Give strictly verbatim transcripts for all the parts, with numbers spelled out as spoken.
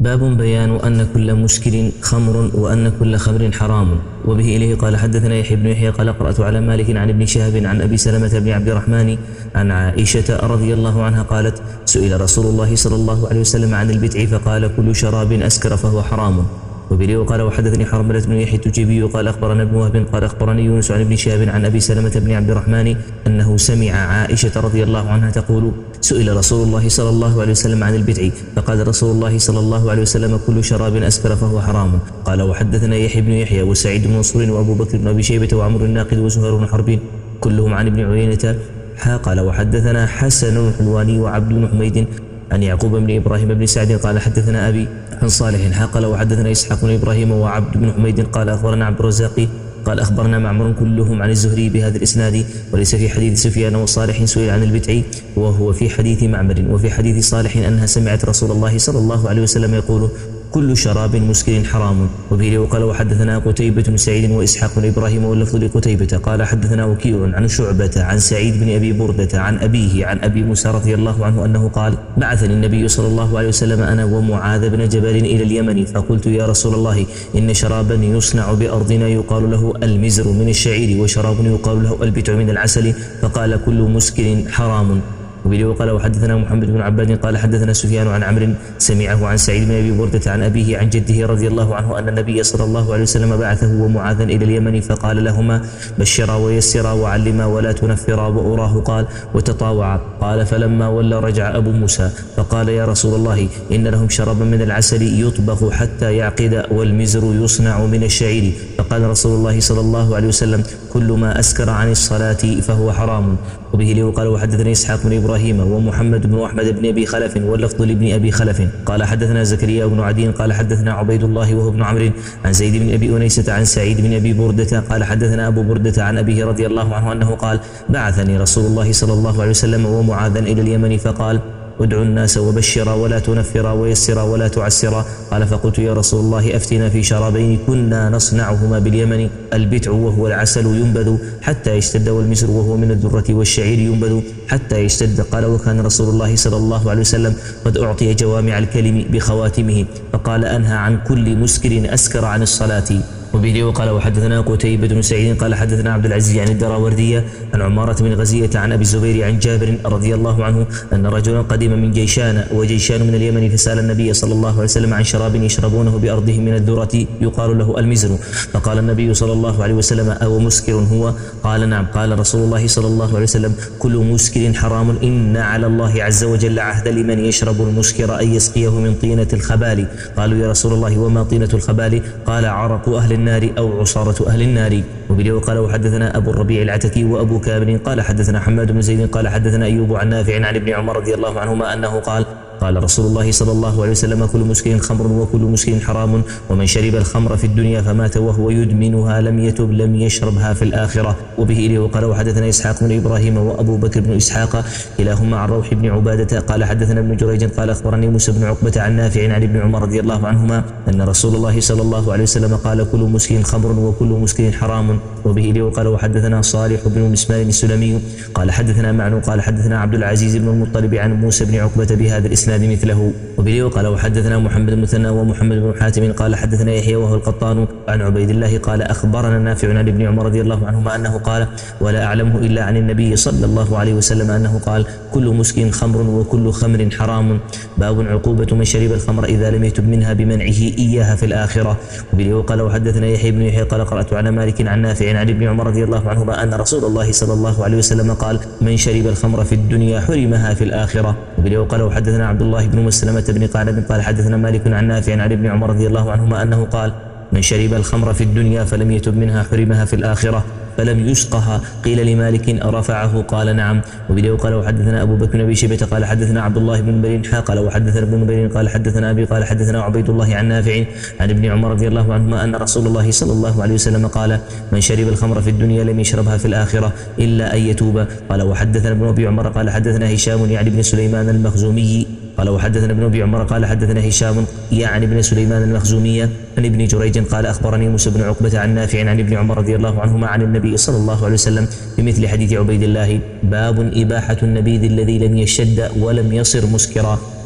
باب بيان أن كل مسكر خمر وأن كل خمر حرام. وبه إليه قال حدثنا يحيى بن يحيى قال قرأت على مالك عن ابن شهاب عن أبي سلمة بن عبد الرحمن عن عائشة رضي الله عنها قالت: سئل رسول الله صلى الله عليه وسلم عن البتع فقال: كل شراب أسكر فهو حرام. وبه قال وحدثني حرملة بن يحيى التجيبي قال أخبرنا ابن وهب قال أخبرني يونس عن ابن شهاب عن أبي سلمة بن عبد الرحمن أنه سمع عائشة رضي الله عنها تقول: سئل رسول الله صلى الله عليه وسلم عن البتع فقال رسول الله صلى الله عليه وسلم: كل شراب أسكر فهو حرام. قال وحدثنا يحيى بن يحيى وسعيد بن منصور وأبو بكر بن أبي شيبة وعمرو الناقد وزهير بن حرب كلهم عن ابن عيينة. قال وحدثنا حسن الحلواني وعبد بن حميد عن يعقوب بن إبراهيم بن سعد قال حدثنا أبي عن صالح قال وحدثنا إسحاق بن إبراهيم وعبد بن حميد قال أخبرنا عبد الرزاق قال أخبرنا معمر كلهم عن الزهري بهذا الإسناد. وليس في حديث سفيان وصالح سئل عن البتع وهو في حديث معمر. وفي حديث صالح أنها سمعت رسول الله صلى الله عليه وسلم يقول: كل شراب مسكر حرام. وبه وقال وحدثنا قتيبة بن سعيد وإسحاق بن إبراهيم واللفظ لقتيبة قال حدثنا وكيع عن شعبة عن سعيد بن أبي بردة عن أبيه عن أبي موسى رضي الله عنه أنه قال: بعثني النبي صلى الله عليه وسلم أنا ومعاذ بن جبل إلى اليمن فقلت: يا رسول الله إن شرابا يصنع بأرضنا يقال له المزر من الشعير وشراب يقال له البتع من العسل فقال: كل مسكر حرام. وبه وقال وحدثنا محمد بن عباد قال حدثنا سفيان عن عمرو سمعه عن سعيد بن أبي بردة عن أبيه عن جده رضي الله عنه أن النبي صلى الله عليه وسلم بعثه ومعاذا إلى اليمن فقال لهما: بشرا ويسرا وعلما ولا تنفرا. وأراه قال: وتطاوعا. قال فلما ولى رجع أبو موسى فقال: يا رسول الله إن لهم شرابا من العسل يطبخ حتى يعقد والمزر يصنع من الشعير. فقال رسول الله صلى الله عليه وسلم: كل ما أسكر عن الصلاة فهو حرام. وبه له قال وحدثنا إسحاق بن إبراهيم ومحمد بن أحمد بن أبي خلف واللفظ لابن أبي خلف قال حدثنا زكريا بن عدي قال حدثنا عبيد الله وهو ابن عمرو عن زيد بن أبي أنيسة عن سعيد بن أبي بردة قال حدثنا أبو بردة عن أبيه رضي الله عنه أنه قال: بعثني رسول الله صلى الله عليه وسلم ومعاذا إلى اليمن فقال: ادعوا الناس وبشرا ولا تنفرا ويسرا ولا تعسرا. قال فقلت: يا رسول الله أفتنا في شرابين كنا نصنعهما باليمن: البتع وهو العسل ينبذ حتى يشتد والمزر وهو من الذرة والشعير ينبذ حتى يشتد. قال وكان رسول الله صلى الله عليه وسلم قد أعطي جوامع الكلم بخواتمه فقال: أنهى عن كل مسكر أسكر عن الصلاة. وبه وقال وحدثنا قتيبة بن سعيد قال حدثنا عبد العزيز عن الدراوردية عن عمارة بن غزية عن أبي الزبير عن جابر رضي الله عنه أن رجلا قدم من جيشان وجيشان من اليمن فسأل النبي صلى الله عليه وسلم عن شراب يشربونه بأرضهم من الذرة يقال له المزر. فقال النبي صلى الله عليه وسلم: أو مسكر هو؟ قال: نعم. قال رسول الله صلى الله عليه وسلم: كل مسكر حرام إن على الله عز وجل عهد لمن يشرب المسكر أن يسقيه من طينة الخبال. قالوا: يا رسول الله وما طينة الخبال؟ قال: عرق أهل النار أو عصارة أهل النار. وبه قال وحدثنا أبو الربيع العتكي وأبو كامل قال حدثنا حماد بن زيد قال حدثنا أيوب عن نافع عن ابن عمر رضي الله عنهما أنه قال: قال رسول الله صلى الله عليه وسلم: كل مسكر خمر وكل مسكر حرام ومن شرب الخمر في الدنيا فمات وهو يدمنها لم يتب لم يشربها في الآخرة. وبه إليه وقال وحدثنا إسحاق بن إبراهيم وأبو بكر بن إسحاق كلاهما عن روح بن عبادة قال حدثنا ابن جريج قال أخبرني موسى بن عقبة عن نافع عن ابن عمر رضي الله عنهما أن رسول الله صلى الله عليه وسلم قال: كل مسكر خمر وكل مسكر حرام. وبه إليه وقال وحدثنا صالح بن مسمار السلمي قال حدثنا معن قال حدثنا عبد العزيز بن المطلب عن موسى بن عقبة بهذا الإسناد مثله. وبه قال وحدثنا محمد بن مثنى ومحمد بن حاتم قال حدثنا يحيى وهو القطان عن عبيد الله قال أخبرنا نافع عن ابن عمر رضي الله عنهما أنه قال: ولا أعلمه إلا عن النبي صلى الله عليه وسلم أنه قال: كل مسكر خمر وكل خمر حرام. باب عقوبة من شرب الخمر إذا لم يتب منها بمنعه إياها في الآخرة. وبه قال وحدثنا يحيى بن يحيى قال قرأت على مالك عن نافع عن ابن عمر رضي الله عنهما أن رسول الله صلى الله عليه وسلم قال: من شرب الخمر في الدنيا حرمها في الآخرة. وبه قال وحدثنا عبد الله بن مسلمة بن قعنب قال حدثنا مالك عن نافع عن ابن عمر رضي الله عنهما أنه قال: من شرب الخمر في الدنيا فلم يتب منها حرمها في الآخرة. فلم يسقها. قيل لمالك: رفعه؟ قال: نعم. وبه قال وحدثنا أبو بكر بن أبي شيبة قال حدثنا عبد الله بن نمير قال وحدثنا ابن نمير قال حدثنا أبي قال حدثنا عبيد الله عن نافع عن ابن عمر رضي الله عنهما أن رسول الله صلى الله عليه وسلم قال: من شرب الخمر في الدنيا لم يشربها في الآخرة إلا أن يتوب. قال وحدثنا ابن أبي عمر قال حدثنا هشام يعني بن سليمان المخزومي قال وحدثنا ابن أبي عمر قال حدثنا هشام يعني بن سليمان المخزومي عن ابن جريج قال أخبرني موسى بن عقبة عن نافع عن ابن عمر رضي الله عنهما عن النبي صلى الله عليه وسلم بمثل حديث عبيد الله. باب إباحة النبيذ الذي لم يشد ولم يصر مسكرا.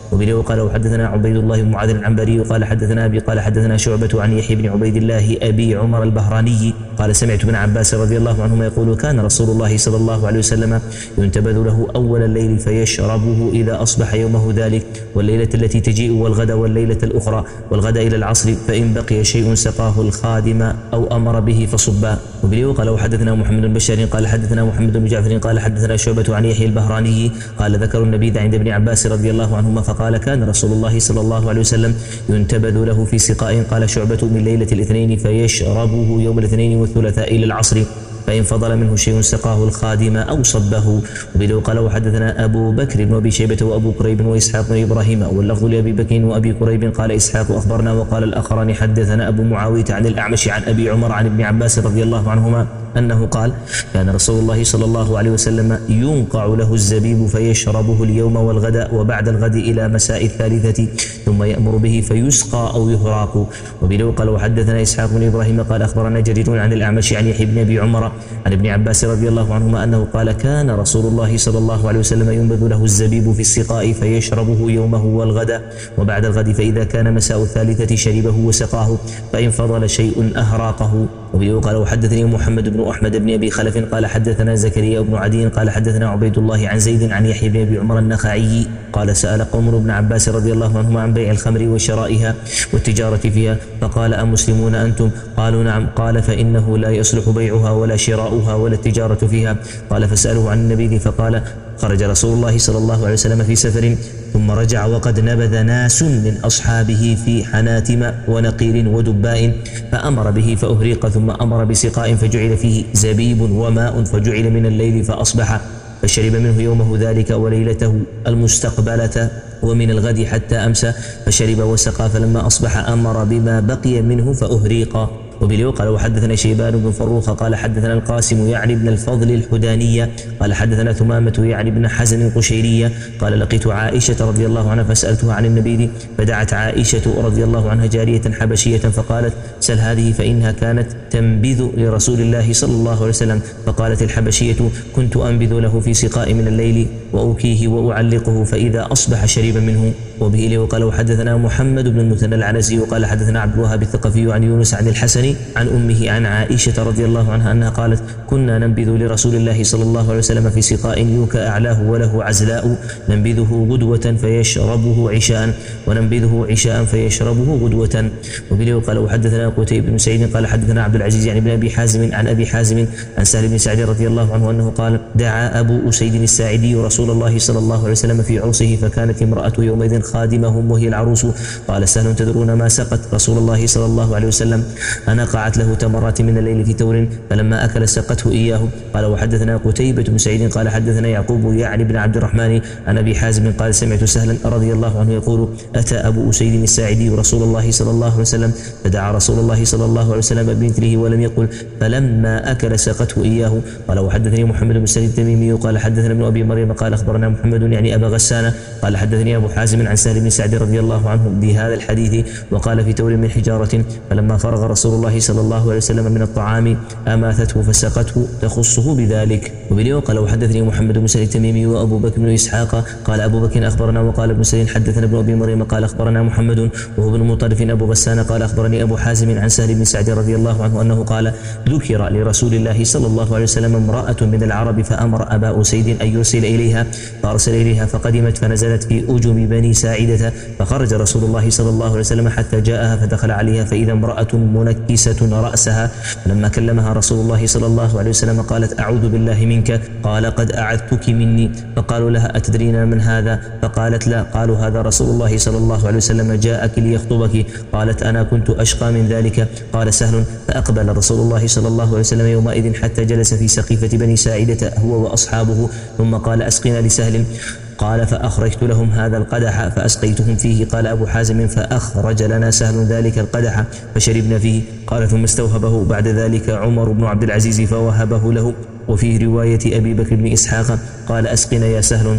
وبه قال وحدثنا عبيد الله بن معاذ العنبري قال حدثنا أبي قال حدثنا شعبة عن يحيى بن عبيد الله أبي عمر البهراني قال سمعت ابن عباس رضي الله عنهما يقول كان رسول الله صلى الله عليه وسلم ينتبذ له أول الليل فيشربه إذا أصبح يومه ذلك والليلة التي تجيء والغد والليلة الأخرى والغد إلى العصر فإن بقي شيء سقاه الخادم أو أمر به فصبا. وبه قال وحدثنا محمد بن بشار قال حدثنا محمد بن جعفر قال حدثنا شعبة عن يحيى البهراني قال ذكروا النبيذ عند ابن عباس رضي الله عنهما فقال كان رسول الله صلى الله عليه وسلم ينتبذ له في سقاء قال شعبة من ليلة الاثنين فيشربه يوم الاثنين والثلاثاء إلى العصر فإن فضل منه شيء سقاه الخادم أو صبه. وبه قال وحدثنا أبو بكر بن أبي شيبة وأبو كريب وإسحاق بن إبراهيم واللفظ لأبي بكر وأبي كريب قال إسحاق أخبرنا وقال الآخران حدثنا أبو معاوية عن الأعمش عن أبي عمر عن ابن عباس رضي الله عنهما أنه قال كان رسول الله صلى الله عليه وسلم ينقع له الزبيب فيشربه اليوم والغد وبعد الغد إلى مساء الثالثة ثم يأمر به فيسقى أو يهراق. وبه قال وحدثنا إسحاق بن إبراهيم قال أخبرنا جرير عن الأعمش عن يحيى بن أبي عمر عن ابن عباس رضي الله عنهما أنه قال كان رسول الله صلى الله عليه وسلم ينبذ له الزبيب في السقاء فيشربه يومه والغد وبعد الغد فإذا كان مساء الثالثة شربه وسقاه فإن فضل شيء أهراقه. وبه قال وحدثني محمد بن أحمد بن أبي خلف قال حدثنا زكريا بن عدي قال حدثنا عبيد الله عن زيد عن يحيى بن أبي عمر النخعي قال سأل قوم ابن عباس رضي الله عنهما عن بيع الخمر وشرائها والتجارة فيها فقال أمسلمون أنتم؟ قالوا نعم. قال فإنه لا يصلح بيعها ولا شراؤها ولا التجارة فيها. قال فسأله عن النبيذ فقال خرج رسول الله صلى الله عليه وسلم في سفر ثم رجع وقد نبذ ناس من أصحابه في حناتم ونقير ودباء فأمر به فأهريق ثم أمر بسقاء فجعل فيه زبيب وماء فجعل من الليل فأصبح فشرب منه يومه ذلك وليلته المستقبلة ومن الغد حتى أمسى فشرب وسقى فلما أصبح أمر بما بقي منه فأهريق. وبه قال وحدثنا شيبان بن فروخ قال حدثنا القاسم يعني ابن الفضل الحدانية قال حدثنا ثمامة يعني ابن حزن القشيرية قال لقيت عائشة رضي الله عنها فسألتها عن النبيذ فدعت عائشة رضي الله عنها جارية حبشية فقالت سل هذه فإنها كانت تنبذ لرسول الله صلى الله عليه وسلم. فقالت الحبشية كنت أنبذ له في سقاء من الليل وأوكيه وأعلقه فإذا أصبح شرب منه. وبه وقال وحدثنا محمد بن المثنى العنزي وقال حدثنا عبد الوهاب الثقفي عن يونس عن الحسن عن أمه عن عائشة رضي الله عنها أنها قالت كنا ننبذ لرسول الله صلى الله عليه وسلم في سقاء يوكى أعلاه وله عزلاء ننبذه غدوة فيشربه عشاء وننبذه عشاء فيشربه غدوة. وبه وقال وحدثنا قتيبة بن سعيد قال حدثنا عبد العزيز يعني بن أبي حازم عن أبي حازم عن سهل بن سعد رضي الله عنه أنه قال دعا أبو أسيد الساعدي رسول الله صلى الله عليه وسلم في عرسه فكانت امرأته يومئذ خادمهم وهي العروس. قال سهل تدرون ما سقت رسول الله صلى الله عليه وسلم؟ أنا قعت له تمرات من الليل في تور فلما أكل سقته إياه. قال وحدثنا قتيبة بن سعيد قال حدثنا يعقوب يعني بن عبد الرحمن عن أبي حازم قال سمعت سهلا رضي الله عنه يقول أتى أبو أسيد الساعدي رسول الله صلى الله عليه وسلم فدعا رسول الله صلى الله عليه وسلم بمثله ولم يقل فلما أكل سقته إياه. قال وحدثني محمد بن سعيد التميمي قال حدثنا ابن أبي مريم قال أخبرنا محمد يعني أبا غسان قال حدثني أبو حازم عن سهل بن سعد رضي الله عنه بهذا الحديث وقال في تور من حجارة فلما فرغ رسول الله صلى الله عليه وسلم من الطعام أماثته فسقته تخصه بذلك. وبه قال وحدثني محمد بن سعيد التميمي وأبو بكر بن إسحاق قال أبو بكر أخبرنا وقال ابن سعيد حدثنا ابن أبي مريم قال أخبرنا محمد وهو بن مطرف أبو غسان قال أخبرني أبو حازم عن سهل بن سعد رضي الله عنه أنه قال ذكر لرسول الله صلى الله عليه وسلم امرأة من العرب فأمر أبا أسيد أن يرسل إليها فأرسل إليها فقدمت فنزلت في أجم بني ساعدة فخرج رسول الله صلى الله عليه وسلم حتى جاءها فدخل عليها فإذا امرأة منكسة رأسها فلما كلمها رسول الله صلى الله عليه وسلم قالت أعوذ بالله منك. قال قد أعذتك مني. فقالوا لها أتدرين من هذا؟ فقالت لا. قالوا هذا رسول الله صلى الله عليه وسلم جاءك ليخطبك. قالت أنا كنت أشقى من ذلك. قال سهل فأقبل رسول الله صلى الله عليه وسلم يومئذ حتى جلس في سقيفة بني ساعدة هو وأصحابه ثم قال أسقنا لسهل. قال فأخرجت لهم هذا القدح فأسقيتهم فيه. قال أبو حازم فأخرج لنا سهل ذلك القدح فشربنا فيه. قال ثم استوهبه بعد ذلك عمر بن عبد العزيز فوهبه له. وفي رواية أبي بكر بن إسحاق قال أسقنا يا سهل.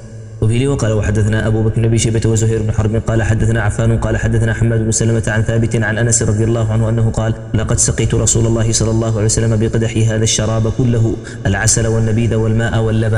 وفي وقال وحدثنا أبو بكر بن أبي شيبة وزهير بن حرب قال حدثنا عفان قال حدثنا حماد بن سلمة عن ثابت عن أنس رضي الله عنه أنه قال لقد سقيت رسول الله صلى الله عليه وسلم بقدح هذا الشراب كله العسل والنبيذ والماء واللبن.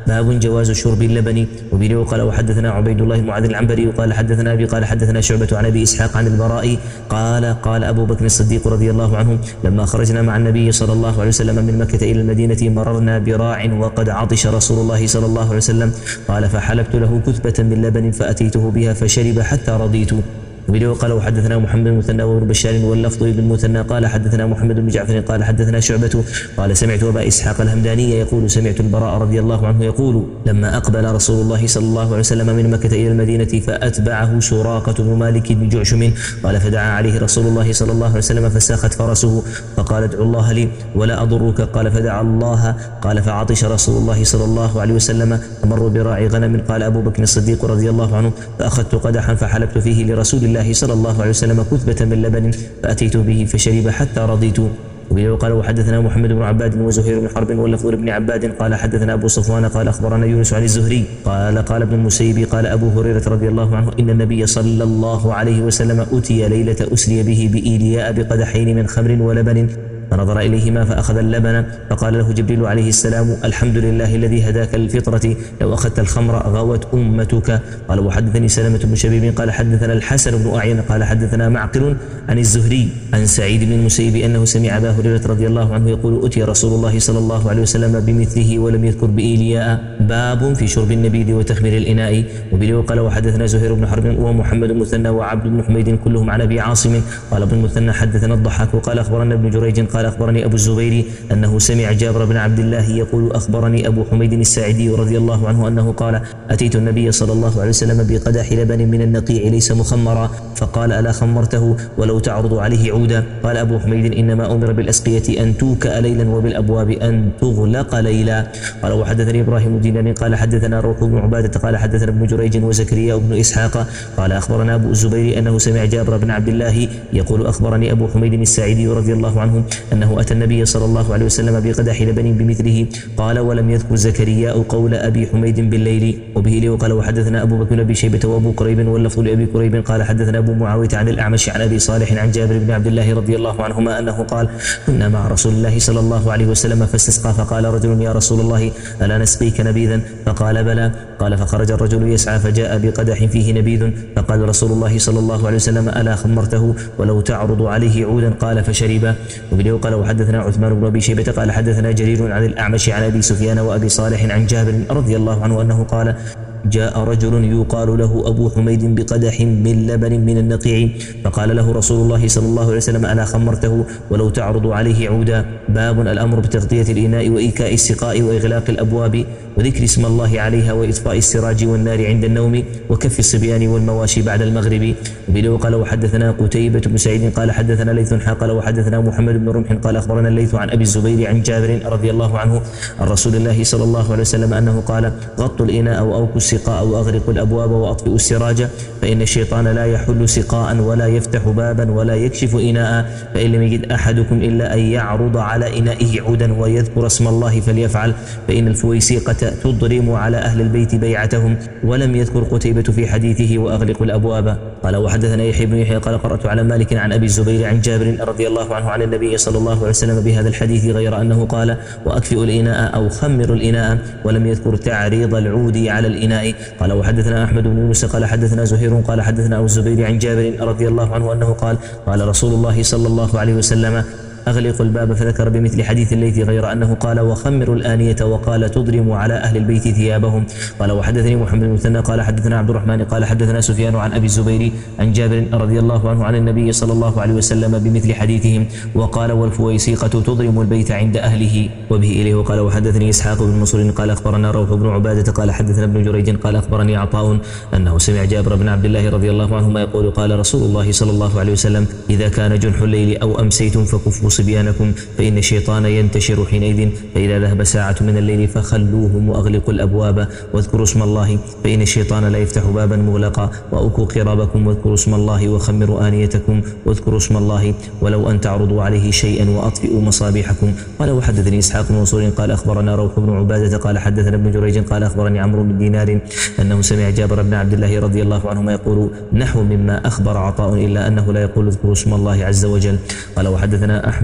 باب جواز شرب اللبن. وبه قال وحدثنا عبيد الله بن معاذ العنبري قال حدثنا أبي قال حدثنا شعبة عن أبي إسحاق عن البراء قال قال أبو بكر الصديق رضي الله عنه لما خرجنا مع النبي صلى الله عليه وسلم من مكة إلى المدينة مررنا براع وقد عطش رسول الله صلى الله عليه وسلم قال فحلبت له كثبة من لبن فأتيته بها فشرب حتى رضيت. وبه قال وحدثنا محمد بن المثنى وابن بشار واللفظ بن المثنى قال حدثنا محمد بن جعفر قال حدثنا شعبة قال سمعت أبا إسحاق الهمداني يقول سمعت البراء رضي الله عنه يقول لما أقبل رسول الله صلى الله عليه وسلم من مكة إلى المدينة فأتبعه سراقة بن مالك بن جعشم قال فدعا عليه رسول الله صلى الله عليه وسلم فساخت فرسه فقال ادعو الله لي ولا أضرك قال فدعا الله قال فعطش رسول الله صلى الله عليه وسلم فمروا براعي غنم قال أبو بكر الصديق رضي الله عنه فأخذت قدحا فحلبت فيه لرسول الله الله صلى الله عليه وسلم كثبة من لبن فأتيت به فشرب حتى رضيت. وبه قال وحدثنا محمد بن عباد وزهير بن حرب واللفظ بن عباد قال حدثنا أبو صفوان قال أخبرنا يونس عن الزهري قال قال ابن المسيب قال أبو هريرة رضي الله عنه إن النبي صلى الله عليه وسلم أتي ليلة أسري به بإيلياء بقدحين من خمر ولبن فنظر إليهما فأخذ اللبن فقال له جبريل عليه السلام الحمد لله الذي هداك للفطرة لو أخذت الخمر غوت أمتك. قال وحدثني سلمة بن شبيب قال حدثنا الحسن بن أعين قال حدثنا معقل عن الزهري عن سعيد بن المسيب أنه سمع أبا هريرة رضي الله عنه يقول أتي رسول الله صلى الله عليه وسلم بمثله ولم يذكر بإيلياء. باب في شرب النبيذ وتخمير الإناء. وبه قال وحدثنا زهير بن حرب ومحمد المثنى وعبد بن حميد كلهم عن أبي عاصم قال ابن المثنى حدثنا الضحاك وقال أخبرنا ابن جريج قال أخبرني أبو الزبير أنه سمع جابر بن عبد الله يقول أخبرني أبو حميد الساعدي رضي الله عنه أنه قال أتيت النبي صلى الله عليه وسلم بقدح لبن من النقيع ليس مخمرا فقال ألا خمرته ولو تعرض عليه عودا. قال أبو حميد إنما أمر بالأسقية أن توكأ ليلا وبالأبواب أن تغلق ليلا. قال وحدثني إبراهيم الديناني قال حدثنا روح بن عبادة قال حدثنا ابن جريج وزكريا بن إسحاق قال أخبرنا أبو الزبير أنه سمع جابر بن عبد الله يقول أخبرني أبو حميد الساعدي رضي الله عنه أنه أتى النبي صلى الله عليه وسلم بقدح لبن بمثله قال ولم يذكر زكريا قول أبي حميد بالليل. وبه لي وقال وحدثنا أبو بكر بن شيبة وأبو كريب واللفظ لأبي كريب قال حدثنا أبو معاوية عن الأعمش عن أبي صالح عن جابر بن عبد الله رضي الله عنهما أنه قال كنا مع رسول الله صلى الله عليه وسلم فاستسقى فقال رجل يا رسول الله ألا نسقيك نبيذا فقال بلى قال فخرج الرجل يسعى فجاء بقدح فيه نبيذ فقال رسول الله صلى الله عليه وسلم ألا خمرته ولو تعرض عليه عودا قال فشرب. وبه قال وحدثنا عثمان بن أبي شيبة قال حدثنا جرير عن الأعمش عن أبي سفيان وأبي صالح عن جابر رضي الله عنه أنه قال جاء رجل يقال له أبو حميد بقدح من لبن من النقيع فقال له رسول الله صلى الله عليه وسلم ألا خمرته ولو تعرض عليه عودا. باب الأمر بتغطية الإناء وإيكاء السقاء وإغلاق الأبواب وذكر اسم الله عليها وإطفاء السراج والنار عند النوم وكف الصبيان والمواشي بعد المغرب. وبه قال وحدثنا قتيبة بن سعيد قال حدثنا ليث قال وحدثنا محمد بن رمح قال أخبرنا الليث عن أبي الزبير عن جابر رضي الله عنه عن رسول الله صلى الله عليه وسلم أنه قال غطوا الإناء وأوكوا السقاء وأغلقوا الأبواب وأطفئوا السراج فإن الشيطان لا يحل سقاء ولا يفتح بابا ولا يكشف إناء فإن لم يجد أحدكم إلا أن يعرض على إنائه عودا ويذكر اسم الله فليفعل فإن الفويسيقة تضرم على أهل البيت بيعتهم. ولم يذكر قتيبة في حديثه وأغلقوا الأبواب. قال وحدثنا يحيى بن يحيى قال قرأت على مالك عن أبي الزبير عن جابر رضي الله عنه عن النبي صلى الله عليه وسلم بهذا الحديث غير أنه قال وأكفئوا الإناء أو خمروا الإناء ولم يذكر تعريض العود على الإناء. قال وحدثنا أحمد بن يونس قال حدثنا زهير قال حدثنا أبو الزبير عن جابر رضي الله عنه أنه قال قال رسول الله صلى الله عليه وسلم أغلقوا الباب فذكر بمثل حديث الليث غير أنه قال وخمروا الآنية وقال تضرم على أهل البيت ثيابهم. قال وحدثني محمد بن المثنى قال حدثنا عبد الرحمن قال حدثنا سفيان عن أبي الزبير عن جابر رضي الله عنه عن النبي صلى الله عليه وسلم بمثل حديثهم وقال والفويسيقة تضرم البيت عند أهله. وبه إليه قال وحدثني إسحاق بن منصور قال أخبرنا روح بن عبادة قال حدثنا ابن جريج قال أخبرني عطاء أنه سمع جابر بن عبد الله رضي الله عنهما يقول قال رسول الله صلى الله عليه وسلم إذا كان جنح الليل أو أمسيتم فكفوا صبيانكم فإن الشيطان ينتشر حينئذ فإذا ذهب ساعة من الليل فخلوهم وأغلقوا الأبواب واذكروا اسم الله فإن الشيطان لا يفتح بابا مغلقا وأوكوا قرابكم واذكروا اسم الله وخمروا آنيتكم واذكروا اسم الله ولو أن تعرضوا عليه شيئا وأطفئوا مصابيحكم. قال وحدثني إسحاق بن منصور قال أخبرنا روح بن عبادة قال حدثنا ابن جريج قال أخبرني عمرو بن دينار أنه سمع جابر بن عبد الله رضي الله عنهما يقول نحو مما أخبر عطاء إلا أنه لا يقول اذكروا اسم الله عز وجل. قال وحدثنا أحمد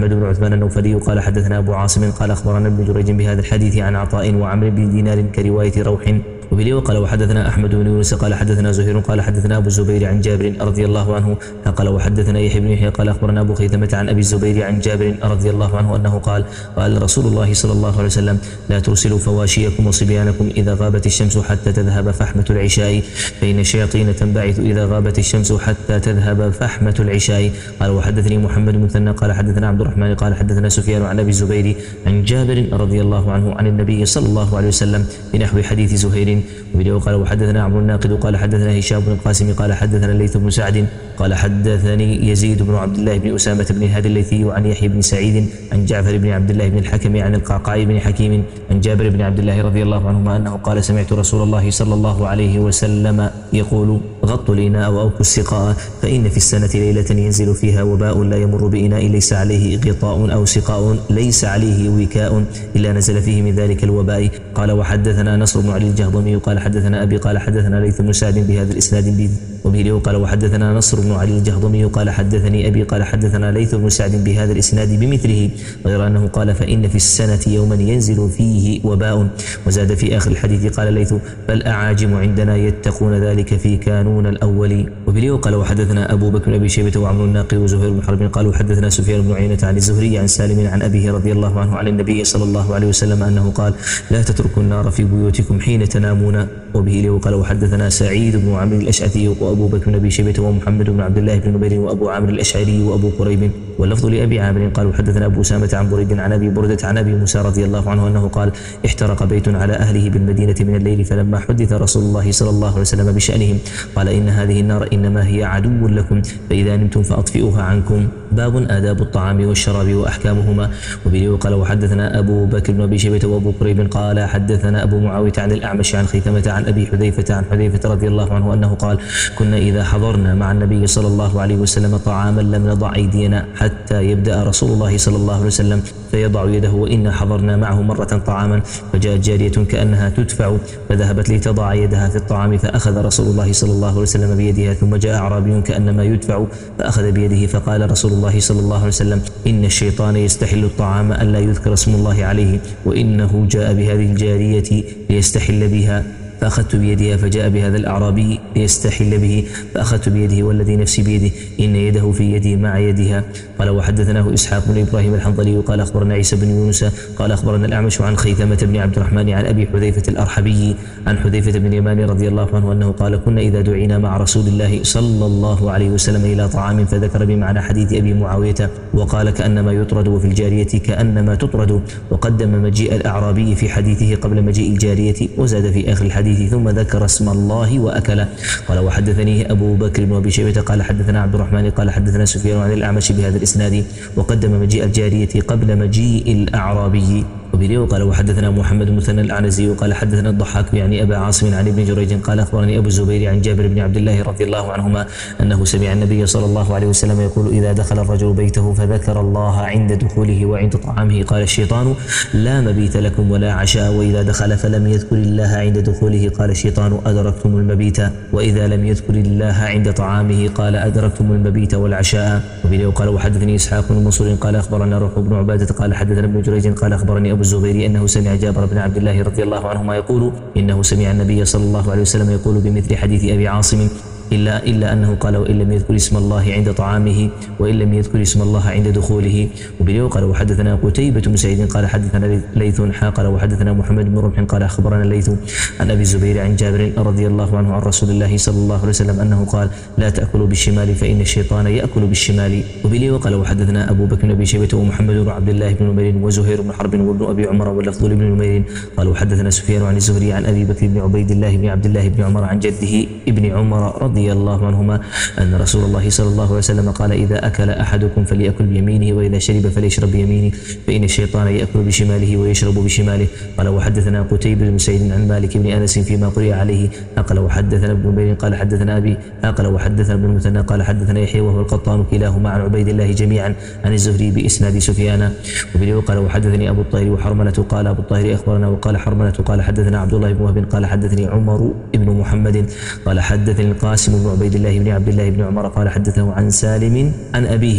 أحمد بن عثمان النوفلي قال حدثنا أبو عاصم قال أخبرنا ابن جريج بهذا الحديث عن عطاء وعمرو بن دينار كرواية روح. وبه وقال وحدثنا أحمد بن يونس قال حدثنا زهير قال حدثنا أبو الزبير عن جابر رضي الله عنه قال وحدثنا يحيى بن يحيى قال أخبرنا أبو خيثمة عن أبي الزبير عن جابر رضي الله عنه أنه قال قال رسول الله صلى الله عليه وسلم لا ترسلوا فواشيكم وصبيانكم إذا غابت الشمس حتى تذهب فحمة العشاء فإن الشياطين تنبعث إذا غابت الشمس حتى تذهب فحمة العشاء. قال وحدثني محمد بن مثنى قال حدثنا عبد الرحمن قال حدثنا سفيان عن أبي الزبير عن جابر رضي الله عنه عن النبي صلى الله عليه وسلم بنحو حديث زهير. وبه قال وحدثنا عمرو الناقد قال حدثنا هشام بن القاسم قال حدثنا الليث بن سعد قال حدثني يزيد بن عبد الله بن أسامة بن هادي الليثي عن يحيى بن سعيد عن جعفر بن عبد الله بن الحكم عن القعقاع بن حكيم عن جابر بن عبد الله رضي الله عنهما أنه قال سمعت رسول الله صلى الله عليه وسلم يقول غطوا الإناء وأوكوا السقاء فإن في السنة ليلة ينزل فيها وباء لا يمر بإناء ليس عليه غطاء أو سقاء ليس عليه وكاء إلا نزل فيه من ذلك الوباء. قال وحدثنا نصر بن علي الجهضمي قال حدثنا أبي قال حدثنا ليث بن سعد بهذا الإسناد. وبه قال وحدثنا نصر بن علي الجهضمي قال حدثني أبي قال حدثنا ليث بن سعد بهذا الإسناد بمثله غير أنه قال فإن في السنة يوما ينزل فيه وباء. وزاد في آخر الحديث قال ليث فالأعاجم عندنا يتقون ذلك في كانون الأول. وبه قال وحدثنا أبو بكر بن أبي شيبة وعمرو الناقد وزهير بن حرب قالوا حدثنا سفيان بن عيينة عن الزهري عن سالم عن أبيه رضي الله عنه عن النبي صلى الله عليه وسلم أنه قال لا تتركوا النار في بيوتكم حين تنامون. وبه قال وحدثنا سعيد بن عمرو الأشعثي وأبو بكر بن أبي شيبة ومحمد بن عبد الله بن نمير وأبو عامر الأشعري وأبو قريب واللفظ لأبي عامر قالوا حدثنا أبو أسامة عن بريد عن أبي بردة عن أبي موسى رضي الله عنه أنه قال احترق بيت على أهله بالمدينة من الليل فلما حدث رسول الله صلى الله عليه وسلم بشأنهم قال إن هذه النار إنما هي عدو لكم فإذا نمتم فأطفئوها عنكم. باب آداب الطعام والشراب وأحكامهما. وبه قال وحدثنا أبو بكر بن أبي شيبة وأبو قريب قال حدثنا أبو معاوية عن الأعمش عن خيثمة عن أبي حذيفة عن حذيفة رضي الله عنه أنه قال كنا إذا حضرنا مع النبي صلى الله عليه وسلم طعاما لم نضع أيدينا حتى يبدأ رسول الله صلى الله عليه وسلم فيضع يده وإنا حضرنا معه مرة طعاما فجاءت جارية كأنها تدفع فذهبت لتضع يدها في الطعام فأخذ رسول الله صلى الله عليه وسلم بيدها ثم جاء أعرابي كأنما يدفع فأخذ بيده فقال رسول الله صلى الله عليه وسلم إن الشيطان يستحل الطعام ألا يذكر اسم الله عليه وإنه جاء بهذه الجارية ليستحل بها فأخذت بيدها فجاء بهذا الأعرابي ليستحل به فأخذت بيده والذي نفسي بيده إن يده في يدي مع يدها. قال وحدثناه إسحاق بن إبراهيم الحنظلي قال أخبرنا عيسى بن يونس قال أخبرنا الأعمش عن خيثمة بن عبد الرحمن عن أبي حذيفة الأرحبي عن حذيفة بن اليمان رضي الله عنه أنه قال كنا إذا دعينا مع رسول الله صلى الله عليه وسلم إلى طعام فذكر بمعنى حديث أبي معاوية وقال كأنما يطرد وفي الجارية كأنما تطرد وقدم مجيء الأعرابي في حديثه قبل مجيء الجارية وزاد في آخر الحديث ثم ذكر اسم الله وأكل. قال وحدثني أبو بكر بن أبي شيبة قال حدثنا عبد الرحمن قال حدثنا سفيان عن الأعمش بهذا الإسناد وقدم مجيء الجارية قبل مجيء الأعرابي. وبه قال وحدثنا محمد بن مثنى العنزي وقال حدثنا الضحاك يعني أبا عاصم عن ابن جريج قال أخبرني أبو الزبير عن جابر بن عبد الله رضي الله عنهما أنه سمع النبي صلى الله عليه وسلم يقول إذا دخل الرجل بيته فذكر الله عند دخوله وعند طعامه قال الشيطان لا مبيت لكم ولا عشاء وإذا دخل فلم يذكر الله عند دخوله قال الشيطان أدركتم المبيت وإذا لم يذكر الله عند طعامه قال أدركتم المبيت والعشاء. وبه قال وحدثني إسحاق بن منصور قال أخبرنا روح بن عبادة قال حدثنا ابن جريج قال أخبرني أبو الزبير أنه سمع جابر بن عبد الله رضي الله عنهما يقول إنه سمع النبي صلى الله عليه وسلم يقول بمثل حديث أبي عاصم إلا إلا أنه قال وإن لم يذكر اسم الله عند طعامه وإن لم يذكر اسم الله عند دخوله. وبه قال وحدثنا قتيبة بن سعيد قال حدثنا ليث قال وحدثنا محمد بن رمح قال أخبرنا ليث عن أبي الزبير عن جابر رضي الله عنه عن رسول الله صلى الله عليه وسلم أنه قال لا تأكلوا بالشمال فإن الشيطان يأكل بالشمال. وبه قال وحدثنا أبو بكر بن أبي شيبة ومحمد بن عبد الله بن نمير وزهير بن حرب وابن أبي عمر واللفظ لابن نمير قال وحدثنا سفيان عن الزهري عن أبي بكر بن عبيد الله بن عبد الله بن عمر عن جده ابن عمر رضي الله عنهما أن رسول الله صلى الله عليه وسلم قال إذا أكل أحدكم فليأكل بيمينه وإذا شرب فليشرب بيمينه فإن الشيطان يأكل بشماله ويشرب بشماله. قال وحدثنا قتيبة بن سعيد عن مالك بن أنس فيما قرئ عليه قال وحدثنا ابن نمير قال حدثنا أبي قال وحدثنا ابن المثنى قال حدثنا يحيى وهو القطان كلاهما عن عبيد الله جميعا عن الزهري بإسناد سفيان. وبه قال وحدثني أبو الطاهر وحرملة قال أبو الطاهر أخبرنا وقال حرملة قال حدثنا عبد الله بن وهب قال حدثني عمر بن محمد قال حدثني القاسم بن عبيد الله بن عبد الله بن عمر قال حدثه عن سالم عن أبيه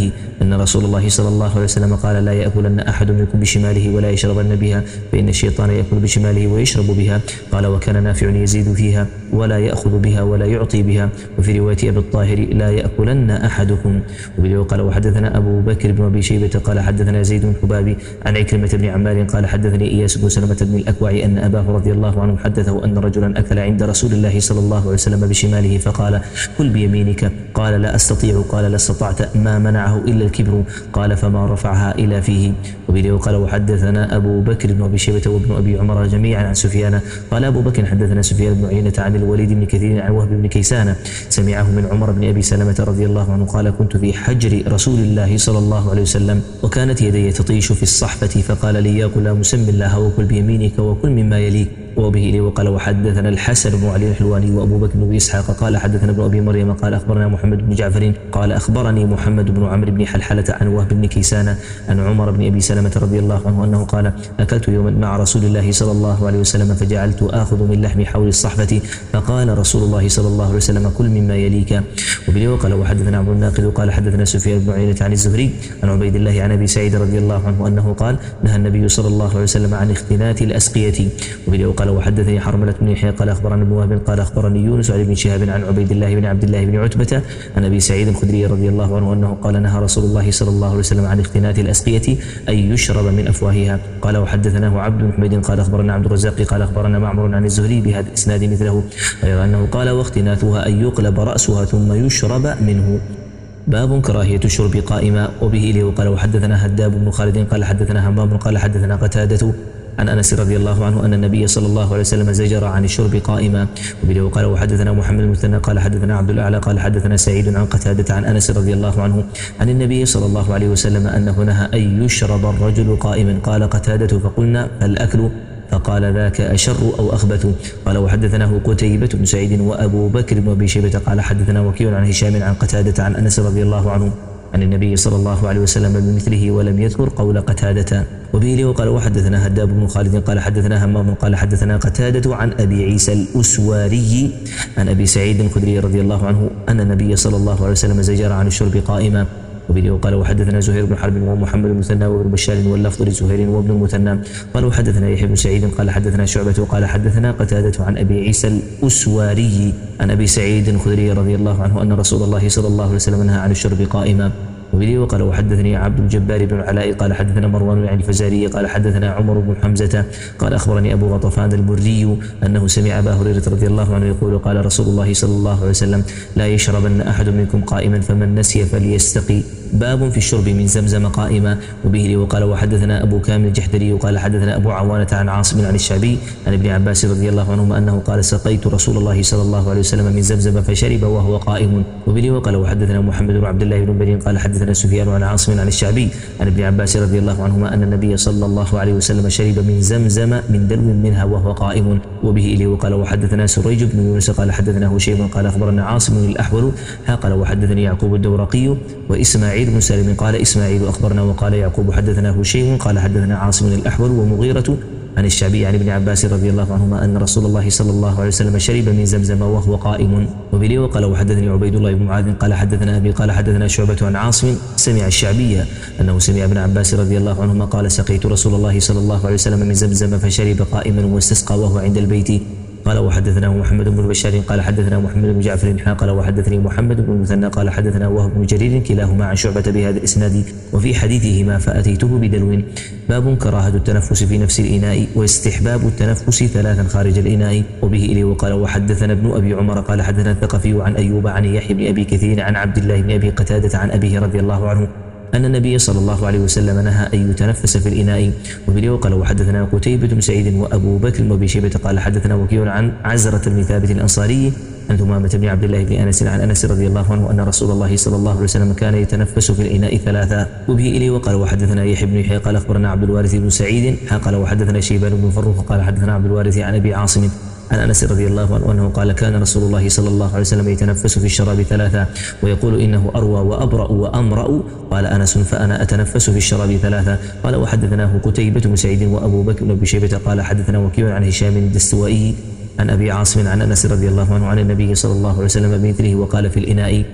أن رسول الله صلى الله عليه وسلم قال لا يأكلن أحد منكم بشماله ولا يشربن بها فإن الشيطان يأكل بشماله ويشرب بها. قال وكان نافع يزيد فيها ولا يأخذ بها ولا يعطي بها. وفي رواية أبي الطاهر لا يأكلن أحدكم. وقال وحدثنا أبو بكر بن أبي شيبة قال حدثنا زيد بن حبابي عن عكرمة بن عمار قال حدثني إياس بن سلمة بن الأكوع أن أباه رضي الله عنه حدثه أن رجلا أكل عند رسول الله صلى الله عليه وسلم بشماله فقال كل بيمينك. قال لا أستطيع. قال لا استطعت. ما منعه إلا الكبر. قال فما رفعها إلى فيه. وقال وحدثنا أبو بكر بن أبي شيبة وابن أبي عمر جميعا عن سفيان قال أبو بكر حدثنا سفيان بن عيينة عن الوليد بن كثير عن وهب بن كيسان سمعه من عمر بن أبي سلمة رضي الله عنه قال كنت في حجر رسول الله صلى الله عليه وسلم وكانت يدي تطيش في الصحفة فقال لي يا غلام سم الله وكل بيمينك وكل مما يليك. وبه إليه وقال وحدثنا الحسن بن علي الحلواني وأبو بكر بن إسحاق قال حدثنا ابن أبي مريم قال أخبرنا محمد بن جعفر قال أخبرني محمد بن عمرو بن حلحلة عن وهب بن كيسان عن عمر بن أبي سلمة رضي الله عنه أنه قال أكلت يوما مع رسول الله صلى الله عليه وسلم فجعلت آخذ من لحم حول الصحفة فقال رسول الله صلى الله عليه وسلم كل مما يليك. وبه وقال وحدثنا عمرو الناقد قال حدثنا سفيان بن عيينة عن الزهري عن عبيد الله عن أبي سعيد رضي الله عنه أنه قال نهى النبي صلى الله عليه وسلم عن اختنات الأسقية. وبه وقال وحدثني حرملة بن يحيى قال أخبرنا ابن وهب قال أخبرني يونس عن ابن شهاب عن عبيد الله بن عبد الله بن عتبة عن أبي سعيد الخدري رضي الله عنه أنه قال نهى رسول الله صلى الله عليه وسلم عن اختنات الأسقية أن يشرب من أفواهها. قال وحدثناه عبد بن حميد قال أخبرنا عبد الرزاق قال أخبرنا معمر عن الزهري بهذا الإسناد مثله غير أنه قال واختناتها أن يقلب رأسها ثم يشرب منه. باب كراهية الشرب قائما. وبه إليه وقال وحدثنا هداب بن خالد قال حدثنا همام قال حدثنا قتادة عن أنس رضي الله عنه أن النبي صلى الله عليه وسلم زجر عن الشرب قائما. وبه قال وحدثنا محمد المثنى قال حدثنا عبد الأعلى قال حدثنا سعيد عن قتادة عن أنس رضي الله عنه عن النبي صلى الله عليه وسلم أنه نهى أن يشرب الرجل قائما. قال قتادة فقلنا فالأكل فقال ذاك أشر أو أخبث. قال وحدثناه قتيبة بن سعيد وأبو بكر بن أبي شيبة قال حدثنا وكيع عن هشام عن قتادة عن أنس رضي الله عنه عن النبي صلى الله عليه وسلم بمثله ولم يذكر قول قتادة. وبه وقال وحدثنا هداب بن خالد قال حدثنا همام قال حدثنا قتادة عن أبي عيسى الأسواري عن أبي سعيد الخدري رضي الله عنه أن النبي صلى الله عليه وسلم زجر عن الشرب قائما. وبه وقال وحدثنا زهير بن حرب ومحمد المثنى وابن بشار واللفظ لزهير وابن المثنى قال وحدثنا يحيى بن سعيد قال حدثنا شعبة قال حدثنا قتادة عن أبي عيسى الأسواري عن أبي سعيد الخدري رضي الله عنه أن رسول الله صلى الله عليه وسلم نهى عن الشرب قائما. وبه وقال وحدثني عبد الجبار بن العلاء قال حدثنا مروان يعني الفزاري قال حدثنا عمر بن حمزة قال أخبرني أبو غطفان البري أنه سمع أبا هريرة رضي الله عنه يقول قال رسول الله صلى الله عليه وسلم لا يشربن أحد منكم قائما فمن نسي فليستقي. باب في الشرب من زمزم قائما. وبه وقال وحدثنا أبو كامل الجحدري وقال حدثنا أبو عوانة عن عاصم عن الشعبي عن ابن عباس رضي الله عنهما أنه قال سقيت رسول الله صلى الله عليه وسلم من زمزم فشرب وهو قائم. وبه وقال وحدثنا محمد بن عبد الله بن برين قال حدثنا سفيان عن عاصم عن الشعبي عن ابن عباس رضي الله عنهما أن النبي صلى الله عليه وسلم شرب من زمزم من دلو منها وهو قائم. وبه إليه وقال وحدثنا سريج بن يونس قال حدثنا هشيم قال أخبرنا عاصم الأحول قال وحدثني يعقوب الدورقي وإسماعيل بن سالم قال إسماعيل أخبرنا وقال يعقوب حدثنا هشيم قال حدثنا عاصم الأحول ومغيرة عن الشعبي عن ابن عباس رضي الله عنهما أن رسول الله صلى الله عليه وسلم شرب من زمزم وهو قائم. وبه وقال وحدثني عبيد الله بن معاذ قال حدثنا أبي قال حدثنا شعبة عن عاصم سمع الشعبي أنه سمع ابن عباس رضي الله عنهما قال سقيت رسول الله صلى الله عليه وسلم من زمزم فشرب قائما واستسقى وهو عند البيت. قال وحدثنا محمد بن بشار قال حدثنا محمد بن جعفر قال وحدثني محمد بن المثنى قال حدثنا وهب بن جرير كلاهما عن شعبة بهذا الإسناد وفي حديثهما فأتيته بدلو. باب كراهة التنفس في نفس الإناء واستحباب التنفس ثلاثا خارج الإناء. وبه إليه وقال وحدثنا ابن أبي عمر قال حدثنا الثقفي عن أيوب عن يحيى بن أبي كثير عن عبد الله بن أبي قتادة عن أبيه رضي الله عنه أن النبي صلى الله عليه وسلم نهى أن يتنفس في الإناء. وبه وقال وحدثنا قتيبة بن سعيد وأبو بكر بن أبي شيبة قال حدثنا وكيع عن عزرة بن ثابت الأنصاري عن ثمامة بن عبد الله بن أنس عن أنس رضي الله عنه أن رسول الله صلى الله عليه وسلم كان يتنفس في الإناء ثلاثا. وبه إليه وقال وحدثنا يحيى بن يحيى قال أخبرنا عبد الوارث بن سعيد قال وحدثنا شيبان بن فروخ قال حدثنا عبد الوارث عن أبي عاصم عن أنس رضي الله عنه أنه قال كان رسول الله صلى الله عليه وسلم يتنفس في الشراب ثلاثا ويقول إنه أروى وأبرأ وأمرأ. قال أنس فأنا أتنفس في الشراب ثلاثا. قال وحدثناه قتيبة بن سعيد وأبو بكر بن أبي شيبة قال حدثنا وكيع عن هشام الدستوائي عن أبي عاصم عن أنس رضي الله عنه عن النبي صلى الله عليه وسلم بمثله وقال في الإناء.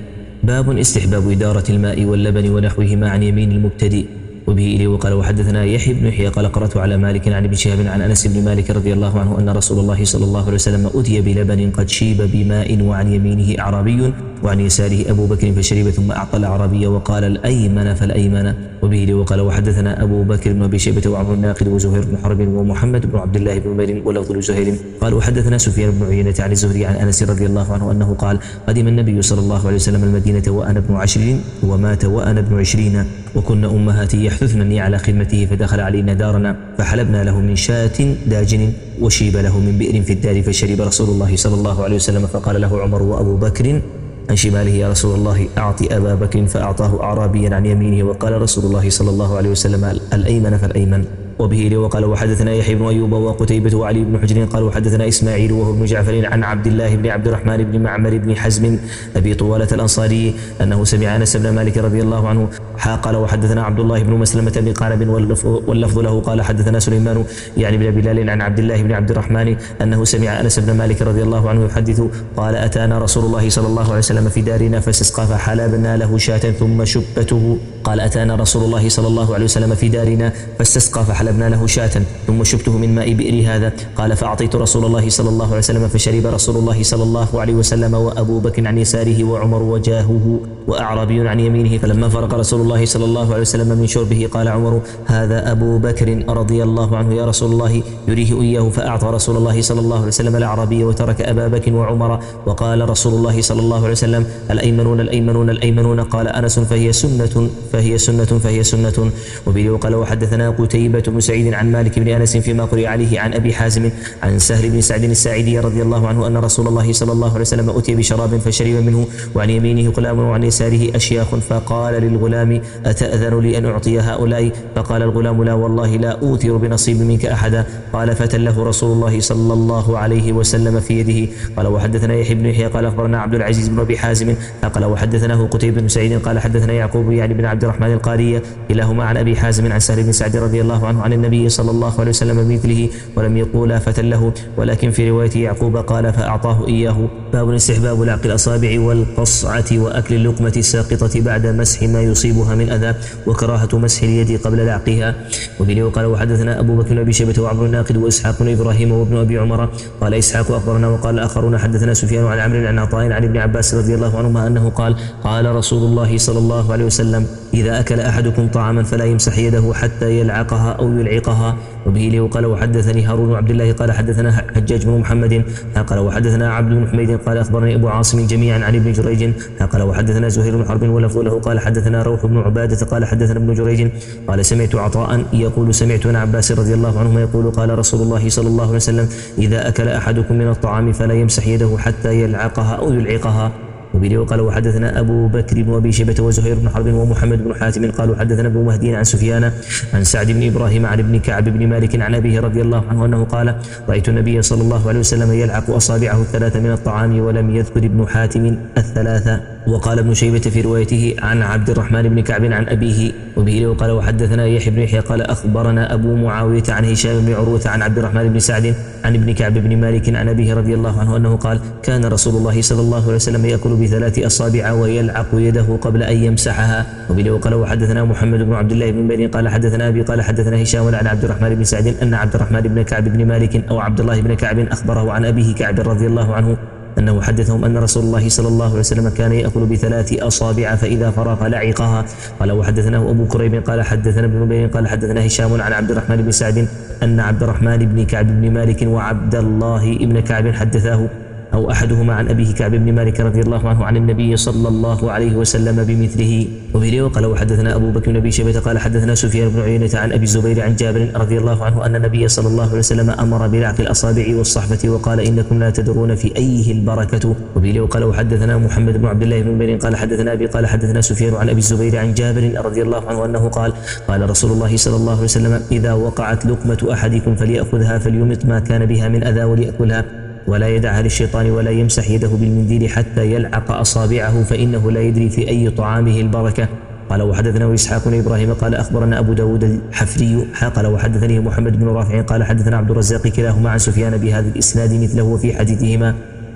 باب استحباب إدارة الماء واللبن ونحوهما عن يمين المبتدئ. وبه إليه وقال وحدثنا يحيى بن يحيى قال قرأت على مالك عن ابن شهاب عن أنس بن مالك رضي الله عنه أن رسول الله صلى الله عليه وسلم أتي بلبن قد شيب بماء وعن يمينه أعرابي وعن يساره أبو بكر فشرب ثم أعطى الأعرابي وقال الأيمن فالأيمن. وبه إليه وقال وحدثنا أبو بكر بن أبي شيبة وعمر الناقد وزهير بن حرب ومحمد بن عبد الله بن عمير ولفظ لزهير قال وحدثنا سفيان بن عيينة عن الزهري عن أنس رضي الله عنه أنه قال قدم النبي صلى الله عليه وسلم المدينة وأنا ابن عشر ومات وأنا ابن عشرين وكن أمهاتي يحثثنني على خدمته فدخل علينا دارنا فحلبنا له من شاة داجن وشيب له من بئر في الدار فشرب رسول الله صلى الله عليه وسلم فقال له عمر وأبو بكر عن شماله يا رسول الله أعطي أبا بكر فأعطاه أعرابيا عن يمينه وقال رسول الله صلى الله عليه وسلم الأيمن فالأيمن. وبه وقال وحدثنا يحيى بن أيوب وقتيبة وعلي بن حجر قال وحدثنا إسماعيل وهو ابن جعفر عن عبد الله بن عبد الرحمن بن معمر بن حزم أبي طوالة الأنصاري أنه سمع أنس بن مالك رضي الله عنه قال وحدثنا عبد الله بن مسلمة بن قعنب واللفظ له قال حدثنا سليمان يعني بن بلال عن عبد الله بن عبد الرحمن أنه سمع أنس بن مالك رضي الله عنه يحدث قال أتانا رسول الله صلى الله عليه وسلم في دارنا فاستسقى فحلبنا له شاة ثم شبته قال أتانا رسول الله صلى الله عليه وسلم في دارنا فاستسقى فحلبنا له شاة ثم شبته من ماء بئر هذا قال فأعطيت رسول الله صلى الله عليه وسلم فشرب رسول الله صلى الله عليه وسلم وأبو بكر عن يساره وعمر وجاهه وأعرابي عن يمينه فلما فرق رسول الله صلى الله عليه وسلم من شربه قال عمر هذا أبو بكر رضي الله عنه يا رسول الله يريه إياه فأعطى رسول الله صلى الله عليه وسلم الأعرابي وترك أبا بكر وعمر وقال رسول الله صلى الله عليه وسلم الأيمنون الأيمنون الأيمنون قال أنس فهي سنة فهي سنة فهي سنة. وبه وقال وحدثنا قتيبة بن سعيد عن مالك بن أنس فيما قرئ عليه عن أبي حازم عن سهل بن سعد الساعدي رضي الله عنه أن رسول الله صلى الله عليه وسلم أتي بشراب فشرب منه وعن يمينه غلام وعن يساره أشياخ فقال للغلام أتأذن لي أن أعطي هؤلاء فقال الغلام لا والله لا أوثر بنصيب منك أحدا قال فتله رسول الله صلى الله عليه وسلم في يده. قال وحدثنا يحيى بن يحيى قال أخبرنا عبد العزيز بن أبي حازم قال وحدثناه قتيبة بن سعيد قال حدثنا يعقوب يعني بن عبد الرحمن القارية كلاهما عن أبي حازم عن سهل بن سعد رضي الله عنه عن النبي صلى الله عليه وسلم بمثله ولم يقولا فتله ولكن في رواية يعقوب قال فأعطاه إياه. باب استحباب لعق الأصابع والقصعة وأكل اللقمة الساقطة بعد مسح ما يصيبها من أذى وكراهة مسح اليد قبل لعقها. وبه وقال وحدثنا أبو بكر بن أبي شيبة وعمر الناقد وإسحاق بن إبراهيم وابن أبي عمر قال إسحاق أخبرنا وقال آخرون حدثنا سفيان عن عمرو عن عطاء عن ابن عباس رضي الله عنهما أنه قال قال رسول الله صلى الله عليه وسلم إذا أكل أحدكم طعاما فلا يمسح يده حتى يلعقها أو يلعقها. وبه له قال وحدثني هارون بن عبد الله قال حدثنا حجاج بن محمد قال وحدثنا عبد بن حميد قال أخبرني أبو عاصم جميعا عن ابن جريج قال وحدثنا زهير بن حرب ولفظ له قال حدثنا روح بن عبادة قال حدثنا ابن جريج قال سمعت عطاء يقول سمعت ابن عباس رضي الله عنهما يقول قال رسول الله صلى الله عليه وسلم إذا أكل أحدكم من الطعام فلا يمسح يده حتى يلعقها أو يلعقها. وبه قال وحدثنا أبو بكر بن أبي شيبة وزهير بن حرب ومحمد بن حاتم قالوا حدثنا ابن مهدي عن سفيان عن سعد بن إبراهيم عن ابن كعب بن مالك عن أبيه رضي الله عنه أنه قال رأيت النبي صلى الله عليه وسلم يلعق أصابعه الثلاثة من الطعام ولم يذكر ابن حاتم الثلاثة. وقال ابن شيبة في روايته عن عبد الرحمن بن كعب عن أبيه. وبه قال وحدثنا يحيى بن يحيى قال أخبرنا أبو معاوية عن هشام بن عروة عن عبد الرحمن بن سعد عن ابن كعب بن مالك عن أبيه رضي الله عنه أنه قال كان رسول الله صلى الله عليه وسلم يأكل بثلاث أصابع ويلعق يده قبل أن يمسحها. وبه قال وحدثنا محمد بن عبد الله بن بني قال حدثنا أبي قال حدثنا هشام عن عبد الرحمن بن سعد أن عبد الرحمن بن كعب بن مالك أو عبد الله بن كعب أخبره عن أبيه كعب رضي الله عنه أنه حدثهم أن رسول الله صلى الله عليه وسلم كان يأكل بثلاث أصابع فإذا فرغ لعقها. قال وحدثناه أبو كريب قال حدثنا ابن نبي قال حدثنا هشام عن عبد الرحمن بن سعد أن عبد الرحمن بن كعب بن مالك وعبد الله بن كعب حدثاه أو أحدهما عن أبيه كعب بن مالك رضي الله عنه عن النبي صلى الله عليه وسلم بمثله. وبه قال وحدثنا أبو بكر بن أبي شيبة قال حدثنا سفيان بن عيينة عن أبي الزبير عن جابر رضي الله عنه أن النبي صلى الله عليه وسلم أمر بلعق الأصابع والصحفة وقال إنكم لا تدرون في أيه البركة. وبه قال وحدثنا محمد بن عبد الله بن بن قال حدثنا أبي قال حدثنا سفيان عن أبي الزبير عن جابر رضي الله عنه أنه قال قال رسول الله صلى الله عليه وسلم إذا وقعت لقمة أحدكم فليأخذها فليمط ما كان بها من أذى وليأكلها ولا يدعها للشيطان ولا يمسح يده بالمنديل حتى يلعق أصابعه فإنه لا يدري في أي طعامه البركة. قال وحدثنا إسحاق بن إبراهيم قال أخبرنا أبو داود الحفري قال وحدثني محمد بن رافع قال حدثنا عبد الرزاق كلاهما عن سفيان بهذا الإسناد مثله وفي حديثهما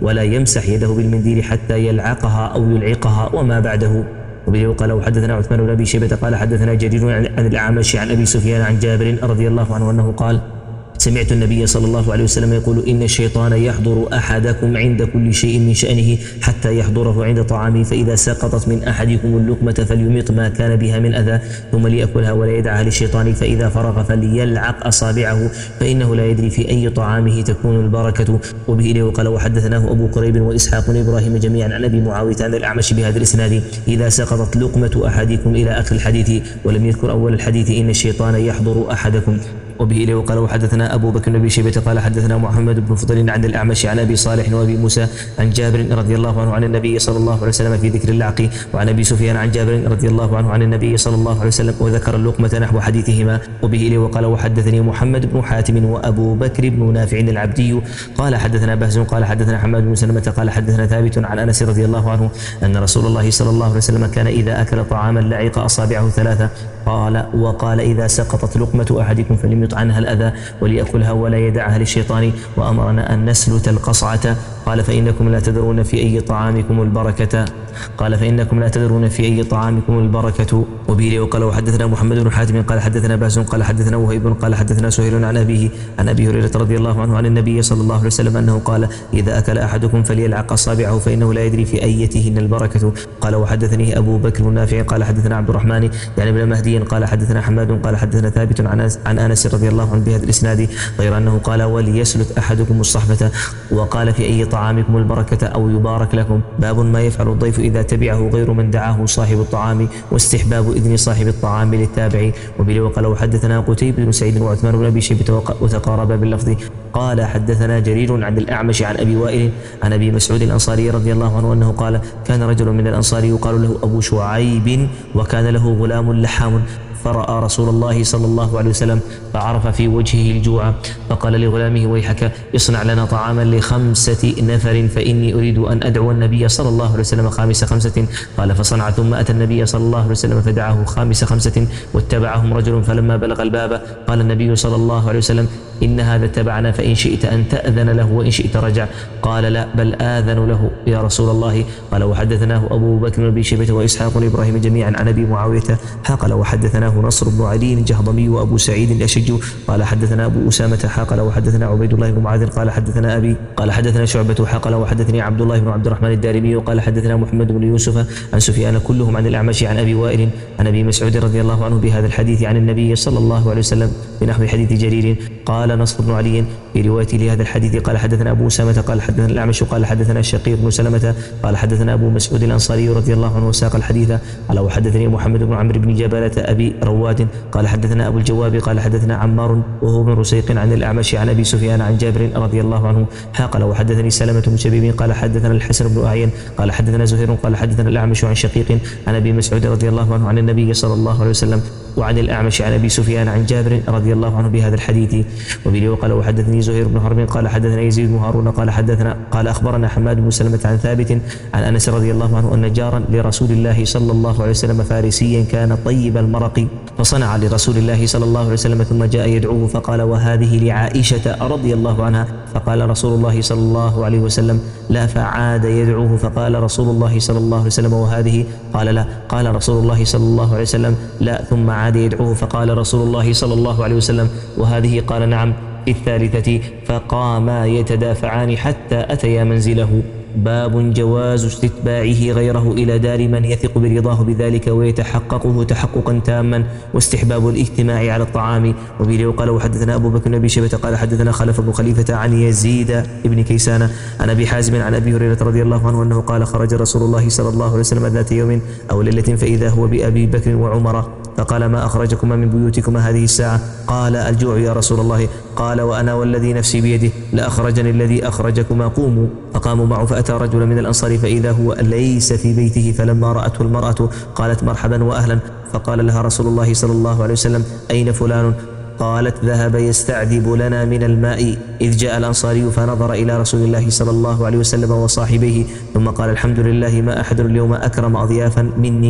ولا يمسح يده بالمنديل حتى يلعقها أو يلعقها وما بعده. وبه قال وحدثنا عثمان بن أبي شيبة قال حدثنا جرير عن الأعمش عن أبي سفيان عن جابر رضي الله عنه أنه قال سمعت النبي صلى الله عليه وسلم يقول إن الشيطان يحضر أحدكم عند كل شيء من شأنه حتى يحضره عند طعامه، فإذا سقطت من أحدكم اللقمة فليمط ما كان بها من أذى ثم ليأكلها ولا يدعها للشيطان، فإذا فرغ فليلعق أصابعه فإنه لا يدري في أي طعامه تكون البركة. وبه إليه وقال وحدثناه أبو قريب وإسحاق بن إبراهيم جميعا عن أبي معاوية عن الأعمش بهذا الإسناد إذا سقطت لقمة أحدكم إلى آخر الحديث، ولم يذكر أول الحديث إن الشيطان يحضر أحدكم. وبه إليه وقال وحدثنا أبو بكر بن أبي شيبة قال حدثنا محمد بن فضل عن الأعمش عن أبي صالح وأبي موسى عن جابر رضي الله عنه عن النبي صلى الله عليه وسلم في ذكر اللعق، وعن أبي سفيان عن جابر رضي الله عنه عن النبي صلى الله عليه وسلم وذكر اللقمة نحو حديثهما. وبه إليه وقال وحدثني محمد بن حاتم وأبو بكر بن نافع العبدي قال حدثنا بهز قال حدثنا حماد بن سلمة قال حدثنا ثابت عن أنس رضي الله عنه أن رسول الله صلى الله عليه وسلم كان إذا أكل طعاما لعق أصابعه ثلاثة قال وقال إذا سقطت لقمة أحدكم فليمط عنها الأذى وليأكلها ولا يدعها للشيطان، وأمرنا أن نسلت القصعة. قال فإنكم لا تدرون في أي طعامكم البركة قال فإنكم لا تدرون في أي طعامكم البركة. وبه وقال وحدثنا محمد بن حاتم قال حدثنا باز قال حدثنا وهيب قال حدثنا سهيل عن أبيه عن أبي هريرة رضي الله عنه عن النبي صلى الله عليه وسلم أنه قال إذا أكل أحدكم فليلعق أصابعه فإنه لا يدري في أيتهن البركة. قال وحدثني أبو بكر النافع قال حدثنا عبد الرحمن يعني ابن مهدي قال حدثنا حماد قال حدثنا ثابت عن عن أنس رضي الله عنه بهذا الإسناد غير أنه قال وليسلت أحدكم الصحفة، وقال في أي طعامكم البركة أو يبارك لكم. باب ما يفعل الضيف إذا تبعه غير من دعاه صاحب الطعام واستحباب إذن صاحب الطعام للتابع. وبه وقال وحدثنا قتيبة بن سعيد وعثمان بن أبي شيبة وتقاربا باللفظ. قال حدثنا جرير عن الأعمش عن أبي وائل عن أبي مسعود الأنصاري رضي الله عنه أنه قال كان رجل من الأنصار يقال له أبو شعيب وكان له غلام لحام، فرأى رسول الله صلى الله عليه وسلم فعرف في وجهه الجوع فقال لغلامه ويحك اصنع لنا طعاما لخمسة نفر فإني أريد أن أدعو النبي صلى الله عليه وسلم خامس خمسة. قال فصنع ثم أتى النبي صلى الله عليه وسلم فدعاه خامس خمسة واتبعهم رجل، فلما بلغ الباب قال النبي صلى الله عليه وسلم إن هذا اتبعنا فإن شئت أن تأذن له وإن شئت رجع. قال لا بل آذن له يا رسول الله. قال وحدثناه أبو بكر بن شيبة وإسحاق بن إبراهيم جميعا عن أبي معاوية قال وحدثناه نصر بن علي الجهضمي وأبو سعيد الأشج قال حدثنا أبو أسامة قال وحدثنا عبيد الله بن معاذ قال حدثنا أبي قال حدثنا شعبة قال وحدثني عبد الله بن عبد الرحمن الدارمي قال حدثنا محمد بن يوسف عن سفيان كلهم عن الأعمش عن أبي وائل عن أبي مسعود رضي الله عنه بهذا الحديث عن النبي صلى الله عليه وسلم بنحو حديث جرير. قال نصر بن علي في روايته لهذا الحديث قال حدثنا أبو أسامة قال حدثنا الأعمش قال حدثنا الشقيق بن سلمة قال حدثنا أبو مسعود الأنصاري رضي الله عنه وساق الحديث. قال وحدثني محمد بن عمرو بن جبالة أبي رواد قال حدثنا أبو الجواب قال حدثنا عمار وهو بن رسيق عن الأعمش عن أبي سفيان عن جابر رضي الله عنه قال وحدثني سلمة بن شبيب قال حدثنا الحسن بن أعين قال حدثنا زهير قال حدثنا الأعمش عن شقيق عن أبي مسعود رضي الله عنه عن النبي صلى الله عليه وسلم وعن الأعمش عن أبي سفيان عن جابر رضي الله عنه بهذا الحديث. وبه وقال وحدثني زهير بن حرب قال حدثنا يزيد بن هارون قال حدثنا قال أخبرنا حماد بن سلمة عن ثابت عن أنس رضي الله عنه أن جارا لرسول الله صلى الله عليه وسلم فارسيا كان طيب المرق فصنع لرسول الله صلى الله عليه وسلم ثم جاء يدعوه فقال وهذه لعائشة رضي الله عنها. فقال رسول الله صلى الله عليه وسلم لا، فعاد يدعوه فقال رسول الله صلى الله عليه وسلم وهذه قال لا. قال رسول الله صلى الله عليه وسلم لا، ثم عاد يدعوه فقال رسول الله صلى الله عليه وسلم وهذه قال نعم في الثالثة، فقاما يتدافعان حتى أتيا منزله. باب جواز استتباعه غيره إلى دار من يثق برضاه بذلك ويتحققه تحققا تاما، واستحباب الاجتماع على الطعام. وبه قال وحدثنا أبو بكر بن أبي شيبة قال حدثنا خلف بن خليفة عن يزيد بن كيسان عن أبي حازم عن أبي هريرة رضي الله عنه أنه قال خرج رسول الله صلى الله عليه وسلم ذات يوم أو ليلة فإذا هو بأبي بكر وعمر فقال ما أخرجكما من بيوتكما هذه الساعة؟ قال الجوع يا رسول الله. قال وأنا والذي نفسي بيده لأخرجني الذي أخرجكما، قوموا. فقاموا معه فأتى رجل من الأنصار فإذا هو ليس في بيته، فلما رأته المرأة قالت مرحبا وأهلا، فقال لها رسول الله صلى الله عليه وسلم أين فلان؟ قالت ذهب يستعذب لنا من الماء. إذ جاء الأنصاري فنظر إلى رسول الله صلى الله عليه وسلم وصاحبيه ثم قال الحمد لله ما أحد اليوم أكرم أضيافا مني.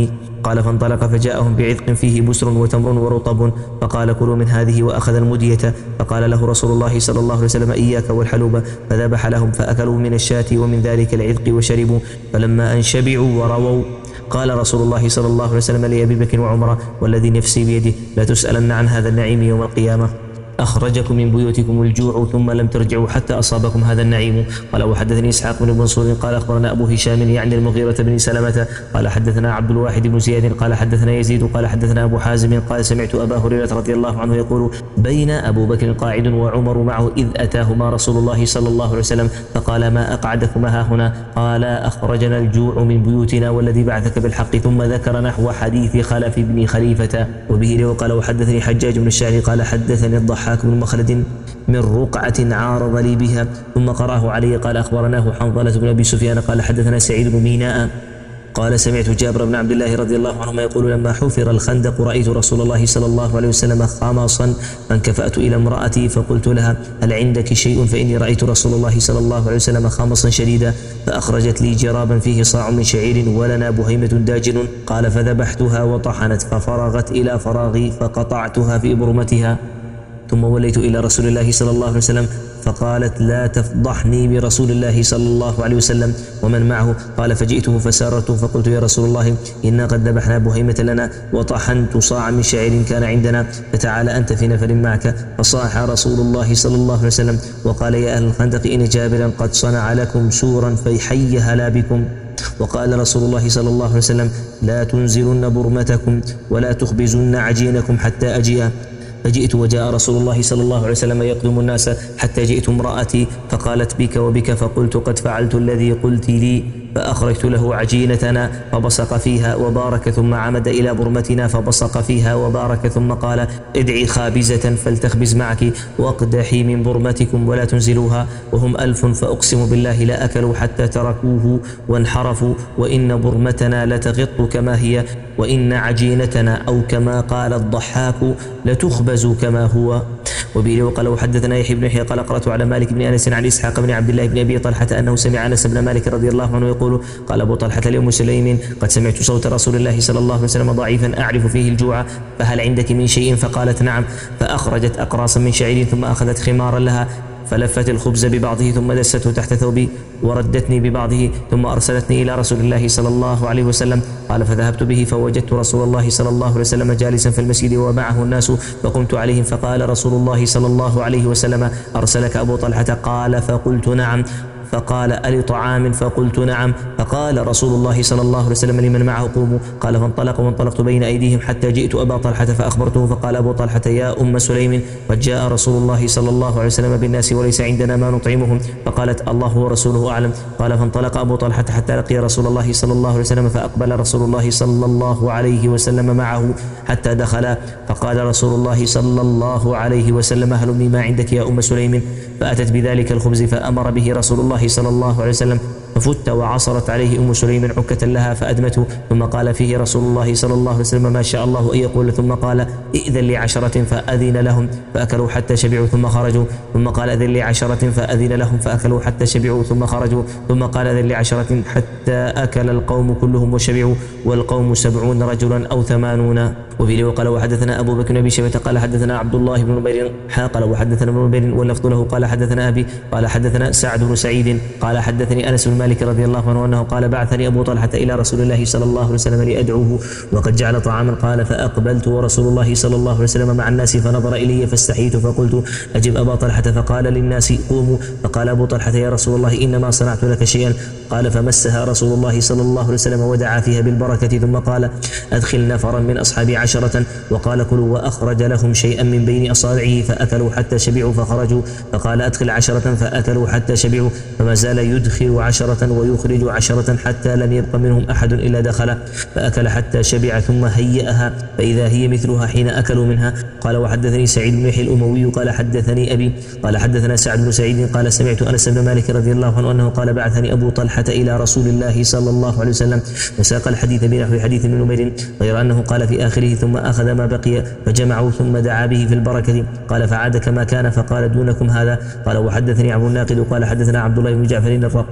قال فانطلق فجاءهم بعذق فيه بسر وتمر ورطب فقال كلوا من هذه وأخذ المدية. فقال له رسول الله صلى الله عليه وسلم إياك والحلوب، فذبح لهم فأكلوا من الشاة ومن ذلك العذق وشربوا. فلما أن شبعوا ورووا قال رسول الله صلى الله عليه وسلم لأبي بكر وعمر والذي نفسي بيده لتسألن عن هذا النعيم يوم القيامة. أخرجكم من بيوتكم الجوع ثم لم ترجعوا حتى أصابكم هذا النعيم. قال وحدثني إسحاق بن منصور قال أخبرنا أبو هشام يعني المغيرة بن سلمة قال حدثنا عبد الواحد بن زياد قال حدثنا يزيد قال حدثنا أبو حازم قال سمعت أبا هريرة رضي الله عنه يقول بين أبو بكر قاعد وعمر معه إذ أتاهما رسول الله صلى الله عليه وسلم فقال ما أقعدكما ها هنا؟ قال أخرجنا الجوع من بيوتنا والذي بعثك بالحق، ثم ذكر نحو حديث خلف بن خليفة. وبه وقال وحدثني حجاج بن الشعري قال حدثني الضحاك بن مخلد من رقعة عارض لي بها ثم قرأه علي قال أخبرناه حنظلة بن أبي سفيان قال حدثنا سعيد بن ميناء قال سمعت جابر بن عبد الله رضي الله عنهما يقول لما حفر الخندق رأيت رسول الله صلى الله عليه وسلم خمصا فانكفأت إلى امرأتي فقلت لها هل عندك شيء؟ فإني رأيت رسول الله صلى الله عليه وسلم خمصا شديدا، فأخرجت لي جرابا فيه صاع من شعير ولنا بهيمة داجن. قال فذبحتها وطحنت ففرغت إلى فراغي فقطعتها في برمتها، ثم وليت إلى رسول الله صلى الله عليه وسلم فقالت لا تفضحني برسول الله صلى الله عليه وسلم ومن معه. قال فجئته فسارته فقلت يا رسول الله إنا قد ذبحنا بهيمة لنا وطحنت صاع من شعير كان عندنا، فتعال أنت في نفر معك. فصاح رسول الله صلى الله عليه وسلم وقال يا أهل الخندق إن جابرا قد صنع لكم سورا فيحي هلا بكم. وقال رسول الله صلى الله عليه وسلم لا تنزلن برمتكم ولا تخبزن عجينكم حتى أجيء. فجئت وجاء رسول الله صلى الله عليه وسلم يقدم الناس حتى جئت امرأتي فقالت بك وبك، فقلت قد فعلت الذي قلت لي، فأخرجت له عجينتنا فبصق فيها وبارك، ثم عمد إلى برمتنا فبصق فيها وبارك، ثم قال ادعي خابزة فلتخبز معك واقدحي من برمتكم ولا تنزلوها وهم ألف، فأقسم بالله لا أكلوا حتى تركوه وانحرفوا، وإن برمتنا لتغط كما هي وإن عجينتنا أو كما قال الضحاك لتخبز كما هو. وبه وقال وحدثنا يحيى بن يحيى قال قرأت على مالك بن أنس عن إسحاق بن عبد الله بن أبي طلحة أنه سمع أنس بن مالك رضي الله عنه يقول قال أبو طلحة لأم سليم قد سمعت صوت رسول الله صلى الله عليه وسلم ضعيفا أعرف فيه الجوع، فهل عندك من شيء؟ فقالت نعم، فأخرجت أقراصا من شعير ثم أخذت خمارا لها فلفت الخبز ببعضه ثم دسته تحت ثوبي وردتني ببعضه ثم أرسلتني إلى رسول الله صلى الله عليه وسلم. قال فذهبت به فوجدت رسول الله صلى الله عليه وسلم جالسا في المسجد ومعه الناس، فقمت عليهم فقال رسول الله صلى الله عليه وسلم أرسلك أبو طلحة؟ قال فقلت نعم. فقال ألي طعام؟ فقلت نعم. فقال رسول الله صلى الله عليه وسلم لمن معه قوموا. قال فانطلق وانطلقت بين أيديهم حتى جئت أبا طلحة فأخبرته، فقال أبو طلحة يا أم سليم قد جاء رسول الله صلى الله عليه وسلم بالناس وليس عندنا ما نطعمهم. فقالت الله ورسوله أعلم. قال فانطلق أبو طلحة حتى لقي رسول الله صلى الله عليه وسلم، فأقبل رسول الله صلى الله عليه وسلم معه حتى دخلا، فقال رسول الله صلى الله عليه وسلم هلمي ما عندك يا أم سليم؟ فأتت بذلك الخبز فأمر به رسول الله صلى الله عليه وسلم، ففت وعصرت عليه أم سليم عكة لها فأدمته، ثم قال فيه رسول الله صلى الله عليه وسلم ما شاء الله أن يقول، ثم قال ائذن لعشرة فأذن لهم فأكلوا حتى شبعوا ثم خرجوا، ثم قال أذن لعشرة فأذن لهم فأكلوا حتى شبعوا ثم خرجوا، ثم قال أذن لعشرة حتى أكل القوم كلهم وشبعوا، والقوم سبعون رجلا أو ثمانون. وفي وقال وحدثنا أبو بكر بن شيبة قال حدثنا عبد الله بن نمير قال وحدثنا ابن نمير واللفظ له قال حدثنا أبي قال حدثنا سعد بن سعيد قال حدثني أنس بن مالك رضي الله عنه أنه قال بعثني أبو طلحة إلى رسول الله صلى الله عليه وسلم لأدعوه وقد جعل طعاما. قال فأقبلت ورسول الله صلى الله عليه وسلم مع الناس فنظر إلي فاستحييت فقلت أجب أبا طلحة، فقال للناس قوموا. فقال أبو طلحة يا رسول الله إنما صنعت لك شيئا. قال فمسها رسول الله صلى الله عليه وسلم ودعا فيها بالبركة، ثم قال أدخل نفرا من أصحابي عشرة، وقال كلوا، وأخرج لهم شيئا من بين أصابعه فأكلوا حتى شبعوا فخرجوا، فقال أدخل عشرة فأكلوا حتى شبعوا، فما زال يدخل عشرة ويخرج عشرة حتى لم يبق منهم أحد إلا دخل، فأكل حتى شبع ثم هيئها فإذا هي مثلها حين أكلوا منها. قال وحدثني سعيد بن يحيى الأموي قال حدثني أبي قال حدثنا سعد بن سعيد قال سمعت أنس بن مالك رضي الله عنه أنه قال بعثني أبو طلحة إلى رسول الله صلى الله عليه وسلم، وساق الحديث بنحو حديث ابن نمير غير أنه قال في آخره ثم أخذ ما بقي فجمعوا ثم دعا به في البركة، قال فعاد كما كان فقال دونكم هذا. قال وحدثني أبو الناقد قال حدثنا عبد الله بن جعفر الرقي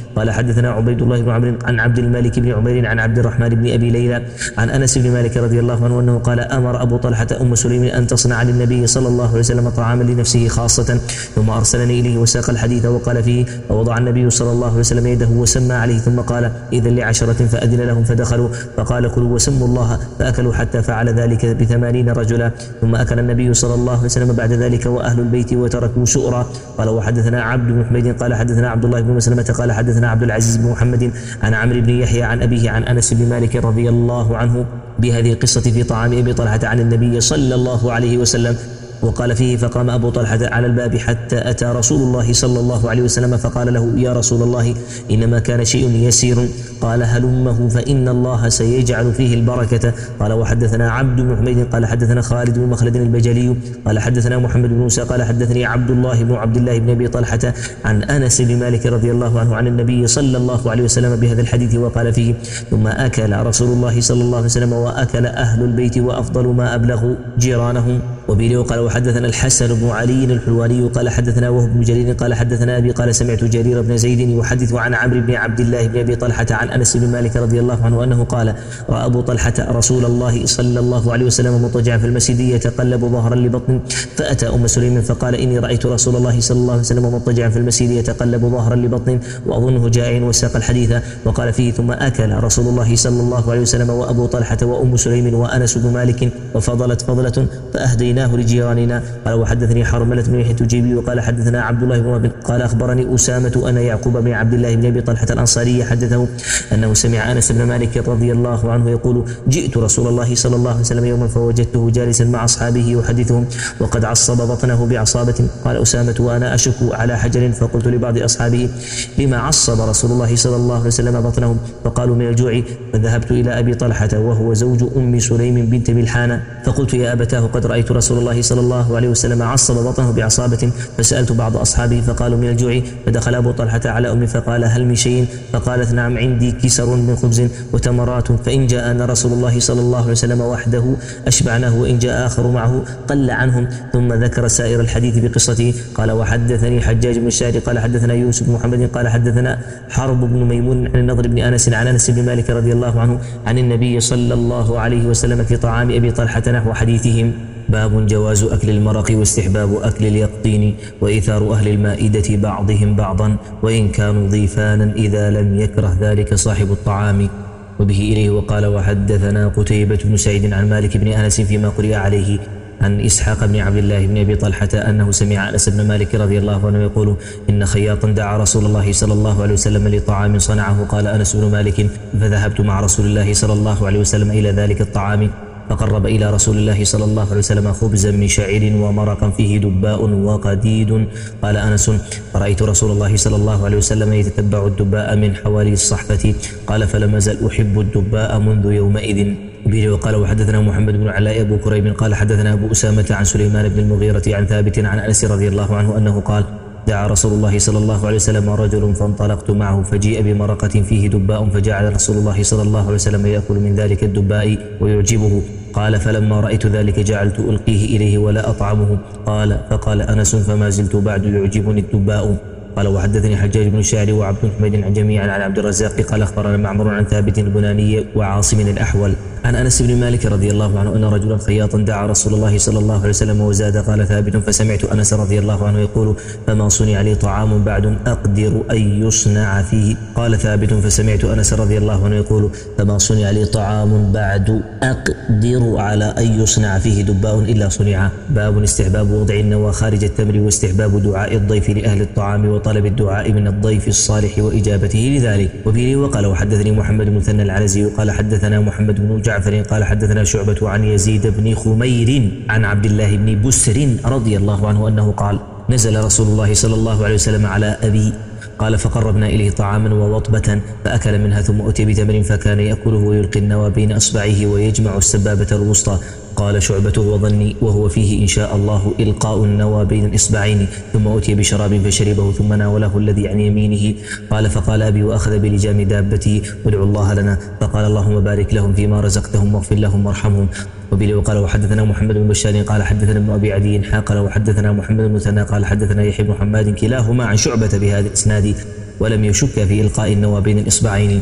قال حدثنا عبيد الله بن عمرو عن عبد الملك بن عمير عن عبد الرحمن بن أبي ليلى عن أنس بن مالك رضي الله عنه أنه قال أمر أبو طلحة أم سليم أن تصنع للنبي صلى الله عليه وسلم طعاما لنفسه خاصة ثم أرسلني إليه وساق الحديث وقال فيه فوضع النبي صلى الله عليه وسلم يده وسمى عليه ثم قال إذا لعشرة فأذن لهم فدخلوا فقال كلوا وسموا الله فأكلوا حتى فعل ذلك بثمانين رجلا ثم أكل النبي صلى الله عليه وسلم بعد ذلك وأهل البيت وتركوا سؤرا. قال وحدثنا عبد بن حميد قال حدثنا عبد الله بن مسلمة قال حدثنا عبد العزيز بن محمد عن عمرو بن يحيى عن أبيه عن أنس بن مالك رضي الله عنه بهذه القصة في طعام أبي طلحة عن النبي صلى الله عليه وسلم. وقال فيه فقام أبو طلحة على الباب حتى أتى رسول الله صلى الله عليه وسلم فقال له يا رسول الله إنما كان شيء يسير قال هلمه فإن الله سيجعل فيه البركة. قال وحدثنا عبد بن حميد قال حدثنا خالد بن مخلد البجلي قال حدثنا محمد بن موسى قال حدثني عبد الله بن عبد الله بن أبي طلحة عن أنس بن مالك رضي الله عنه عن النبي صلى الله عليه وسلم بهذا الحديث وقال فيه ثم أكل رسول الله صلى الله عليه وسلم وأكل أهل البيت وأفضل ما أبلغوا جيرانهم. وبه قال وحدثنا الحسن بن علي الحلواني قال حدثنا وهب بن جرير قال حدثنا أبي قال سمعت جرير بن زيد يحدث عن عمرو بن عبد الله بن أبي طلحة عن أنس بن مالك رضي الله عنه أنه قال رأى أبو طلحة رسول الله صلى الله عليه وسلم مضطجعا في المسجد يتقلب ظهرا لبطن فأتى أم سليم فقال إني رأيت رسول الله صلى الله عليه وسلم مضطجعا في المسجد يتقلب ظهرا لبطن وأظنه جائع وساق الحديث. وقال فيه ثم أكل رسول الله صلى الله عليه وسلم وأبو طلحة وأم سليم وأنس بن مالك وفضلت فضلة فأهديناه لجيراننا. قال وحدثني حرملة بن يحيى التجيبي وقال حدثنا عبد الله بن وهب قال أخبرني أسامة أن يعقوب بن عبد الله بن أبي طلحة الأنصاري حدثه أنه سمع أنس بن مالك رضي الله عنه يقول جئت رسول الله صلى الله عليه وسلم يوما فوجدته جالسا مع أصحابه يحدثهم وقد عصب بطنه بعصابة. قال أسامة وأنا أشك على حجر فقلت لبعض أصحابه لما عصب رسول الله صلى الله عليه وسلم بطنه فقالوا من الجوع فذهبت إلى أبي طلحة وهو زوج أم سليم بنت ملحان فقلت يا أبتاه قد رأيت رسول الله صلى الله عليه وسلم عصب بطنه بعصابة فسألت بعض أصحابه فقالوا من الجوع فدخل أبو طلحة على أمي فقال هل من شيء فقالت نعم عندي كسر من خبز وتمرات فإن جاءنا رسول الله صلى الله عليه وسلم وحده أشبعناه وإن جاء آخر معه قل عنهم. ثم ذكر سائر الحديث بقصته. قال وحدثني حجاج بن الشاعر قال حدثنا يوسف بن محمد قال حدثنا حرب بن ميمون عن النضر بن أنس عن أنس بن مالك رضي الله عنه عن النبي صلى الله عليه وسلم في طعام أبي طلحة نحو حديثهم. باب جواز أكل المرق واستحباب أكل اليقطين وإيثار أهل المائدة بعضهم بعضا وإن كانوا ضيفانا إذا لم يكره ذلك صاحب الطعام. وبه إليه وقال وحدثنا قتيبة بن سعيد عن مالك بن أنس فيما قرئ عليه عن إسحاق بن عبد الله بن أبي طلحة أنه سمع أنس بن مالك رضي الله عنه يقول إن خياطا دعا رسول الله صلى الله عليه وسلم لطعام صنعه. قال أنس بن مالك فذهبت مع رسول الله صلى الله عليه وسلم إلى ذلك الطعام فقرب إلى رسول الله صلى الله عليه وسلم خبزا من شعير ومرقا فيه دباء وقديد. قال أنس فرأيت رسول الله صلى الله عليه وسلم يتتبع الدباء من حوالي الصحفة. قال فلم أزل أحب الدباء منذ يومئذ. به وقال وحدثنا محمد بن علاء أبو كريب قال حدثنا أبو أسامة عن سليمان بن المغيرة عن ثابت عن أنس رضي الله عنه أنه قال دعا رسول الله صلى الله عليه وسلم رجل فانطلقت معه فجيء بمرقة فيه دباء فجعل رسول الله صلى الله عليه وسلم يأكل من ذلك الدباء ويعجبه. قال فلما رأيت ذلك جعلت ألقيه إليه ولا أطعمه. قال فقال أنس فما زلت بعد يعجبني الدباء. قال وحدثني حجاج بن الشاعر وعبد حميد عن جميعا عن عبد الرزاق قال أخبرنا معمر عن ثابت البناني وعاصم الأحول عن أنس بن مالك رضي الله عنه أن رجلا خياطا دعا رسول الله صلى الله عليه وسلم وزاد. قال ثابت فسمعت أنس رضي الله عنه يقول فما صنع لي طعام بعد أقدر أن يصنع فيه. قال ثابت فسمعت أنس رضي الله عنه يقول فما صنع لي طعام بعد أقدر على أن يصنع فيه دباء إلا صنع. باب استحباب وضع النوى خارج التمر واستحباب دعاء الضيف لأهل الطعام وطلب الدعاء من الضيف الصالح وإجابته لذلك. وبه وقال وحدثني محمد بن مثنى العنزي قال حدثنا محمد بن جعفر قال حدثنا شعبة عن يزيد بن خمير عن عبد الله بن بسر رضي الله عنه أنه قال نزل رسول الله صلى الله عليه وسلم على أبي قال فقربنا إليه طعاما ووطبة فأكل منها ثم أتي بتمر فكان يأكله ويلقي النوى بين أصبعه ويجمع السبابة الوسطى. قال شعبة وظني وهو فيه إن شاء الله إلقاء النوى بين الإصبعين ثم أتي بشراب فشربه ثم ناوله الذي عن يمينه. قال فقال أبي وأخذ بلجام دابته وادعوا الله لنا فقال اللهم بارك لهم فيما رزقتهم واغفر لهم وارحمهم. وبه وقال وحدثنا محمد بن بشار قال حدثنا ابن أبي عدي قال وحدثنا محمد بن مثنى قال حدثنا يحيى بن حماد كلاهما عن شعبة بهذا الإسناد. ولم يشك في إلقاء النوى بين الإصبعين.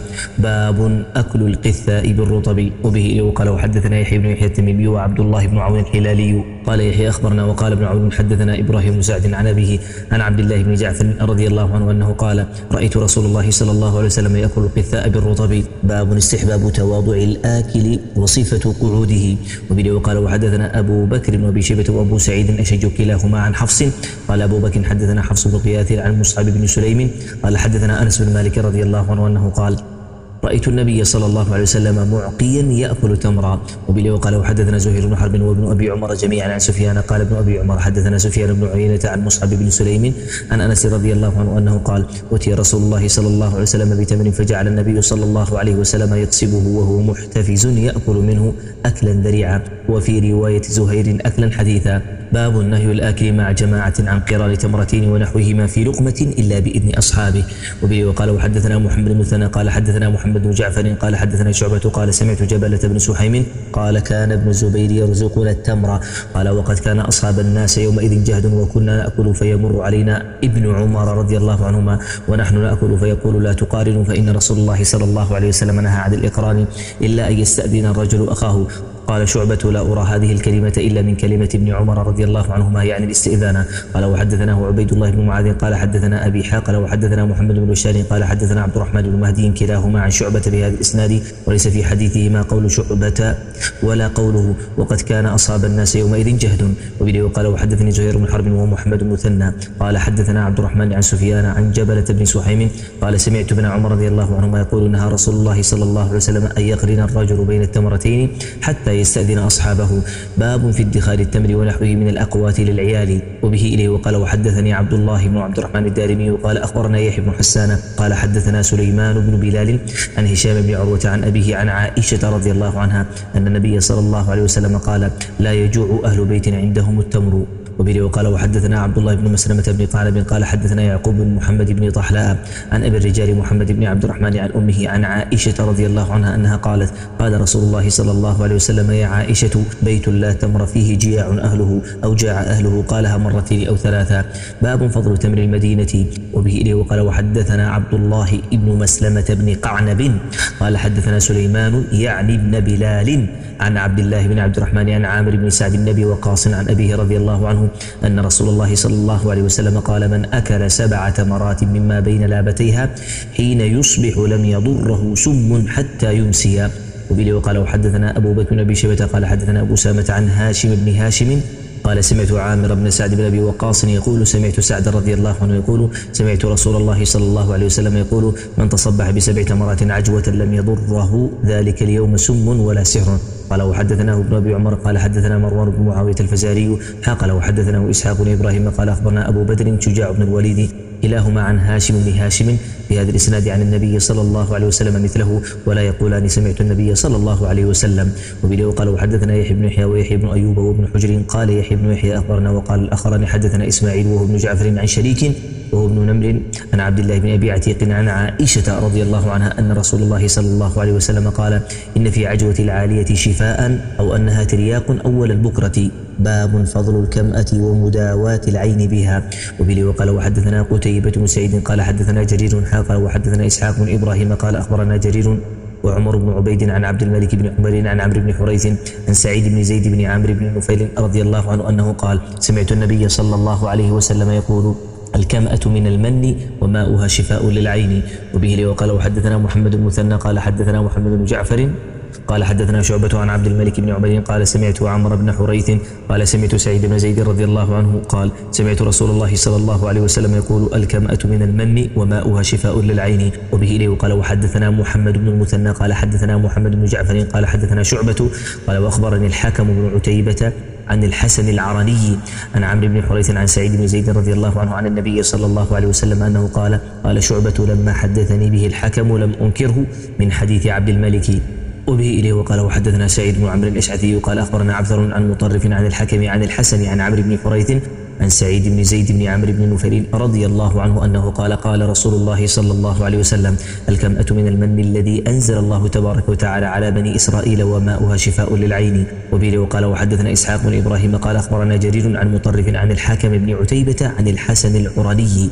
باب أكل القثاء بالرطب. وبه وقال وحدثنا يحيى بن يحيى التميمي وعبد الله بن عون الحلالي قال يحيى أخبرنا وقال ابن عون حدثنا إبراهيم بن سعد عن أبيه عن عبد الله بن جعفر رضي الله عنه أنه قال رأيت رسول الله صلى الله عليه وسلم يأكل القثاء بالرطب. باب استحباب تواضع الآكل وصفة قعوده. وبه وقال وحدثنا أبو بكر وأبي شيبة وأبو سعيد أشج كلاهما عن حفص قال أبو بكر حدثنا حفص بن غياث عن مصعب بن سليم قال حدثنا أنس بن مالك رضي الله عنه أنه قال رأيت النبي صلى الله عليه وسلم معقيا يأكل تمرا. وبه وقال وحدثنا زهير بن حرب وابن أبي عمر جميعا عن سفيان قال ابن أبي عمر حدثنا سفيان بن عيينة عن مصعب بن سليم عن أنس رضي الله عنه أنه قال أتي رسول الله صلى الله عليه وسلم بتمر فجعل النبي صلى الله عليه وسلم يقصبه وهو محتفز يأكل منه أكلا ذريعا. وفي رواية زهير أكلا حديثا. باب النهي الآكل مع جماعة عن قرار تمرتين ونحوهما في لقمة إلا بإذن أصحابه. وبه وقال وحدثنا محمد بن مثنى قال حدثنا محمد بن جعفر قال حدثنا شعبة قال سمعت جبلة بن سحيم قال كان ابن الزبير يرزقنا التمر قال وقد كان أصحاب الناس يومئذ جهد وكنا نأكل فيمر علينا ابن عمر رضي الله عنهما ونحن نأكل فيقول لا تقارنوا فإن رسول الله صلى الله عليه وسلم نهى عن الإقران إلا أن يستأذن الرجل أخاه. قال شعبة لا أرى هذه الكلمة إلا من كلمة ابن عمر رضي الله عنهما يعني الاستئذان. قال وحدثناه عبيد الله بن معاذ قال حدثنا أبي حا قال وحدثنا محمد بن بشار قال حدثنا عبد الرحمن بن مهدي كلاهما عن شعبة بهذا الإسناد وليس في حديثهما قول شعبة ولا قوله وقد كان أصحاب الناس يومئذ جهد. وبه وقال وحدثني زهير بن حرب ومحمد بن مثنى قال حدثنا عبد الرحمن عن سفيان عن جبلة بن سحيم قال سمعت ابن عمر رضي الله عنهما يقول نهى رسول الله صلى الله عليه وسلم أن يقرن الرجل بين التمرتين حتى يستأذن أصحابه. باب في ادخار التمر ونحوه من الأقوات للعيال. وبه إليه وقال وحدثني عبد الله بن عبد الرحمن الدارمي وقال أخبرنا يحيى بن حسان قال حدثنا سليمان بن بلال عن هشام بن عروة عن أبيه عن عائشة رضي الله عنها أن النبي صلى الله عليه وسلم قال لا يجوع أهل بيت عندهم التمر. وبه وقال وحدثنا عبد الله بن مسلمة بن قعنب قال حدثنا يعقوب بن محمد بن طحلاء عن أبي الرجال محمد بن عبد الرحمن عن أمه عن عائشة رضي الله عنها أنها قالت قال رسول الله صلى الله عليه وسلم يا عائشة بيت لا تمر فيه جياع أهله أو جاع أهله قالها مرتين أو ثلاثا. باب فضل تمر المدينة. وبه إليه وقال وحدثنا عبد الله بن مسلمة بن قعنب قال حدثنا سليمان يعني ابن بلال عن عبد الله بن عبد الرحمن عن عامر بن سعد بن أبي وقاص عن أبيه رضي الله عنه أن رسول الله صلى الله عليه وسلم قال من أكل سبع تمرات مما بين لابتيها حين يصبح لم يضره سم حتى يمسي. وبه وقال وحدثنا أبو بكر بن أبي شيبة قال حدثنا أبو سامة عن هاشم بن هاشم قال سمعت عامر بن سعد بن أبي وقاص يقول سمعت سعد رضي الله عنه يقول سمعت رسول الله صلى الله عليه وسلم يقول من تصبح بسبع تمرات عجوة لم يضره ذلك اليوم سم ولا سحر. قال وحدثناه ابن أبي عمر قال حدثنا مروان بن معاوية الفزاري قال وحدثناه إسحاق بن إبراهيم قال أخبرنا أبو بدر شجاع بن الوليد كلاهما عن هاشم بن هاشم بهذا الإسناد عن النبي صلى الله عليه وسلم مثله ولا يقولان سمعت النبي صلى الله عليه وسلم. وبه قال وحدثنا يحيى بن يحيى ويحيى بن أيوب وابن حجر قال يحيى بن يحيى أخبرنا وقال الآخران حدثنا إسماعيل وهو ابن جعفر عن شريك وهو ابن نمر عن عبد الله بن أبي عتيق عن عائشة رضي الله عنها أن رسول الله صلى الله عليه وسلم قال إن في عجوة العالية شفاء أو أنها ترياق أول البكرة. باب فضل الكمأة ومداواة العين بها. وبه وقال وحدثنا قتيبة بن سعيد قال حدثنا جرير قال وحدثنا إسحاق بن إبراهيم قال أخبرنا جرير وعمر بن عبيد عن عبد الملك بن عمر عن عمرو بن حريث عن سعيد بن زيد بن عمرو بن نفيل رضي الله عنه أنه قال سمعت النبي صلى الله عليه وسلم يقول الكمأة من المن وماؤها شفاء للعين. وبه وقال وحدثنا محمد بن مثنى قال حدثنا محمد بن جعفر قال حدثنا شعبة عن عبد الملك بن عمر قال سمعت عمرو بن حريث قال سمعت سعيد بن زيد رضي الله عنه قال سمعت رسول الله صلى الله عليه وسلم يقول الكمأة من المن وماؤها شفاء للعين. وبه إليه قال وحدثنا محمد بن المثنى قال حدثنا محمد بن جعفر قال حدثنا شعبة قال وأخبرني الحكم بن عتيبة عن الحسن العرني عن عمرو بن حريث عن سعيد بن زيد رضي الله عنه عن النبي صلى الله عليه وسلم أنه قال قال شعبة لما حدثني به الحكم لم أنكره من حديث عبد الملك. وبه إليه وقال وحدثنا سعيد بن عمرو الأشعثي قال أخبرنا عبثر عن مطرف عن الحكم عن الحسن عن عمرو بن حريث عن سعيد بن زيد بن عمرو بن نفيل رضي الله عنه أنه قال قال رسول الله صلى الله عليه وسلم الكمأة من المن الذي أنزل الله تبارك وتعالى على بني إسرائيل وماؤها شفاء للعين. وبه وقال وحدثنا إسحاق بن إبراهيم قال أخبرنا جرير عن مطرف عن الحكم بن عتيبة عن الحسن العرني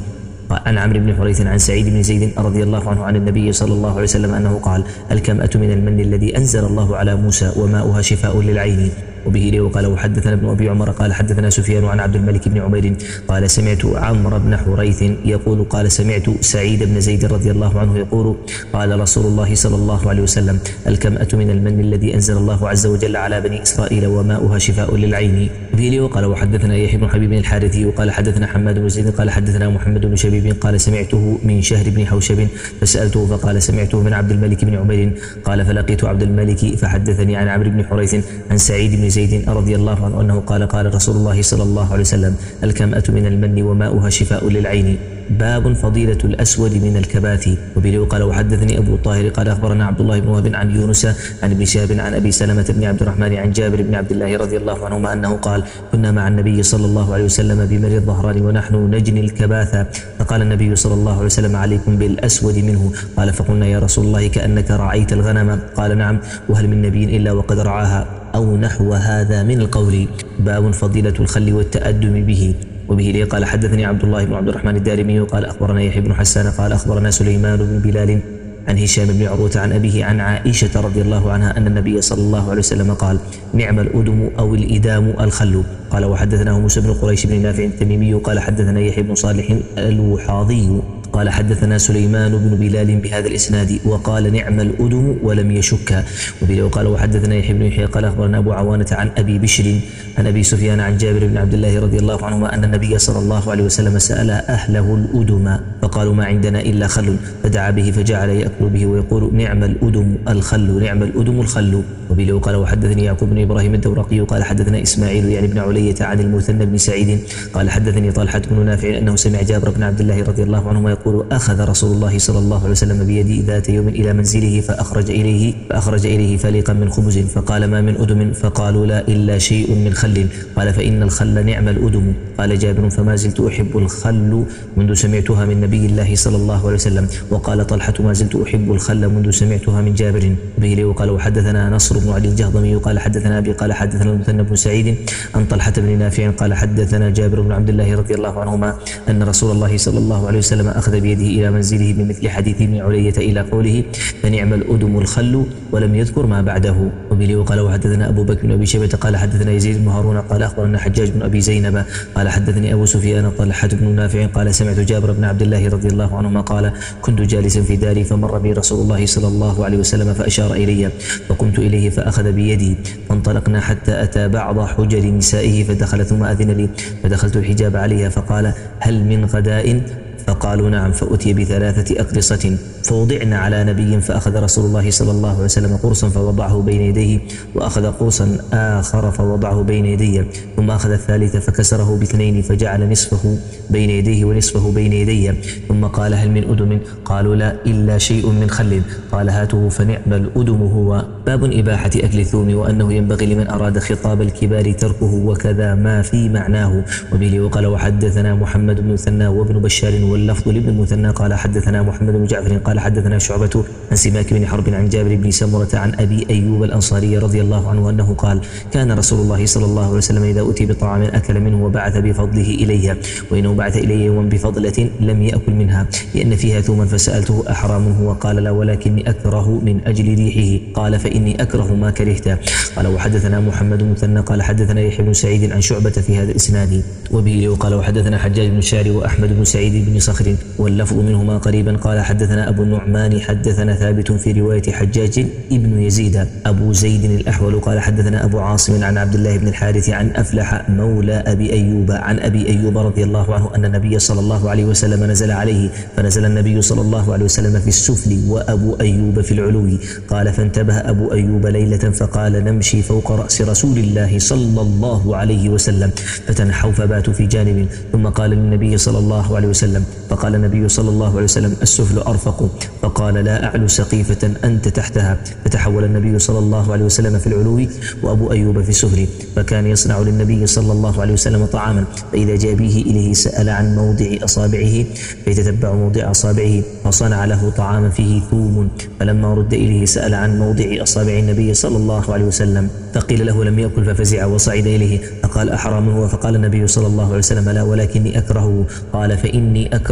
عن عمرو بن حريث عن سعيد بن زيد رضي الله عنه عن النبي صلى الله عليه وسلم أنه قال: الكمأة من المن الذي أنزل الله على موسى وماؤها شفاء للعين. وبه لي وقال وحدثنا ابن أبي عمر قال حدثنا سفيان عن عبد الملك بن عمير قال سمعت عمرو بن حريث يقول قال سمعت سعيد بن زيد رضي الله عنه يقول قال رسول الله صلى الله عليه وسلم: الكمأة من المن الذي أنزل الله عز وجل على بني إسرائيل وماؤها شفاء للعين. وبه لي وقال وحدثنا يحيى بن حبيب الحارثي وقال حدثنا حماد بن زيد قال حدثنا محمد بن شبيب قال سمعته من شهر بن حوشب فسألته فقال سمعته من عبد الملك بن عمير قال فلقيت عبد الملك فحدثني عن عمرو بن حريث عن سعيد بن زيد رضي الله عنه أنه قال قال رسول الله صلى الله عليه وسلم: الكمأة من المن وماؤها شفاء للعين. باب فضيلة الأسود من الكباث. وبه قال وحدثني أبو الطاهر قال أخبرنا عبد الله بن وهب عن يونس عن ابن شهاب عن أبي سلمة بن عبد الرحمن عن جابر بن عبد الله رضي الله عنهما أنه قال: كنا مع النبي صلى الله عليه وسلم بمري الظهران ونحن نجني الكباث، فقال النبي صلى الله عليه وسلم: عليكم بالأسود منه. قال فقلنا يا رسول الله كأنك رعيت الغنم. قال نعم، وهل من نبي إلا وقد رعاها، أو نحو هذا من القول. باب فضيلة الخل والتأدم به. وبه لي قال حدثني عبد الله بن عبد الرحمن الدارمي قال أخبرنا يحيى بن حسان قال أخبرنا سليمان بن بلال عن هشام بن عروة عن أبيه عن عائشة رضي الله عنها أن النبي صلى الله عليه وسلم قال: نعم الأدم أو الإدام الخل. قال وحدثناه موسى بن قريش بن نافع التميمي قال حدثنا يحيى بن صالح الوحاضي قال حدثنا سليمان بن بلال بهذا الإسناد وقال: نعم الأدم ولم يشك. وبه قال وحدثنا يحيى بن يحيى قال أخبرنا أبو عوانة عن أبي بشر عن أبي سفيان عن جابر بن عبد الله رضي الله عنهما أن النبي صلى الله عليه وسلم سأل أهله الأدم فقالوا: ما عندنا إلا خل، فدعا به فجعل يأكل به ويقول: نعم الأدم الخل، نعم الأدم الخل. وبه قال وحدثني يعقوب بن إبراهيم الدورقي قال حدثنا إسماعيل يعني بن علية عن المثنى بن سعيد قال حدثني طلحة بن نافع أنه سمع جابر بن عبد الله رضي الله عنهما يقول: أخذ رسول الله صلى الله عليه وسلم بيدي ذات يوم إلى منزله فأخرج إليه فأخرج إليه فليقا من خبز فقال: ما من أدم؟ فقالوا: لا إلا شيء من خل. قال: فإن الخل نعم الأدم. قال جابر: فما زلت أحب الخل منذ سمعتها من نبي الله صلى الله عليه وسلم. وقال طلحة: ما زلت أحب الخل منذ سمعتها من جابر. به لي وقال وحدثنا نصر بن علي الجهضمي قال حدثنا أبي قال حدثنا المثنى بن سعيد عن طلحة بن نافع قال حدثنا جابر بن عبد الله رضي الله عنهما أن رسول الله صلى الله عليه وسلم أخذ بيده إلى منزله بمثل حديث ابن علية إلى قوله: فنعم الأدم الخل، ولم يذكر ما بعده. وبه وقال وحدثنا أبو بكر بن أبي شيبة قال حدثنا يزيد بن هارون قال أخبرنا حجاج بن أبي زينب قال حدثني أبو سفيان طلحة بن نافع قال سمعت جابر بن عبد الله رضي الله عنهما قال: كنت جالسا في داري فمر بي رسول الله صلى الله عليه وسلم فأشار إلي فقمت إليه فأخذ بيدي فانطلقنا حتى أتى بعض حجر نسائه فدخل ثم أذن لي فدخلت الحجاب عليها فقال: هل من غداء؟ فقالوا: نعم. فأتي بثلاثة أقرصة فوضعنا على نبي فأخذ رسول الله صلى الله عليه وسلم قرصا فوضعه بين يديه وأخذ قرصا آخر فوضعه بين يدي ثم أخذ الثالث فكسره باثنين فجعل نصفه بين يديه ونصفه بين يدي ثم قال: هل من أدم؟ قالوا: لا إلا شيء من خل. قال: هاته فنعم الأدم هو. باب إباحة أكل الثوم وأنه ينبغي لمن أراد خطاب الكبار تركه وكذا ما في معناه. وبه وقال وحدثنا محمد بن مثنى وابن بشار واللفظ لابن المثنى قال حدثنا محمد بن جعفر قال حدثنا شعبة عن سماك بن حرب عن جابر بن سمرة عن أبي أيوب الأنصاري رضي الله عنه أنه قال: كان رسول الله صلى الله عليه وسلم إذا أتي بطعام أكل منه وبعث بفضله إليها، وإنه بعث إليه يوما بفضلة لم يأكل منها لأن فيها ثوما فسألته: أحرام هو؟ قال: لا، ولكني أكره من أجل ريحه. قال: فإني أكره ما كرهته. قال وحدثنا محمد بن مثنى قال حدثنا يحيى بن سعيد عن شعبة في هذا الإسناد. وبه وقال وحدثنا حجاج بن الشاعر وأحمد بن سعيد بن صخر واللفظ منهما قريبا قال حدثنا أبو النعمان حدثنا ثابت في رواية حجاج ابن يزيد أبو زيد الأحول قال حدثنا أبو عاصم عن عبد الله بن الحارث عن أفلح مولى أبي أيوب عن أبي أيوب رضي الله عنه أن النبي صلى الله عليه وسلم نزل عليه فنزل النبي صلى الله عليه وسلم في السفل وأبو أيوب في العلو. قال: فانتبه أبو أيوب ليلة فقال: نمشي فوق رأس رسول الله صلى الله عليه وسلم، فتنحوا فباتوا في جانب، ثم قال للنبي صلى الله عليه وسلم فقال النبي صلى الله عليه وسلم: السفل أرفق. فقال: لا أعلو سقيفة أنت تحتها. فتحول النبي صلى الله عليه وسلم في العلو وأبو أيوب في السفل، فكان يصنع للنبي صلى الله عليه وسلم طعاما فإذا جاء به إليه سأل عن موضع أصابعه فيتتبع موضع أصابعه فصنع له طعاما فيه ثوم، فلما رد إليه سأل عن موضع أصابع النبي صلى الله عليه وسلم فقيل له: لم يأكل، ففزع وصعد إليه فقال: أحرام هو؟ فقال النبي صلى الله عليه وسلم: لا، ولكني أكرهه. قال: فإني أكره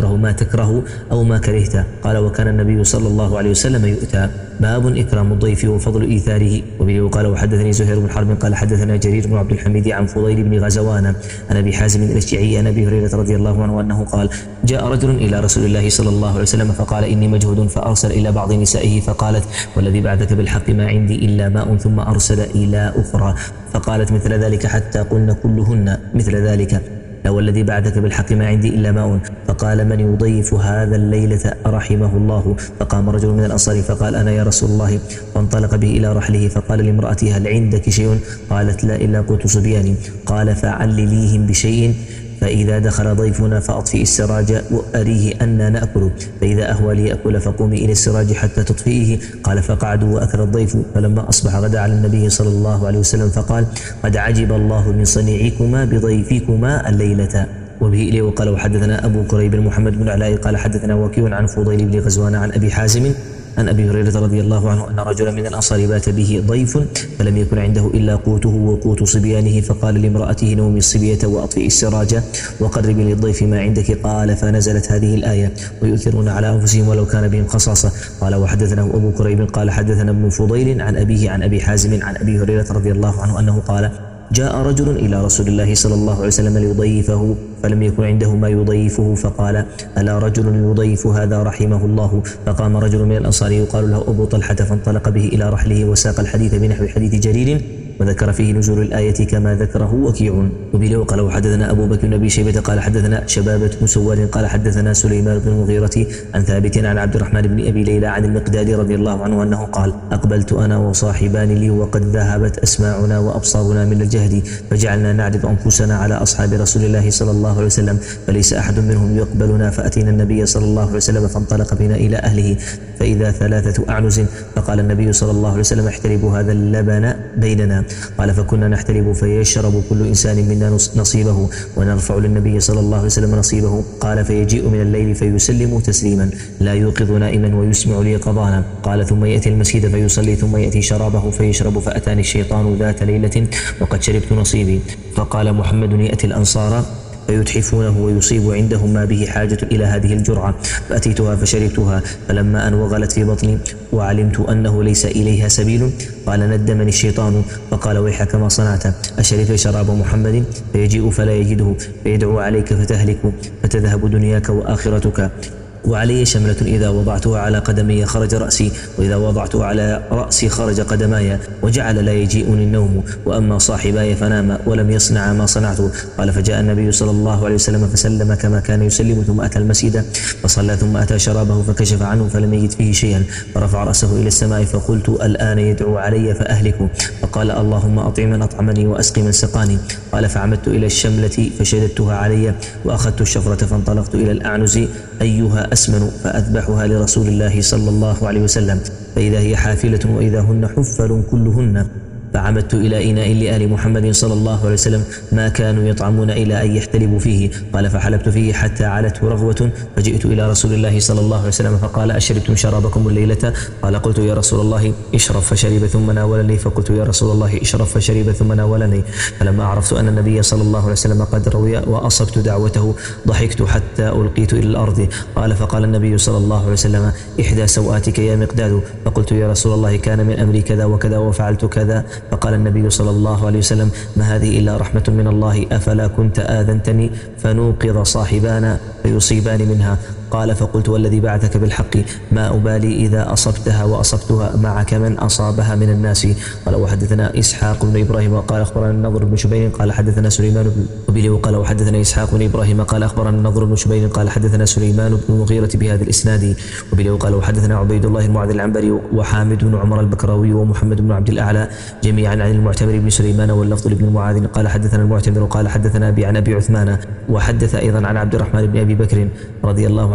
له ما تكره أو ما كرهت. قال وكان النبي صلى الله عليه وسلم يؤتى. باب إكرام الضيف وفضل إيثاره. وبه قال وحدثني زهير بن حرب قال حدثنا جرير بن عبد الحميد عن فضيل بن غزوان عن أبي حازم الأشجعي عن أبي هريرة رضي الله عنه أنه قال جاء رجل إلى رسول الله صلى الله عليه وسلم فقال إني مجهود، فأرسل إلى بعض نسائه فقالت والذي بعثك بالحق ما عندي إلا ماء، ثم أرسل إلى أخرى فقالت مثل ذلك حتى قلن كلهن مثل ذلك، والذي بعثك بالحق ما عندي إلا ماء. فقال من يضيف هذا الليلة رحمه الله. فقام رجل من الأنصار فقال أنا يا رسول الله، فانطلق به إلى رحله فقال لامرأته هل عندك شيء؟ قالت لا إلا قوت صبياني. قال فعلليهم بشيء، فإذا دخل ضيفنا فأطفئ السراج وأريه أن نأكل، فإذا أهوى ليأكل فقومي إلى السراج حتى تطفئه. قال فقعدوا وأكل الضيف، فلما أصبح غدا على النبي صلى الله عليه وسلم فقال قد عجب الله من صنيعكما بضيفكما الليلة. وبه إليه وقال وحدثنا أبو كريب محمد بن علاء قال حدثنا وكيع عن فضيل بن غزوان عن أبي حازم عن أبي هريرة رضي الله عنه أن رجلا من الأنصار بات به ضيف فلم يكن عنده إلا قوته وقوت صبيانه، فقال لامرأته نومي الصبية وأطفئي السراج وقربي للضيف ما عندك. قال فنزلت هذه الآية ويؤثرون على أنفسهم ولو كان بهم خصاصة. قال وحدثناه أبو كريب قال حدثنا ابن فضيل عن أبيه عن أبي حازم عن أبي هريرة رضي الله عنه أنه قال جاء رجل إلى رسول الله صلى الله عليه وسلم ليضيفه فلم يكن عنده ما يضيفه، فقال ألا رجل يضيف هذا رحمه الله؟ فقام رجل من الأنصار يقال له أبو طلحة فانطلق به إلى رحله وساق الحديث بنحو حديث جرير وذكر فيه نزول الآية كما ذكره وكيع. وبه قال وحدثنا أبو بكر بن أبي شيبة قال حدثنا شبابة بن سوار قال حدثنا سليمان بن المغيرة عن ثابت عن عبد الرحمن بن أبي ليلى عن المقداد رضي الله عنه أنه قال أقبلت أنا وصاحبان لي وقد ذهبت أسماعنا وأبصارنا من الجهد، فجعلنا نعرض أنفسنا على أصحاب رسول الله صلى الله عليه وسلم فليس أحد منهم يقبلنا، فأتينا النبي صلى الله عليه وسلم فانطلق بنا إلى أهله فإذا ثلاثة أعنز، فقال النبي صلى الله عليه وسلم احتربوا هذا اللبن بيننا. قال فكنا نحترب فيشرب كل إنسان منا نصيبه ونرفع للنبي صلى الله عليه وسلم نصيبه. قال فيجيء من الليل فيسلم تسليما لا يوقظ نائما ويسمع لي قضانا. قال ثم يأتي المسجد فيصلي ثم يأتي شرابه فيشرب، فأتاني الشيطان ذات ليلة وقد شربت نصيبي. فقال محمد يأتي الأنصار فيتحفونه ويصيب عندهم ما به حاجة إلى هذه الجرعة، فأتيتها فشربتها، فلما أن وغلت في بطني وعلمت أنه ليس إليها سبيل قال ندمني الشيطان فقال ويحك ما صنعت، أشربت شراب محمد؟ فيجيء فلا يجده فيدعو عليك فتهلك فتذهب دنياك وآخرتك، وعلي شملة إذا وضعتها على قدمي خرج رأسي وإذا وضعتها على رأسي خرج قدماي، وجعل لا يجيئني النوم، وأما صاحباي فنام ولم يصنع ما صنعت. قال فجاء النبي صلى الله عليه وسلم فسلم كما كان يسلم ثم أتى المسجد فصلى ثم أتى شرابه فكشف عنه فلم يجد فيه شيئا فرفع رأسه إلى السماء فقلت الآن يدعو علي فأهلك، فقال اللهم أطع من أطعمني وأسقي من سقاني. قال فعمدت إلى الشملة فشددتها علي وأخذت الشفرة فانطلقت إلى الأعنز أيها أسمن فأذبحها لرسول الله صلى الله عليه وسلم، فإذا هي حافلة وإذا هن حفل كلهن. فعمدت إلى إناء لآل محمد صلى الله عليه وسلم ما كانوا يطعمون إلى أن يحتلبوا فيه. قال فحلبت فيه حتى علته رغوة فجئت إلى رسول الله صلى الله عليه وسلم فقال أشربتم شرابكم الليلة؟ قال قلت يا رسول الله اشرب، فشرب ثم ناولني، فقلت يا رسول الله اشرب، فشرب ثم ناولني. فلما عرفت أن النبي صلى الله عليه وسلم قد روي وأصبت دعوته ضحكت حتى ألقيت إلى الأرض. قال فقال النبي صلى الله عليه وسلم إحدى سوآتك يا مقداد، فقلت يا رسول الله كان من أمري كذا وكذا وفعلت كذا. فقال النبي صلى الله عليه وسلم ما هذه إلا رحمة من الله، أفلا كنت آذنتني فنوقظ صاحبانا فيصيبان منها. قال فقلت والذي بعثك بالحق ما أبالي إذا أصبتها وأصبتها معك من أصابها من الناس. قال وحدثنا إسحاق بن إبراهيم قال أخبرنا النضر بن شبير قال حدثنا سليمان بن أبي وقال وحدثنا إسحاق بن إبراهيم قال أخبرنا النضر بن شبير قال حدثنا سليمان بن المغيرة بهذا الإسناد. وبه وقال وحدثنا عبيد الله المعذ العنبري وحامد بن عمر البكراوي ومحمد بن عبد الأعلى جميعا عن المعتمر بن سليمان واللفظ لابن المعاذ قال حدثنا المعتمر قال حدثنا أبي عن أبي عثمان، وحدث أيضا عن عبد الرحمن بن أبي بكر رضي الله عنه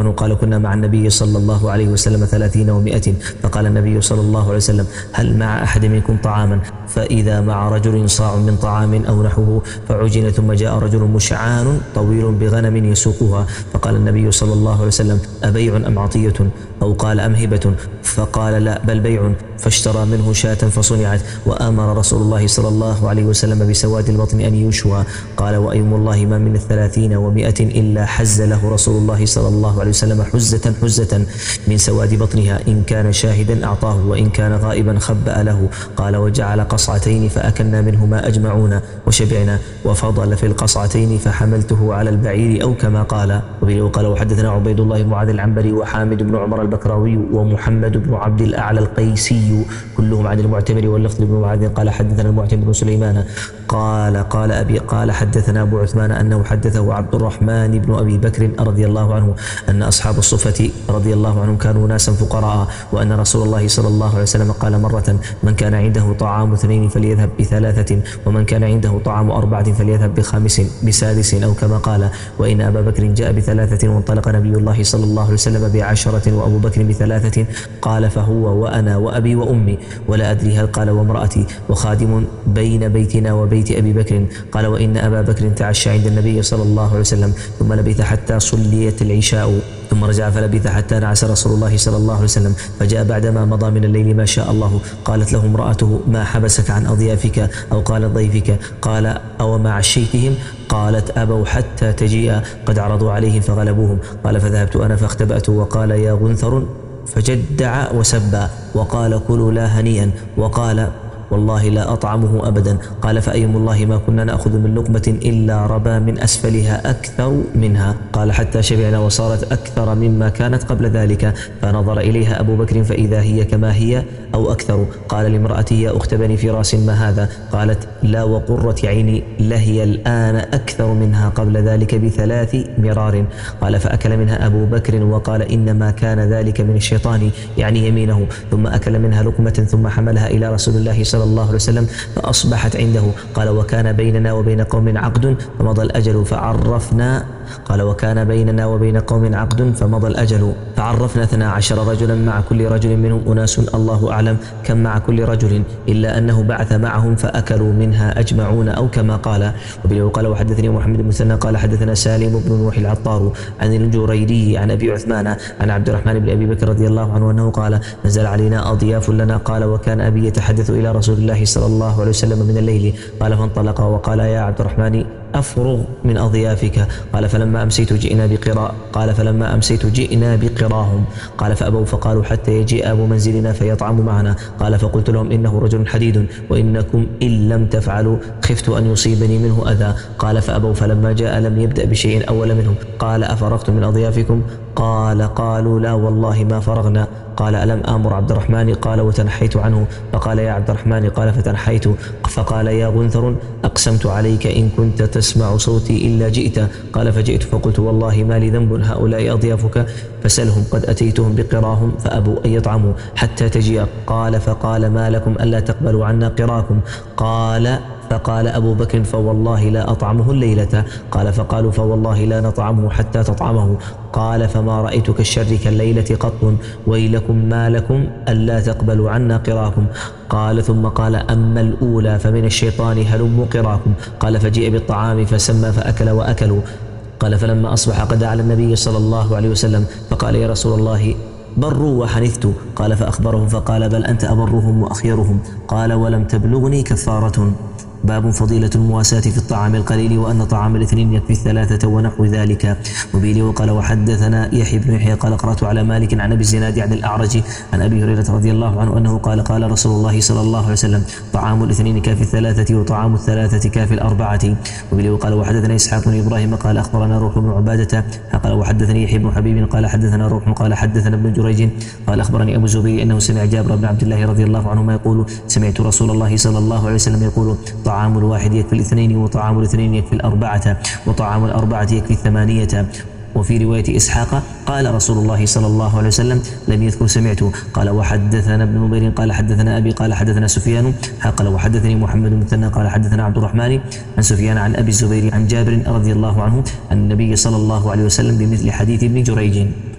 عنه قال كنا مع النبي صلى الله عليه وسلم ثلاثين ومائة فقال النبي صلى الله عليه وسلم هل مع أحد منكم طعاما؟ فإذا مع رجل صاع من طعام أو نحوه فعجن ثم جاء رجل مشعان طويل بغنم يسوقها فقال النبي صلى الله عليه وسلم أبيع أم عطية؟ أو قال أم هبة؟ فقال لا بل بيع فاشترى منه شاة فصنعت وآمر رسول الله صلى الله عليه وسلم بسواد البطن أن يشوى. قال وأيم الله ما من الثلاثين ومائة إلا حز له رسول الله صلى الله عليه وسلم حزة حزة من سواد بطنها إن كان شاهدا أعطاه وإن كان غائبا خبأ له. قال وجعل قصعتين فأكلنا منهما أجمعون وشبعنا وفضل في القصعتين فحملته على البعير أو كما قال. وقال وحدثنا عبيد الله بن معاذ العنبري وحامد بن عمر البكراوي ومحمد بن عبد الأعلى القيسي كلهم عن المعتمر واللفظ بن معاذ قال حدثنا المعتمر بن سليمان قال قال أبي قال حدثنا أبو عثمان أنه حدثه عبد الرحمن بن أبي بكر رضي الله عنه أن أصحاب الصفة رضي الله عنهم كانوا ناسا فقراء وأن رسول الله صلى الله عليه وسلم قال مرة من كان عنده طعام اثنين فليذهب بثلاثة ومن كان عنده طعام أربعة فليذهب بخامس بسادس أو كما قال. وإن أبا بكر جاء بثلاثة وانطلق نبي الله صلى الله عليه وسلم بعشرة وأبو بكر بثلاثة قال فهو وأنا وأبي وأمي ولا أدري هل قال وامرأتي وخادم بين بيتنا وبيت أبي بكر. قال وإن أبا بكر تعشى عند النبي صلى الله عليه وسلم ثم لبث حتى صليت العشاء ثم رجع فلبث حتى نعس رسول الله صلى الله عليه وسلم فجاء بعدما مضى من الليل ما شاء الله. قالت له امرأته ما حبسك عن أضيافك أو قال ضيفك؟ قال أو ما عشيتهم؟ قالت أبوا حتى تجيء قد عرضوا عليهم فغلبوهم. قال فذهبت أنا فاختبأت وقال يا غنثر فجدع وسبا وقال كلوا لا هنيئا وقال والله لا أطعمه أبدا. قال فأيم الله ما كنا نأخذ من لقمة إلا ربا من أسفلها أكثر منها. قال حتى شبعنا وصارت أكثر مما كانت قبل ذلك فنظر إليها أبو بكر فإذا هي كما هي أو أكثر. قال لامرأتي يا أخت بني فراس ما هذا؟ قالت لا وقرة عيني لهي الآن أكثر منها قبل ذلك بثلاث مرار. قال فأكل منها أبو بكر وقال إنما كان ذلك من الشيطان يعني يمينه ثم أكل منها لقمة ثم حملها إلى رسول الله صلى الله عليه وسلم فأصبحت عنده. قال وكان بيننا وبين قوم عقد فمضى الأجل فعرفنا قال وكان بيننا وبين قوم عقد فمضى الأجل فعرفنا اثنا عشر رجلا مع كل رجل منهم أناس الله أعلم كم مع كل رجل إلا أنه بعث معهم فأكلوا منها أجمعون أو كما قال. وبه قال وحدثني محمد بن مسنى قال حدثنا سالم بن نوح العطار عن الجريري عن أبي عثمان عن عبد الرحمن بن أبي بكر رضي الله عنه أنه قال نزل علينا أضياف لنا. قال وكان أبي يتحدث إلى رسول الله صلى الله عليه وسلم من الليل. قال فانطلق وقال يا عبد الرحمن أفرغ من أضيافك. قال فلما أمسيت جئنا بقراء قال فلما أمسيت جئنا بقراهم. قال فأبوا فقالوا حتى يجيء أبو منزلنا فيطعم معنا. قال فقلت لهم إنه رجل حديد وإنكم إن لم تفعلوا خفت أن يصيبني منه أذى. قال فأبوا فلما جاء لم يبدأ بشيء أول منهم. قال أفرغتم من أضيافكم؟ قال قالوا لا والله ما فرغنا. قال ألم آمر عبد الرحمن؟ قال وتنحيت عنه. فقال يا عبد الرحمن قال فتنحيت. فقال يا غنثر أقسمت عليك إن كنت تسمع صوتي إلا جئت. قال فجئت فقلت والله ما لي ذنب هؤلاء أضيافك فسلهم قد أتيتهم بقراهم فأبوا أن يطعموا حتى تجيء. قال فقال ما لكم ألا تقبلوا عنا قراكم؟ قال فقال أبو بكر فوالله لا أطعمه الليلة. قال فقالوا فوالله لا نطعمه حتى تطعمه. قال فما رأيت كالشر كالليلة قط ويلكم ما لكم ألا تقبلوا عنا قراكم. قال ثم قال أما الأولى فمن الشيطان هلموا قراكم. قال فجيء بالطعام فسمى فأكل وأكلوا. قال فلما أصبح قد على النبي صلى الله عليه وسلم فقال يا رسول الله بروا وحنثت. قال فأخبرهم فقال بل أنت أبرهم وأخيرهم. قال ولم تبلغني كفارة. باب فضيلة المواساة في الطعام القليل وأن طعام الاثنين يكفي الثلاثة ونحو ذلك. وبه وقال وحدثنا يحيى بن يحيى قال قرأت على مالك عن أبي الزناد عن الأعرج عن أبي هريرة رضي الله عنه أنه قال قال رسول الله صلى الله عليه وسلم طعام الاثنين كافي الثلاثة وطعام الثلاثة كافي الأربعة. وبه وقال وحدثنا إسحاق بن إبراهيم قال أخبرنا روح بن عبادة قال وحدثني يحيى بن حبيب قال حدثنا روح قال حدثنا ابن جريج قال أخبرني أبو الزبير أنه سمع جابر بن عبد الله رضي الله عنهما يقول سمعت رسول الله صلى الله عليه وسلم يقول طعام الواحد يكفي الاثنين وطعام الاثنين يكفي الأربعة وطعام الأربعة يكفي الثمانية. وفي رواية إسحاق قال رسول الله صلى الله عليه وسلم لم يذكر سمعت. قال وحدثنا ابن نمير قال حدثنا أبي قال حدثنا سفيان قال وحدثني محمد بن مثنى قال حدثنا عبد الرحمن عن سفيان عن أبي الزبير عن جابر رضي الله عنه عن النبي صلى الله عليه وسلم بمثل حديث ابن جريج.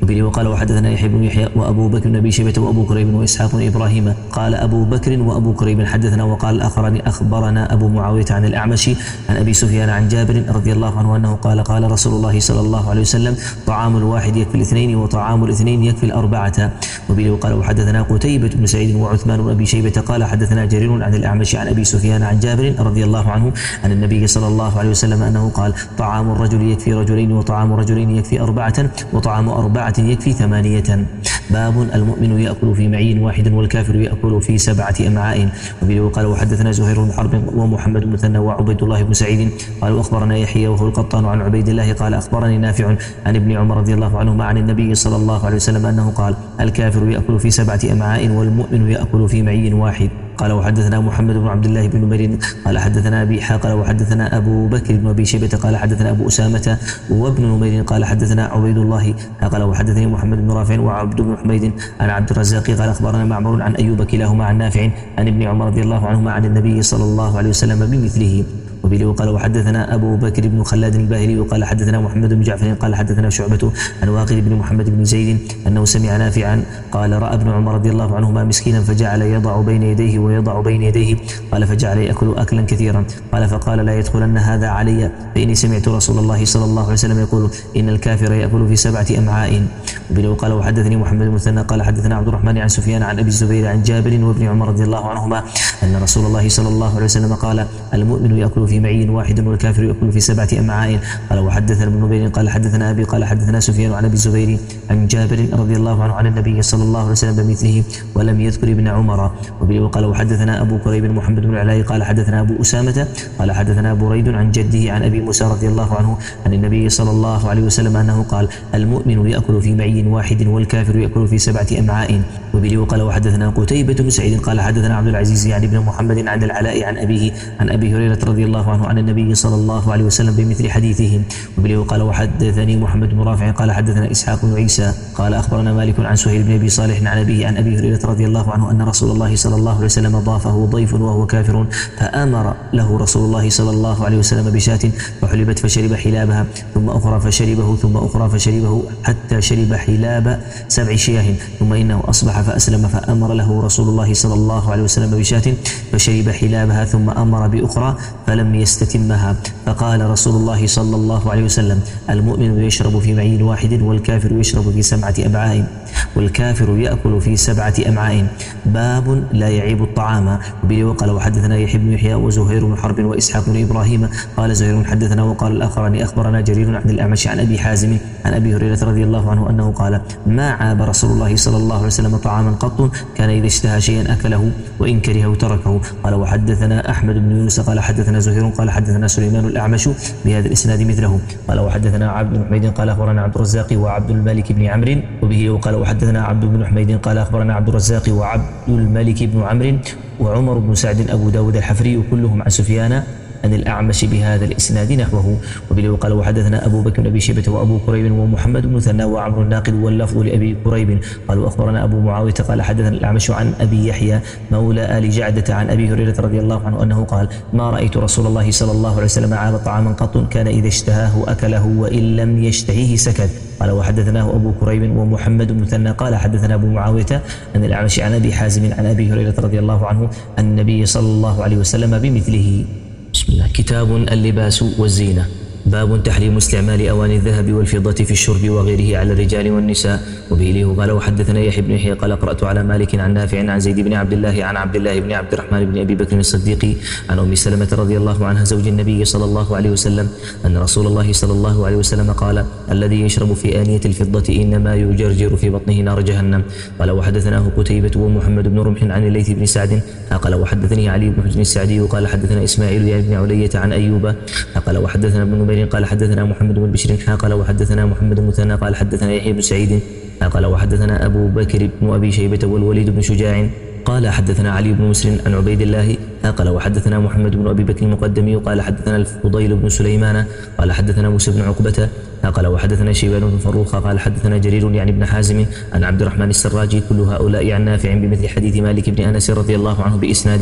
وبه وقال وحدثنا يحيى بن يحيى وأبو بكر بن أبي شيبة وأبو كريب وإسحاق بن إبراهيم قال أبو بكر وأبو كريب حدثنا وقال الآخران أخبرنا أبو معاوية عن الأعمش عن أبي سفيان عن جابر رضي الله عنه أنه قال قال رسول الله صلى الله عليه وسلم طعام الواحد يكفي الاثنين وطعام الاثنين يكفي الأربعة. وبه وقال وحدثنا قتيبة بن سعيد وعثمان بن أبي شيبة قال حدثنا جرير عن الأعمش عن أبي سفيان عن جابر رضي الله عنه عن النبي صلى الله عليه وسلم أنه قال طعام الرجل يكفي رجلين وطعام رجلين يكفي أربعة وطعام أربعة يكفي ثمانية. باب المؤمن يأكل في معين واحد والكافر يأكل في سبعة أمعاء. وبه وقال وحدثنا زهير بن حرب ومحمد بن مثنى وعبيد الله بن سعيد قال أخبرنا يحيى وهو القطان عن عبيد الله قال أخبرني نافع عن ابن عمر رضي الله عنهما عن النبي صلى الله عليه وسلم أنه قال الكافر يأكل في سبعة أمعاء والمؤمن يأكل في معين واحد. قال وحدثنا محمد بن عبد الله بن نمير قال حدثنا أبي حا قال وحدثنا أبو بكر بن أبي شيبة قال حدثنا أبو أسامة وابن نمير قال حدثنا عبيد الله قال وحدثني محمد بن رافع وعبد بن حميد عن عبد الرزاق قال أخبرنا معمر عن أيوب كلاهما عن نافع عن ابن عمر رضي الله عنهما عن النبي صلى الله عليه وسلم بمثله. وبه وقال وحدثنا أبو بكر بن خلاد الباهلي وقال حدثنا محمد بن جعفر قال حدثنا شعبة عن واقد بن محمد بن زيد أنه سمع نافعا قال رأى ابن عمر رضي الله عنهما مسكينا فجعل يضع بين يديه ويضع بين يديه قال فجعل يأكل أكلا كثيرا قال فقال لا يدخلن هذا علي فإني سمعت رسول الله صلى الله عليه وسلم يقول إن الكافر يأكل في سبعة أمعاء. وبه وقال وحدثني محمد بن مثنى قال حدثنا عبد الرحمن عن سفيان عن أبي الزبير عن جابر وابن عمر رضي الله عنهما أن رسول الله صلى الله عليه وسلم قال المؤمن يأكل في معين واحد والكافر يأكل في سبعة أمعاء. قال وحدثنا ابن نمير قال حدثنا أبي قال حدثنا سفيان عن أبي الزبير عن جابر رضي الله عنه عن النبي صلى الله عليه وسلم بمثله ولم يذكر ابن عمر. وبه وقال وحدثنا أبو كريب محمد بن العلاء قال حدثنا أبو أسامة قال حدثنا بريد عن جده عن أبي موسى رضي الله عنه عن النبي صلى الله عليه وسلم أنه قال المؤمن يأكل في معين واحد والكافر يأكل في سبعة أمعاء. وبه وقال وحدثنا قتيبة بن سعيد قال حدثنا عبد العزيز يعني بن محمد عن العلاء عن أبيه عن أبي هريرة رضي الله عنه عن النبي صلى الله عليه وسلم بمثل حديثهم. وبه وقال وحدثني محمد بن رافع قال حدثنا إسحاق بن عيسى قال أخبرنا مالك عن سهيل بن أبي صالح عن أبيه عن أبي هريرة رضي الله عنه أن رسول الله صلى الله عليه وسلم ضافه ضيف وهو كافر فأمر له رسول الله صلى الله عليه وسلم بشاة فحلبت فشرب حلابها ثم أخرى فشربه ثم أخرى فشربه حتى شرب حلاب سبع شياه ثم إنه أصبح فأسلم فأمر له رسول الله صلى الله عليه وسلم بشاة فشرب حلابها ثم أمر بأخرى فلم يستتمها فقال رسول الله صلى الله عليه وسلم المؤمن يشرب في معين واحد والكافر يشرب في سبعة أمعاء والكافر يأكل في سبعة أمعاء. باب لا يعيب الطعام. وبه وقال وحدثنا يحيى بن يحيى وزهير بن حرب وإسحاق بن إبراهيم قال زهير حدثنا وقال الآخران أخبرنا جرير عن الأعمش عن أبي حازم عن أبي هريرة رضي الله عنه أنه قال ما عاب رسول الله صلى الله عليه وسلم طعاما قط كان إذا اشتهى شيئا أكله وإن كرهه تركه. قال وحدثنا أحمد بن يونس قال حدثنا زهير قال حدثنا سليمان الأعمش بهذا الإسناد مثله. قال وحدثنا عبد بن حميد قال أخبرنا عبد الرزاق وعبد الملك بن عمرو. وبه وقال وحدثنا عبد بن حميد قال أخبرنا عبد الرزاق وعبد الملك بن عمرو وعمر بن سعد أبو داود الحفري كلهم عن سفيان عن الأعمش بهذا الإسناد نحوه. وبه وقال وحدثنا أبو بكر بن أبي شيبة وأبو كريب ومحمد بن مثنى وعمرو الناقد واللفظ لأبي كريب قالوا أخبرنا أبو معاوية قال حدثنا الأعمش عن أبي يحيى مولى آل جعدة عن أبي هريرة رضي الله عنه أنه قال ما رأيت رسول الله صلى الله عليه وسلم عاب طعاما قط كان إذا اشتهاه أكله وإن لم يشتهيه سكت. قال وحدثناه أبو كريب ومحمد بن مثنى قال حدثنا أبو معاوية عن الأعمش عن أبي حازم عن أبي هريرة رضي الله عنه عن النبي صلى الله عليه وسلم بمثله. بسم الله. كتاب اللباس والزينة. باب تحريم استعمال أواني الذهب والفضة في الشرب وغيره على الرجال والنساء. وبه له قال وحدثنا يحيى بن يحيى قال قرأت على مالك عن نافع عن زيد بن عبد الله عن عبد الله بن عبد الرحمن بن أبي بكر الصديق عن أم سلمة رضي الله عنها زوج النبي صلى الله عليه وسلم أن رسول الله صلى الله عليه وسلم قال الذي يشرب في آنية الفضة إنما يجرجر في بطنه نار جهنم. قال وحدثناه قتيبة ومحمد بن رمح عن الليث بن سعد قال وحدثني علي بن حجر السعدي قال حدثنا إسماعيل يعني بن علية عن أيوب قال وحدثنا ابن نمير قال حدثنا محمد بن بشير قال وحدثنا محمد بن مثنى قال حدثنا يحيى بن سعيد قال وحدثنا أبو بكر بن أبي شيبة والوليد بن شجاع قال حدثنا علي بن مسلم عن عبيد الله قال وحدثنا محمد بن أبي بكر المقدمي قال حدثنا الفضيل بن سليمان قال حدثنا موسى بن عقبة قال وحدثنا شيبان بن فروخ قال حدثنا جرير يعني ابن حازم عن عبد الرحمن السراجي كل هؤلاء عن نافع بمثل حديث مالك بن أنس رضي الله عنه بإسناده.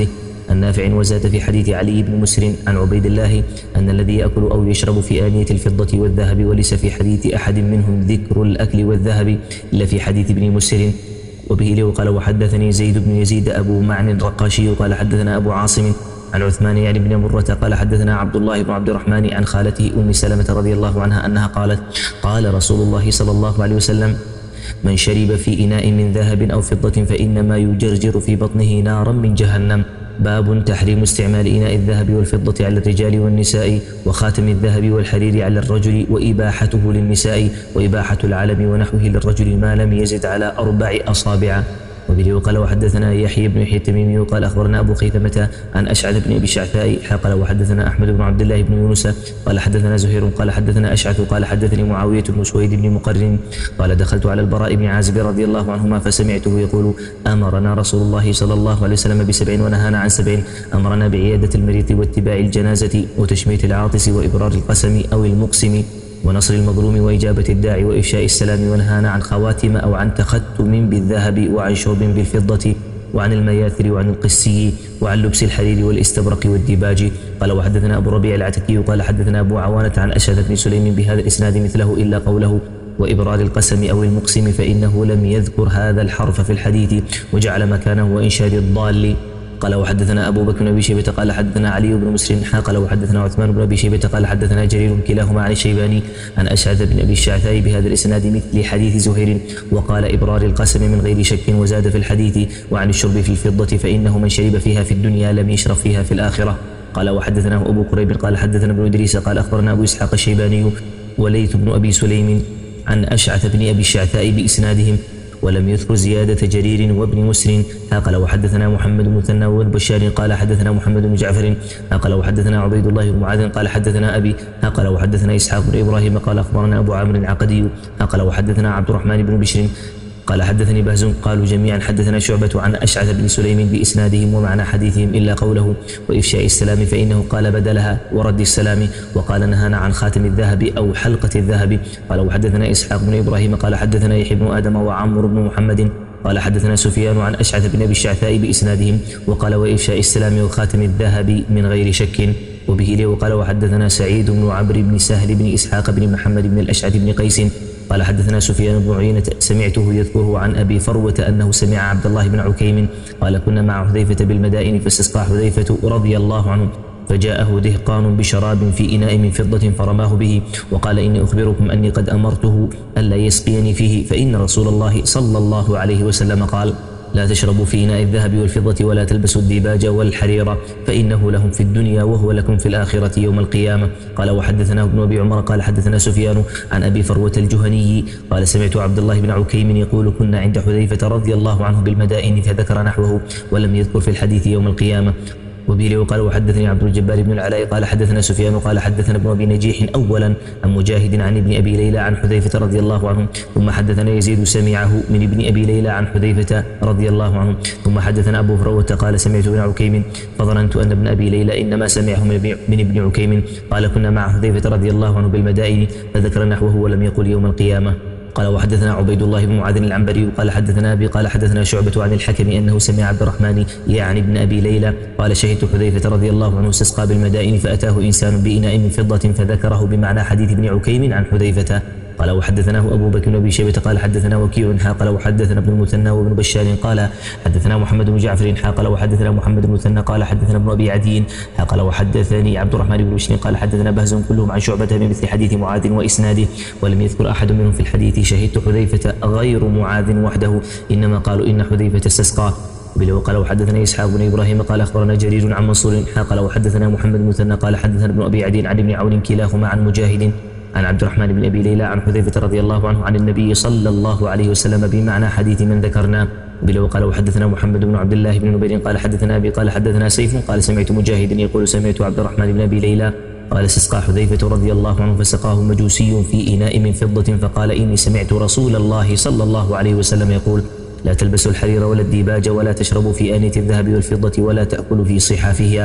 النافع وزاد في حديث علي بن مسر عن عبيد الله أن الذي يأكل أو يشرب في آنية الفضة والذهب، وليس في حديث أحد منهم ذكر الأكل والذهب إلا في حديث ابن مسر. وبه له قال وحدثني زيد بن يزيد أبو معن الرقاشي قال حدثنا أبو عاصم عن عثمان يعني بن مرة قال حدثنا عبد الله بن عبد الرحمن عن خالته أم سلمة رضي الله عنها أنها قالت قال رسول الله صلى الله عليه وسلم من شرب في إناء من ذهب أو فضة فإنما يجرجر في بطنه نارا من جهنم. باب تحريم استعمال إناء الذهب والفضة على الرجال والنساء، وخاتم الذهب والحرير على الرجل، وإباحته للنساء، وإباحة العلم ونحوه للرجل ما لم يزد على أربع أصابع. وبه قال وحدثنا يحيى بن يحيى التميمي قال أخبرنا أبو خيثمة عن أشعث بن أبي الشعثاء قال وحدثنا أحمد بن عبد الله بن يونس قال حدثنا زهير قال حدثنا أشعث قال حدثني معاوية بن سويد بن مقرن قال دخلت على البراء بن عازب رضي الله عنهما فسمعته يقول أمرنا رسول الله صلى الله عليه وسلم بسبع ونهانا عن سبع، أمرنا بعيادة المريض واتباع الجنازة وتشميت العاطس وإبرار القسم أو المقسم ونصر المظلوم وإجابة الداعي وإفشاء السلام، ونهانا عن خواتم أو عن تختم بالذهب وعن شرب بالفضة وعن المياثر وعن القسي وعن لبس الحرير والاستبرق والديباج. قال وحدثنا أبو ربيع العتكي قال حدثنا أبو عوانة عن أشهد بن سليم بهذا الإسناد مثله إلا قوله وإبرار القسم أو المقسم فإنه لم يذكر هذا الحرف في الحديث وجعل مكانه وإنشاد الضال. قال وحدثنا أبو بكر بن أبي شيبة قال حدثنا علي بن مسر قال وحدثنا عثمان بن أبي شيبة قال حدثنا جرير كلاهما عن الشيباني عن أشعث بن أبي الشعثاء بهذا الإسناد مثل حديث زهير، وقال إبرار القسم من غير شك، وزاد في الحديث وعن الشرب في الفضة فإنه من شرب فيها في الدنيا لم يشرب فيها في الآخرة. قال وحدثنا أبو قريب قال حدثنا ابن إدريس قال أخبرنا أبو إسحاق الشيباني وليث بن أبي سليم عن أشعث بن أبي الشعثاء بإسنادهم ولم يذكر زيادة جرير وابن مسر. قال وحدثنا محمد بن مثنى وابن بشار قال حدثنا محمد بن جعفر قال وحدثنا عبيد الله بن معاذ قال حدثنا أبي قال وحدثنا إسحاق بن إبراهيم قال أخبرنا أبو عامر العقدي قال وحدثنا عبد الرحمن بن بشر قال حدثني بهز قالوا جميعا حدثنا شعبة عن أشعث بن سليم بإسنادهم ومعنى حديثهم إلا قوله وإفشاء السلام فإنه قال بدلها ورد السلام، وقال نهانا عن خاتم الذهب أو حلقة الذهب. قال وحدثنا إسحاق بن إبراهيم قال حدثنا يحيى بن آدم وعمرو بن محمد قال حدثنا سفيان عن أشعث بن أبي الشعثاء بإسنادهم وقال وإفشاء السلام وخاتم الذهب من غير شك. وبه لي وقال وحدثنا سعيد بن عمرو بن سهل بن إسحاق بن محمد بن الأشعث بن قيس قال حدثنا سفيان بن عيينة سمعته يذكره عن أبي فروة أنه سمع عبد الله بن عكيم قال كنا مع حذيفة بالمدائن فاستسقى حذيفة رضي الله عنه فجاءه دهقان بشراب في إناء من فضة فرماه به وقال إني أخبركم أني قد أمرته ألا يسقيني فيه، فإن رسول الله صلى الله عليه وسلم قال لا تشربوا في إناء الذهب والفضة ولا تلبسوا الديباج والحرير فإنه لهم في الدنيا وهو لكم في الآخرة يوم القيامة. قال وحدثنا ابن أبي عمر قال حدثنا سفيان عن أبي فروة الجهني قال سمعت عبد الله بن عكيم يقول كنا عند حذيفة رضي الله عنه بالمدائن فذكر نحوه ولم يذكر في الحديث يوم القيامة. وبه وقال وحدثني عبد الجبار بن العلاء قال حدثنا سفيان قال حدثنا ابن أبي نجيح أولا عن مجاهد عن ابن أبي ليلى عن حذيفة رضي الله عنه ثم حدثنا يزيد سمعه من ابن أبي ليلى عن حذيفة رضي الله عنه ثم حدثنا أبو فروة قال سمعت ابن عكيم فظننت أن ابن أبي ليلى إنما سمعه من ابن عكيم قال كنا مع حذيفة رضي الله عنه بالمدائن فذكر نحوه ولم يقل يوم القيامة. قال وحدثنا عبيد الله بن معاذ العنبري قال حدثنا أبي قال حدثنا شعبة عن الحكم أنه سمع عبد الرحمن يعني ابن أبي ليلى قال شهدت حذيفة رضي الله عنه استسقى بالمدائن فأتاه إنسان بإناء من فضة فذكره بمعنى حديث ابن عكيم عن حذيفة. قال وحدثناه أبو بكر بن أبي شيبة قال حدثنا وكيع قال وحدثنا ابن المثنى وابن بشار قال حدثنا محمد بن جعفر قال وحدثنا محمد بن المثنى قال حدثنا ابن أبي عدي قال وحدثني عبد الرحمن بن بشر قال حدثنا بهز كلهم عن شعبة بمثل حديث معاذ وإسناده ولم يذكر أحد منهم في الحديث شهدت حذيفة غير معاذ وحده إنما قالوا إن حذيفة استسقى. بلو قال وحدثنا إسحاق بن إبراهيم قال أخبرنا جرير عن منصور قال وحدثنا محمد بن المثنى قال حدثنا ابن أبي عدي عن ابن عون كلاهما عن مجاهد عن عبد الرحمن بن أبي ليلى عن حذيفة رضي الله عنه عن النبي صلى الله عليه وسلم بمعنى حديث من ذكرنا. بلو قال وحدثنا محمد بن عبد الله بن نبيل قال حدثنا أبي قال حدثنا سيف قال سمعت مجاهد يقول سمعت عبد الرحمن بن أبي ليلى قال استسقى حذيفة رضي الله عنه فسقاه مجوسي في إناء من فضة فقال إني سمعت رسول الله صلى الله عليه وسلم يقول لا تلبسوا الحرير ولا الديباج ولا تشربوا في آنية الذهب والفضة ولا تأكلوا في صحافها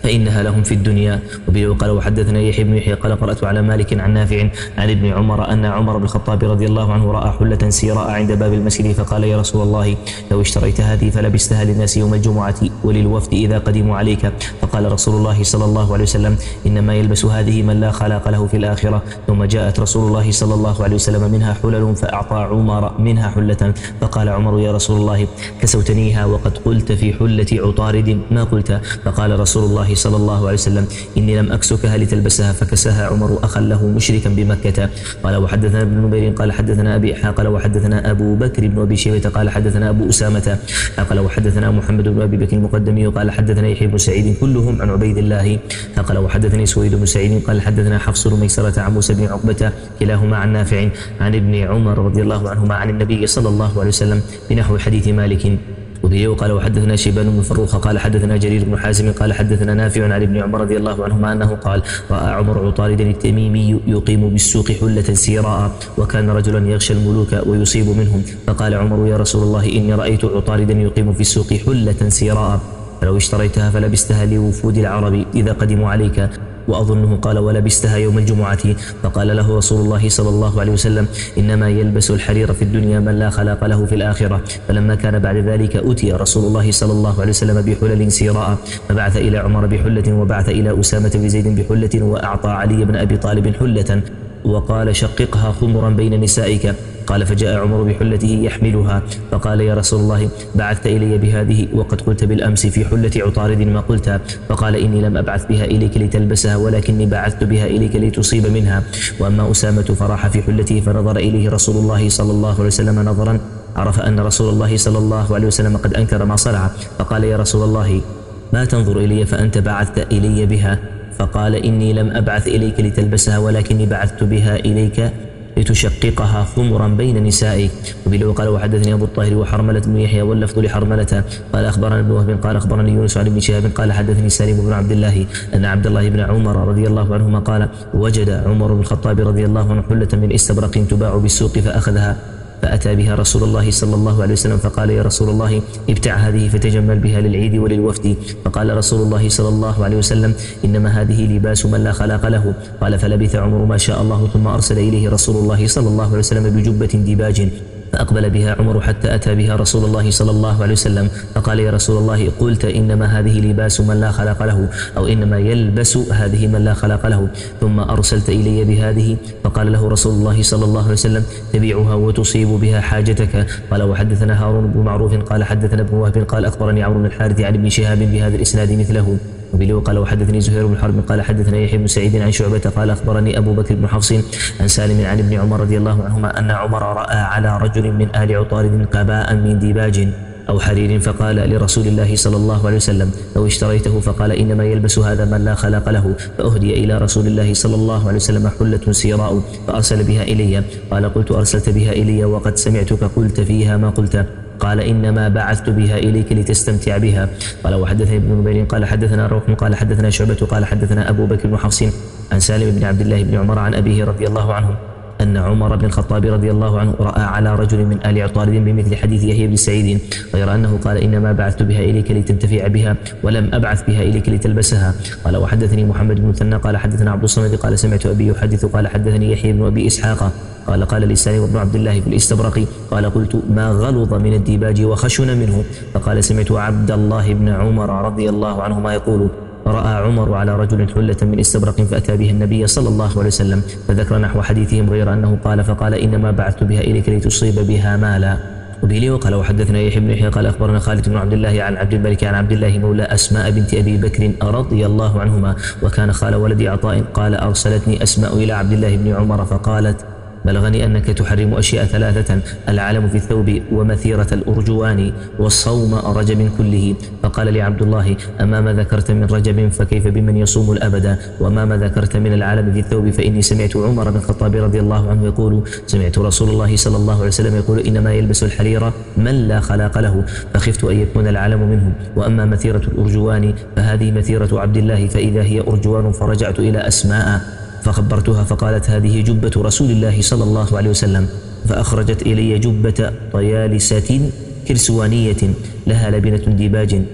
فإنها لهم في الدنيا. وبه قال وحدثنا يحيى بن يحيى قال قرأت على مالك عن نافع عن ابن عمر أن عمر بن الخطاب رضي الله عنه رأى حلة سيراء عند باب المسجد فقال يا رسول الله لو اشتريت هذه فلبستها للناس يوم الجمعة وللوفد إذا قدموا عليك. فقال رسول الله صلى الله عليه وسلم إنما يلبس هذه من لا خلاق له في الآخرة. ثم جاءت رسول الله صلى الله عليه وسلم منها حلل فأعطى عمر منها حلة فقال عمر يا رسول الله كسوتنيها وقد قلت في حلة عطارد ما قلت. فقال رسول الله صلى الله عليه وسلم إني لم أكسكها لتلبسها فكساها عمر أخا له مشركا بمكة. قال وحدثنا ابن نمير قال حدثنا أبي إسحاق قال وحدثنا أبو بكر بن أبي شيبة قال حدثنا أبو أسامة قال وحدثنا محمد بن أبي بكر المقدمي قال حدثنا يحيى بن سعيد كلهم عن عبيد الله قال وحدثني سويد بن سعيد قال حدثنا حفص بن ميسرة عن موسى بن عقبة كلاهما عن نافع عن ابن عمر رضي الله عنهما عن النبي صلى الله عليه وسلم بنحو حديث مالك. وبه قال وحدثنا شيبان بن فروخ قال حدثنا جرير بن حازم قال حدثنا نافع عن ابن عمر رضي الله عنهما أنه قال رأى عمر عطاردا التميمي يقيم بالسوق حلة سيراء وكان رجلا يغشى الملوك ويصيب منهم. فقال عمر يا رسول الله إني رأيت عطاردا يقيم في السوق حلة سيراء فلو اشتريتها فلبستها لوفود العرب إذا قدموا عليك. وأظنه قال ولبستها يوم الجمعة. فقال له رسول الله صلى الله عليه وسلم إنما يلبس الحرير في الدنيا من لا خلاق له في الآخرة. فلما كان بعد ذلك أتي رسول الله صلى الله عليه وسلم بحلل سيراء فبعث إلى عمر بحلة وبعث إلى أسامة بن زيد بحلة وأعطى علي بن أبي طالب حلة وقال شققها خمرا بين نسائك. قال فجاء عمر بحلته يحملها فقال يا رسول الله بعثت إلي بهذه وقد قلت بالأمس في حلة عطارد ما قلت. فقال إني لم أبعث بها إليك لتلبسها ولكني بعثت بها إليك لتصيب منها. وأما أسامة فراح في حلته فنظر إليه رسول الله صلى الله عليه وسلم نظرا عرف أن رسول الله صلى الله عليه وسلم قد أنكر ما صنع. فقال يا رسول الله ما تنظر إلي فأنت بعثت إلي بها. فقال إني لم أبعث إليك لتلبسها ولكني بعثت بها إليك لتشققها خمرا بين نسائك. وبه قال وحدثني أبو الطاهر وحرملة بن يحيى واللفظ لحرملة قال أخبرنا ابن وهب قال أخبرني يونس عن ابن شهاب قال حدثني سالم بن عبد الله أن عبد الله بن عمر رضي الله عنهما قال وجد عمر بن الخطاب رضي الله عنه حلة من استبرق تباع بالسوق فأخذها فأتى بها رسول الله صلى الله عليه وسلم فقال يا رسول الله ابتع هذه فتجمل بها للعيد وللوفد. فقال رسول الله صلى الله عليه وسلم إنما هذه لباس من لا خلاق له. قال فلبث عمر ما شاء الله ثم أرسل إليه رسول الله صلى الله عليه وسلم بجبة ديباج فأقبل بها عمر حتى أتى بها رسول الله صلى الله عليه وسلم فقال يا رسول الله قلت إنما هذه لباس من لا خلاق له أو إنما يلبس هذه من لا خلاق له ثم أرسلت إلي بهذه. فقال له رسول الله صلى الله عليه وسلم تبيعها وتصيب بها حاجتك. قال وحدثنا هارون بن معروف قال حدثنا ابن وهب قال أخبرني عمرو بن الحارث عن ابن شهاب بهذا الإسناد مثله. وبه قال وحدثني زهير بن حرب قال حدثنا يحيى بن سعيد عن شعبة قال أخبرني أبو بكر بن حفص عن سالم عن ابن عمر رضي الله عنهما أن عمر رأى على رجل من آل عطارد قباء من ديباج أو حرير فقال لرسول الله صلى الله عليه وسلم لو اشتريته. فقال إنما يلبس هذا من لا خلاق له. فأهدي إلى رسول الله صلى الله عليه وسلم حلة سيراء فأرسل بها إلي. قال قلت أرسلت بها إلي وقد سمعتك قلت فيها ما قلت. قال إنما بعثت بها إليك لتستمتع بها. قال وحدثني ابن نمير قال حدثنا روح قال حدثنا شعبة قال حدثنا أبو بكر بن حفص عن سالم بن عبد الله بن عمر عن أبيه رضي الله عنه أن عمر بن الخطاب رضي الله عنه رأى على رجل من آل عطارد بمثل حديث يحيى بن سعيد غير أنه قال إنما بعثت بها إليك لتنتفع بها ولم أبعث بها إليك لتلبسها. قال وحدثني محمد بن مثنى قال حدثنا عبد الصمد قال سمعت أبي يحدث قال حدثني يحيى بن أبي إسحاق قال قال لي سالم بن عبد الله في الاستبرق قال قلت ما غلظ من الديباج وخشن منه. فقال سمعت عبد الله بن عمر رضي الله عنهما يقول رأى عمر على رجل حلة من استبرق فأتى بها النبي صلى الله عليه وسلم فذكر نحو حديثهم غير أنه قال فقال إنما بعثت بها إليك لتصيب بها مالا. وبه وقال وحدثنا يحيى بن يحيى قال أخبرنا خالد بن عبد الله عن عبد الملك عن عبد الله مولى أسماء بنت أبي بكر رضي الله عنهما وكان خال ولد عطاء قال أرسلتني أسماء إلى عبد الله بن عمر فقالت بلغني أنك تحرم أشياء ثلاثة العلم في الثوب ومثيرة الأرجوان والصوم رجب كله. فقال لي عبد الله أما ما ذكرت من رجب فكيف بمن يصوم الأبد وما ما ذكرت من العلم في الثوب فإني سمعت عمر بن الخطاب رضي الله عنه يقول سمعت رسول الله صلى الله عليه وسلم يقول إنما يلبس الحرير من لا خلاق له فخفت أن يكون العلم منهم. وأما مثيرة الأرجوان فهذه مثيرة عبد الله فإذا هي أرجوان فرجعت إلى أسماء فخبرتها فقالت هذه جبة رسول الله صلى الله عليه وسلم فأخرجت إلي جبة طيالسة كرسوانية لها لبنة ديباج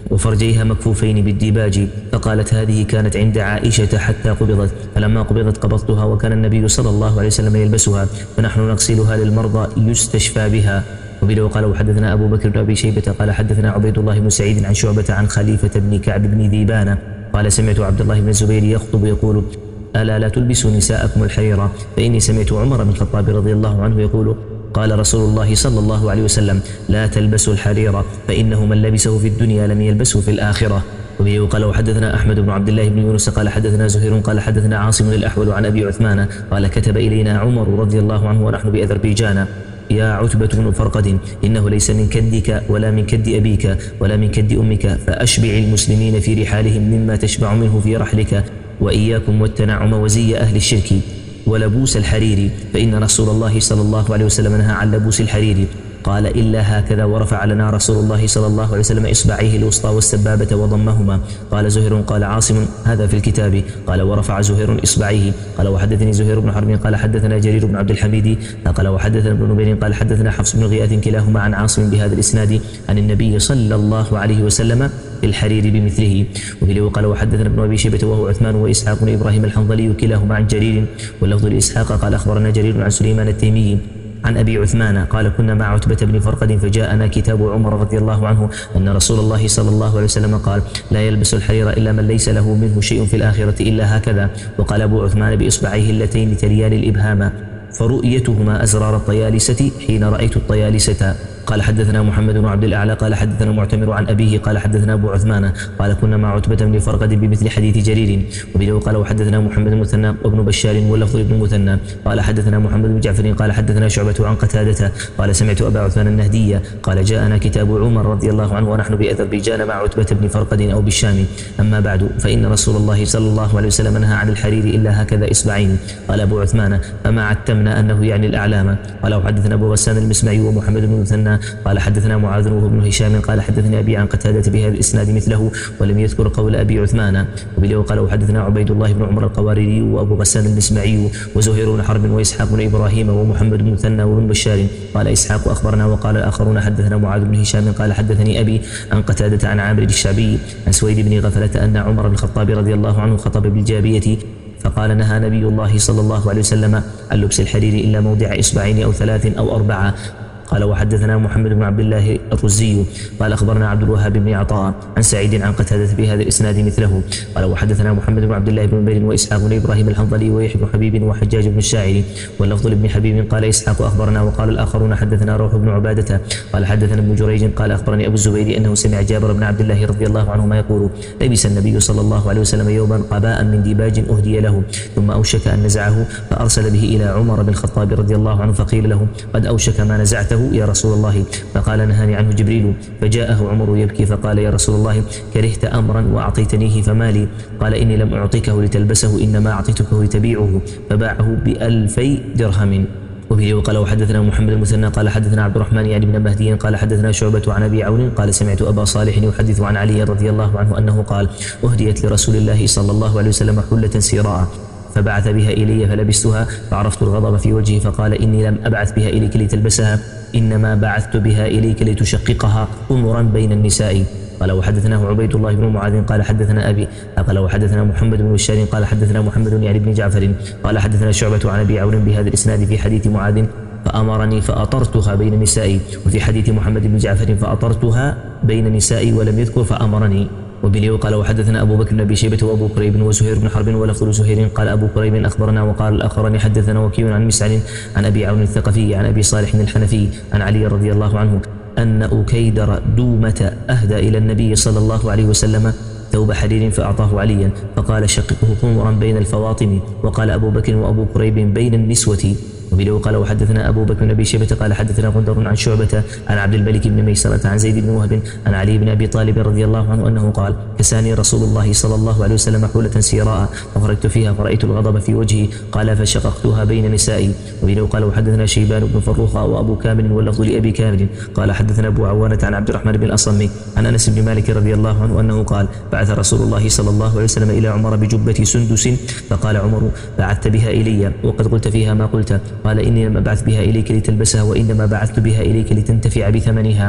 وفرجيها مكفوفين بالديباج، فقالت هذه كانت عند عائشة حتى قبضت، فلما قبضت قبضتها، وكان النبي صلى الله عليه وسلم يلبسها، فنحن نغسلها للمرضى يستشفى بها. وبه قال وحدثنا أبو بكر بن أبي شيبة قال حدثنا عبيد الله بن سعيد عن شعبة عن خليفة بن كعب بن ذيبان قال سمعت عبد الله بن الزبير يخطب يقول ألا لا تلبسوا نساءكم الحرير، فإني سمعت عمر بن الخطاب رضي الله عنه يقول قال رسول الله صلى الله عليه وسلم لا تلبسوا الحرير فإنه من لبسه في الدنيا لم يلبسه في الآخرة. وبه قال وحدثنا أحمد بن عبد الله بن يونس قال حدثنا زهير قال حدثنا عاصم الأحول عن أبي عثمان قال كتب إلينا عمر رضي الله عنه ونحن بأذربيجان يا عتبة بن فرقد إنه ليس من كدك ولا من كد أبيك ولا من كد أمك، فأشبع المسلمين في رحالهم مما تشبع منه في رحلك، وإياكم والتنعم وزي أهل الشرك ولبوس الحرير، فإن رسول الله صلى الله عليه وسلم نهى عن لبوس الحرير. قال إلا هكذا، ورفع لنا رسول الله صلى الله عليه وسلم إصبعيه الوسطى والسبابة وضمهما. قال زهير قال عاصم هذا في الكتاب. قال ورفع زهير إصبعيه. قال وحدثني زهير بن حرب قال حدثنا جرير بن عبد الحميد قال وحدثنا ابن نبيل قال حدثنا حفص بن غياث كلاهما عن عاصم بهذا الإسناد عن النبي صلى الله عليه وسلم في الحرير بمثله. وبه قال وحدثنا ابن أبي شيبة وهو عثمان وإسحاق بن إبراهيم الحنظلي كلاهما عن جرير واللفظ لإسحاق قال أخبرنا جرير عن سليمان التيمي عن أبي عثمان قال كنا مع عتبة بن فرقد فجاءنا كتاب عمر رضي الله عنه أن رسول الله صلى الله عليه وسلم قال لا يلبس الحرير إلا من ليس له منه شيء في الآخرة إلا هكذا. وقال أبو عثمان بإصبعيه اللتين تليان الإبهام فرؤيتهما أزرار الطيالسة حين رأيت الطيالسة. قال حدثنا محمد بن عبد الأعلى قال حدثنا معتمر عن أبيه قال حدثنا أبو عثمان قال كنا مع عتبة بن فرقد بمثل حديث جرير. وبه قال وحدثنا محمد بن مثنى وابن بشار واللفظ ابن مثنى قال حدثنا محمد بن جعفر قال حدثنا شعبة عن قتادة قال سمعت أبا عثمان النهدي قال جاءنا كتاب عمر رضي الله عنه ونحن بأذربيجان مع عتبة بن فرقد أو بالشام. أما بعد فإن رسول الله صلى الله عليه وسلم نهى عن الحرير إلا هكذا إصبعين. قال أبو عثمان فما عتمنا أنه يعني الأعلام. قال وحدثنا أبو غسان المسمعي ومحمد بن مثنى قال حدثنا معاذ وهو ابن هشام قال حدثني أبي عن قتادة بهذا الإسناد مثله ولم يذكر قول أبي عثمان. وبه قال وحدثنا عبيد الله بن عمر القواريري وأبو غسان المسمعي وزهير بن حرب وإسحاق بن إبراهيم ومحمد بن مثنى وابن بشار. قال إسحاق أخبرنا وقال الآخرون حدثنا معاذ بن هشام قال حدثني أبي عن قتادة عن عامر الشعبي عن سويد بن غفلة أن عمر بن الخطاب رضي الله عنه خطب بالجابية فقال نهى نبي الله صلى الله عليه وسلم عن لبس الحرير إلا موضع إصبعين أو ثلاث أو أربعة. قال وحدثنا محمد بن عبد الله الرزي قال أخبرنا عبد الوهاب بن عطاء عن سعيد عن قتادة بهذا الإسناد مثله. قال وحدثنا محمد بن عبد الله بن نمير وإسحاق بن إبراهيم الحنظلي ويحيى بن حبيب وحجاج بن الشاعري واللفظ لابن حبيب. قال إسحاق أخبرنا وقال الآخرون حدثنا روح بن عبادة قال حدثنا ابن جريج قال أخبرني أبو الزبير أنه سمع جابر بن عبد الله رضي الله عنهما يقول لبس النبي صلى الله عليه وسلم يوما قباء من ديباج أهدي له ثم أوشك أن نزعه فأرسل به إلى عمر بن الخطاب رضي الله عنه فقيل له قد أوشك ما نزعته يا رسول الله. فقال نهاني عنه جبريل. فجاءه عمر يبكي فقال يا رسول الله كرهت أمرا وأعطيتنيه فما لي؟ قال إني لم أعطيكه لتلبسه إنما أعطيتكه لتبيعه فباعه بألفي درهم. وبه قال وحدثنا محمد المثنى قال حدثنا عبد الرحمن يعني بن مهدي قال حدثنا شعبة عن أبي عون قال سمعت أبا صالح يحدث عن علي رضي الله عنه أنه قال أهديت لرسول الله صلى الله عليه وسلم حلة سيراء فبعث بها إلي فلبستها فعرفت الغضب في وجهي فقال إني لم أبعث بها إليك لتلبسها إنما بعثت بها إليك لتشققها أمرا بين النساء. قال وحدثناه عبيد الله بن معاذ قال حدثنا أبي قال وحدثنا محمد بن بشار قال حدثنا محمد يعني بن جعفر قال حدثنا شعبة عن أبي عون بهذا الإسناد في حديث معاذ فأمرني فأطرتها بين نسائي وفي حديث محمد بن جعفر فأطرتها بين نسائي ولم يذكر فأمرني. وبه قال وحدثنا أبو بكر بن أبي شيبة وأبو كريب وزهير بن حرب ولفظ زهير قال أبو كريب أخبرنا وقال الآخران حدثنا وكيع عن مسعر عن أبي عون الثقفي عن أبي صالح الحنفي عن علي رضي الله عنه أن أكيدر دومة أهدى إلى النبي صلى الله عليه وسلم ثوب حرير فأعطاه عليا فقال شققه قمرا بين الفواطم. وقال أبو بكر وأبو كريب بين النسوة. وبه قال وحدثنا أبو بكر بن أبي شيبة قال حدثنا غندر عن شعبة عن عبد الملك بن ميسرة عن زيد بن وهب عن علي بن أبي طالب رضي الله عنه أنه قال كساني رسول الله صلى الله عليه وسلم حولة سيراء فخرجت فيها فرأيت الغضب في وجهي قال فشققتها بين نسائي. وبه قال وحدثنا شيبان بن فروخ وأبو كامل واللفظ لأبي كامل قال حدثنا أبو عوانة عن عبد الرحمن بن الأصم عن أنس بن مالك رضي الله عنه أنه قال بعث رسول الله صلى الله عليه وسلم إلى عمر بجبة سندس فقال عمر بعثت بها إلي وقد قلت فيها ما قلت. قال إني لم أبعث بها إليك لتلبسها وإنما بعثت بها إليك لتنتفع بثمنها.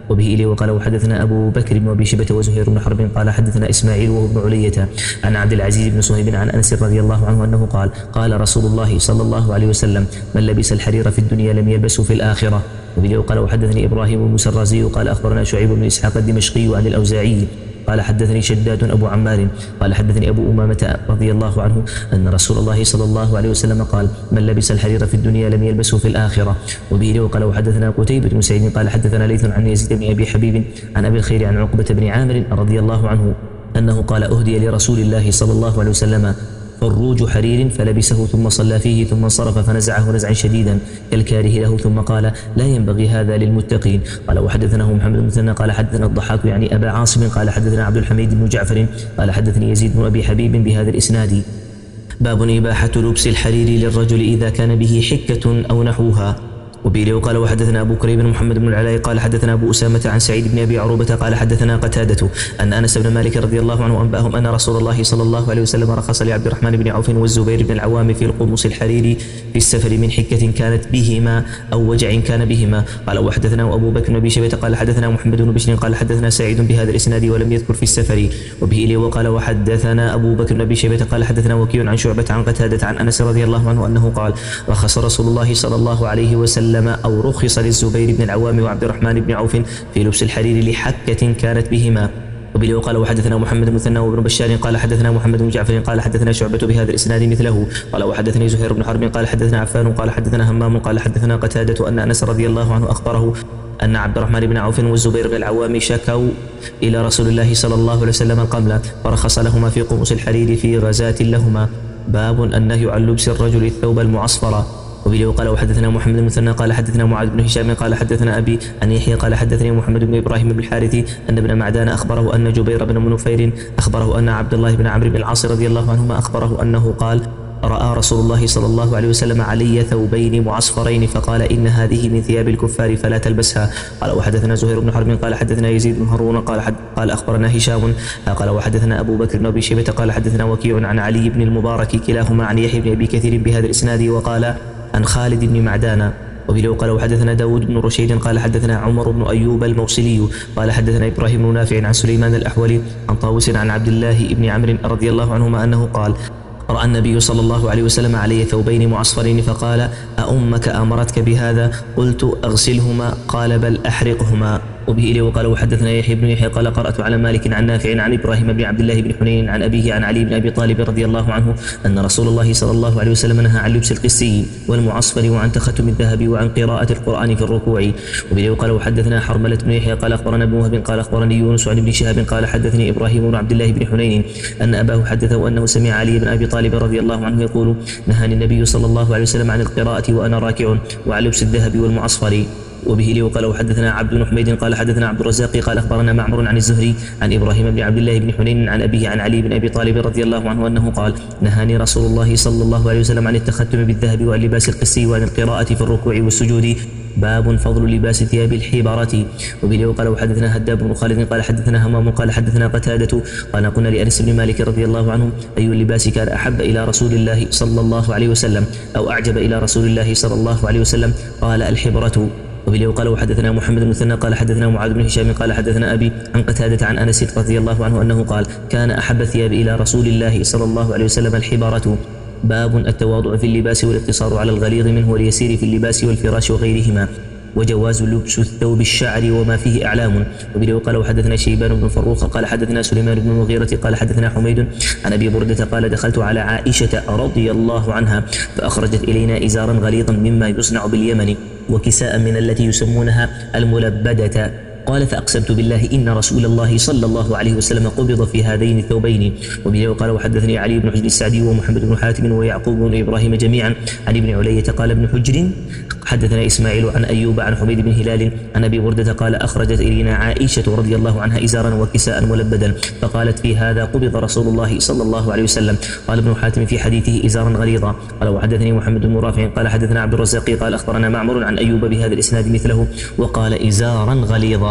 وبه إليه وقال وحدثنا أبو بكر بن أبي شيبة وزهير بن حرب قال حدثنا إسماعيل وهو ابن علية عن عبد العزيز بن صهيب عن أنس رضي الله عنه أنه قال قال رسول الله صلى الله عليه وسلم من لبس الحرير في الدنيا لم يلبسه في الآخرة. وبه قال وحدثني إبراهيم بن موسى الرازي قال أخبرنا شعيب بن إسحاق الدمشقي عن الأوزاعي قال حدثني شداد أبو عمار قال حدثني أبو أمامة رضي الله عنه أن رسول الله صلى الله عليه وسلم قال من لبس الحرير في الدنيا لم يلبسه في الآخرة. وبه وقال وحدثنا قتيبة بن سعيد قال حدثنا ليث عن يزيد بن أبي حبيب عن أبي الخير عن عقبة بن عامر رضي الله عنه أنه قال أهدي لرسول الله صلى الله عليه وسلم فروج حرير فلبسه ثم صلى فيه ثم انصرف فنزعه نزعا شديدا كالكاره له ثم قال لا ينبغي هذا للمتقين. قال وحدثناه محمد بن مثنى قال حدثنا الضحاك يعني أبا عاصم قال حدثنا عبد الحميد بن جعفر قال حدثني يزيد بن أبي حبيب بهذا الإسناد. باب إباحة لبس الحرير للرجل إذا كان به حكة أو نحوها. وبه وقال وحدثنا أبو كريب محمد بن العلاء قال حدثنا أبو أسامة عن سعيد بن أبي عروبة قال حدثنا قتادة أن أنس بن مالك رضي الله عنه أنبأهم أن رسول الله صلى الله عليه وسلم رخص لعبد الرحمن بن عوف والزبير بن العوام في القمص الحريري في السفر من حكة كانت بهما أو وجع كان بهما. قال وحدثنا أبو بكر بن أبي شيبة قال حدثنا محمد بن بشر قال حدثنا سعيد بهذا الإسناد ولم يذكر في السفر. وبه إليه وقال وحدثنا أبو بكر بن أبي شيبة قال حدثنا وكيع عن شعبة عن قتادة عن أنس رضي الله عنه أنه قال رخص رسول الله صلى الله عليه وسلم أو رخص للزبير بن العوام وعبد الرحمن بن عوف في لبس الحرير لحكة كانت بهما. وبه وقال وحدثنا محمد بن مثنى وابن بشار قال حدثنا محمد بن جعفر قال حدثنا شعبة بهذا الإسناد مثله. قال وحدثني زهير بن حرب قال حدثنا عفان قال حدثنا همام قال حدثنا قتادة أن أنس رضي الله عنه أخبره أن عبد الرحمن بن عوف والزبير بن العوام شكوا إلى رسول الله صلى الله عليه وسلم القمل فرخص لهما في قمص الحرير في غزاة لهما. باب النهي عن لبس الرجل الثوب المعصفر. وبه وقال وحدثنا محمد بن مثنى قال حدثنا معاذ بن هشام قال حدثنا أبي عن يحيى قال حدثني محمد بن إبراهيم بن الحارث أن ابن معدان أخبره أن جبير بن منفير أخبره أن عبد الله بن عمرو بن العاص رضي الله عنهما أخبره أنه قال رأى رسول الله صلى الله عليه وسلم علي ثوبين معصفرين فقال إن هذه من ثياب الكفار فلا تلبسها. قال وحدثنا زهير بن حرب قال حدثنا يزيد بن هارون قال حد قال أخبرنا هشام قال وحدثنا أبو بكر بن أبي شيبة قال حدثنا وكيع عن علي بن المبارك كلاهما عن يحيى بن أبي كثير بهذا الإسناد وقال عن خالد بن معدان. وبه قال وحدثنا داود بن رشيد قال حدثنا عمر بن أيوب الموصلي قال حدثنا إبراهيم بن نافع عن سليمان الأحولي عن طاووس عن عبد الله بن عمرو رضي الله عنهما أنه قال رأى النبي صلى الله عليه وسلم علي ثوبين معصفرين فقال أأمك أمرتك بهذا؟ قلت أغسلهما قال بل أحرقهما. وبه إليه وقال وحدثنا يحيى بن يحيى قال قرأت على مالك عن نافع عن إبراهيم بن عبد الله بن حنين عن أبيه عن علي بن أبي طالب رضي الله عنه أن رسول الله صلى الله عليه وسلم نهى عن لبس القسي والمعصفر وعن تختم الذهب وعن قراءة القرآن في الركوع. وبه وقال وحدثنا حرملة بن يحيى قال أخبرنا ابن وهب قال أخبرني يونس عن ابن شهاب قال حدثني إبراهيم بن عبد الله بن حنين أن أباه حدثه أنه سمع علي بن أبي طالب رضي الله عنه يقول نهاني النبي صلى الله عليه وسلم عن القراءة وأنا راكع وعن لبس الذهب والمعصفر. وبه لي وقال وحدثنا عبد بن حميد قال حدثنا عبد الرزاق قال أخبرنا معمر عن الزهري عن إبراهيم بن عبد الله بن حنين عن أبيه عن علي بن أبي طالب رضي الله عنه أنه قال نهاني رسول الله صلى الله عليه وسلم عن التختم بالذهب وعن لباس القسي وعن القراءة في الركوع والسجود. باب فضل لباس ثياب الحبارة. وبه وقال وحدثنا هداب بن خالد قال حدثنا همام قال حدثنا قتادة قال قلنا لأنس بن مالك رضي الله عنه أي اللباس كان أحب إلى رسول الله صلى الله عليه وسلم أو أعجب إلى رسول الله صلى الله عليه وسلم؟ قال الحبرة. وبه وقال وحدثنا محمد بن مثنى قال حدثنا معاذ بن هشام قال حدثنا أبي عن قتادة عن أنس رضي الله عنه أنه قال كان أحب الثياب إلى رسول الله صلى الله عليه وسلم الحبارة. باب التواضع في اللباس والاقتصار على الغليظ منه واليسير في اللباس والفراش وغيرهما وجواز لبس الثوب الشعر وما فيه أعلام. وبه وقال وحدثنا شيبان بن فروخ قال حدثنا سليمان بن المغيرة قال حدثنا حميد عن أبي بردة قال دخلت على عائشة رضي الله عنها فأخرجت إلينا إزارا غليظا مما يصنع باليمن وكساء من التي يسمونها الملبدة. قال فأقسمت بالله إن رسول الله صلى الله عليه وسلم قبض في هذين الثوبين. وبه وقال وحدثني علي بن حجر السعدي ومحمد بن حاتم ويعقوب بن إبراهيم جميعا عن ابن علية قال ابن حجر حدثنا إسماعيل عن أيوب عن حميد بن هلال عن أبي بردة قال أخرجت إلينا عائشة رضي الله عنها إزارا وكساء ملبدا فقالت في هذا قبض رسول الله صلى الله عليه وسلم. قال ابن حاتم في حديثه إزارا غليظا. قال وحدثني محمد بن رافع قال حدثنا عبد الرزاق قال أخبرنا معمر عن أيوب بهذا الإسناد مثله وقال إزارا غليظا.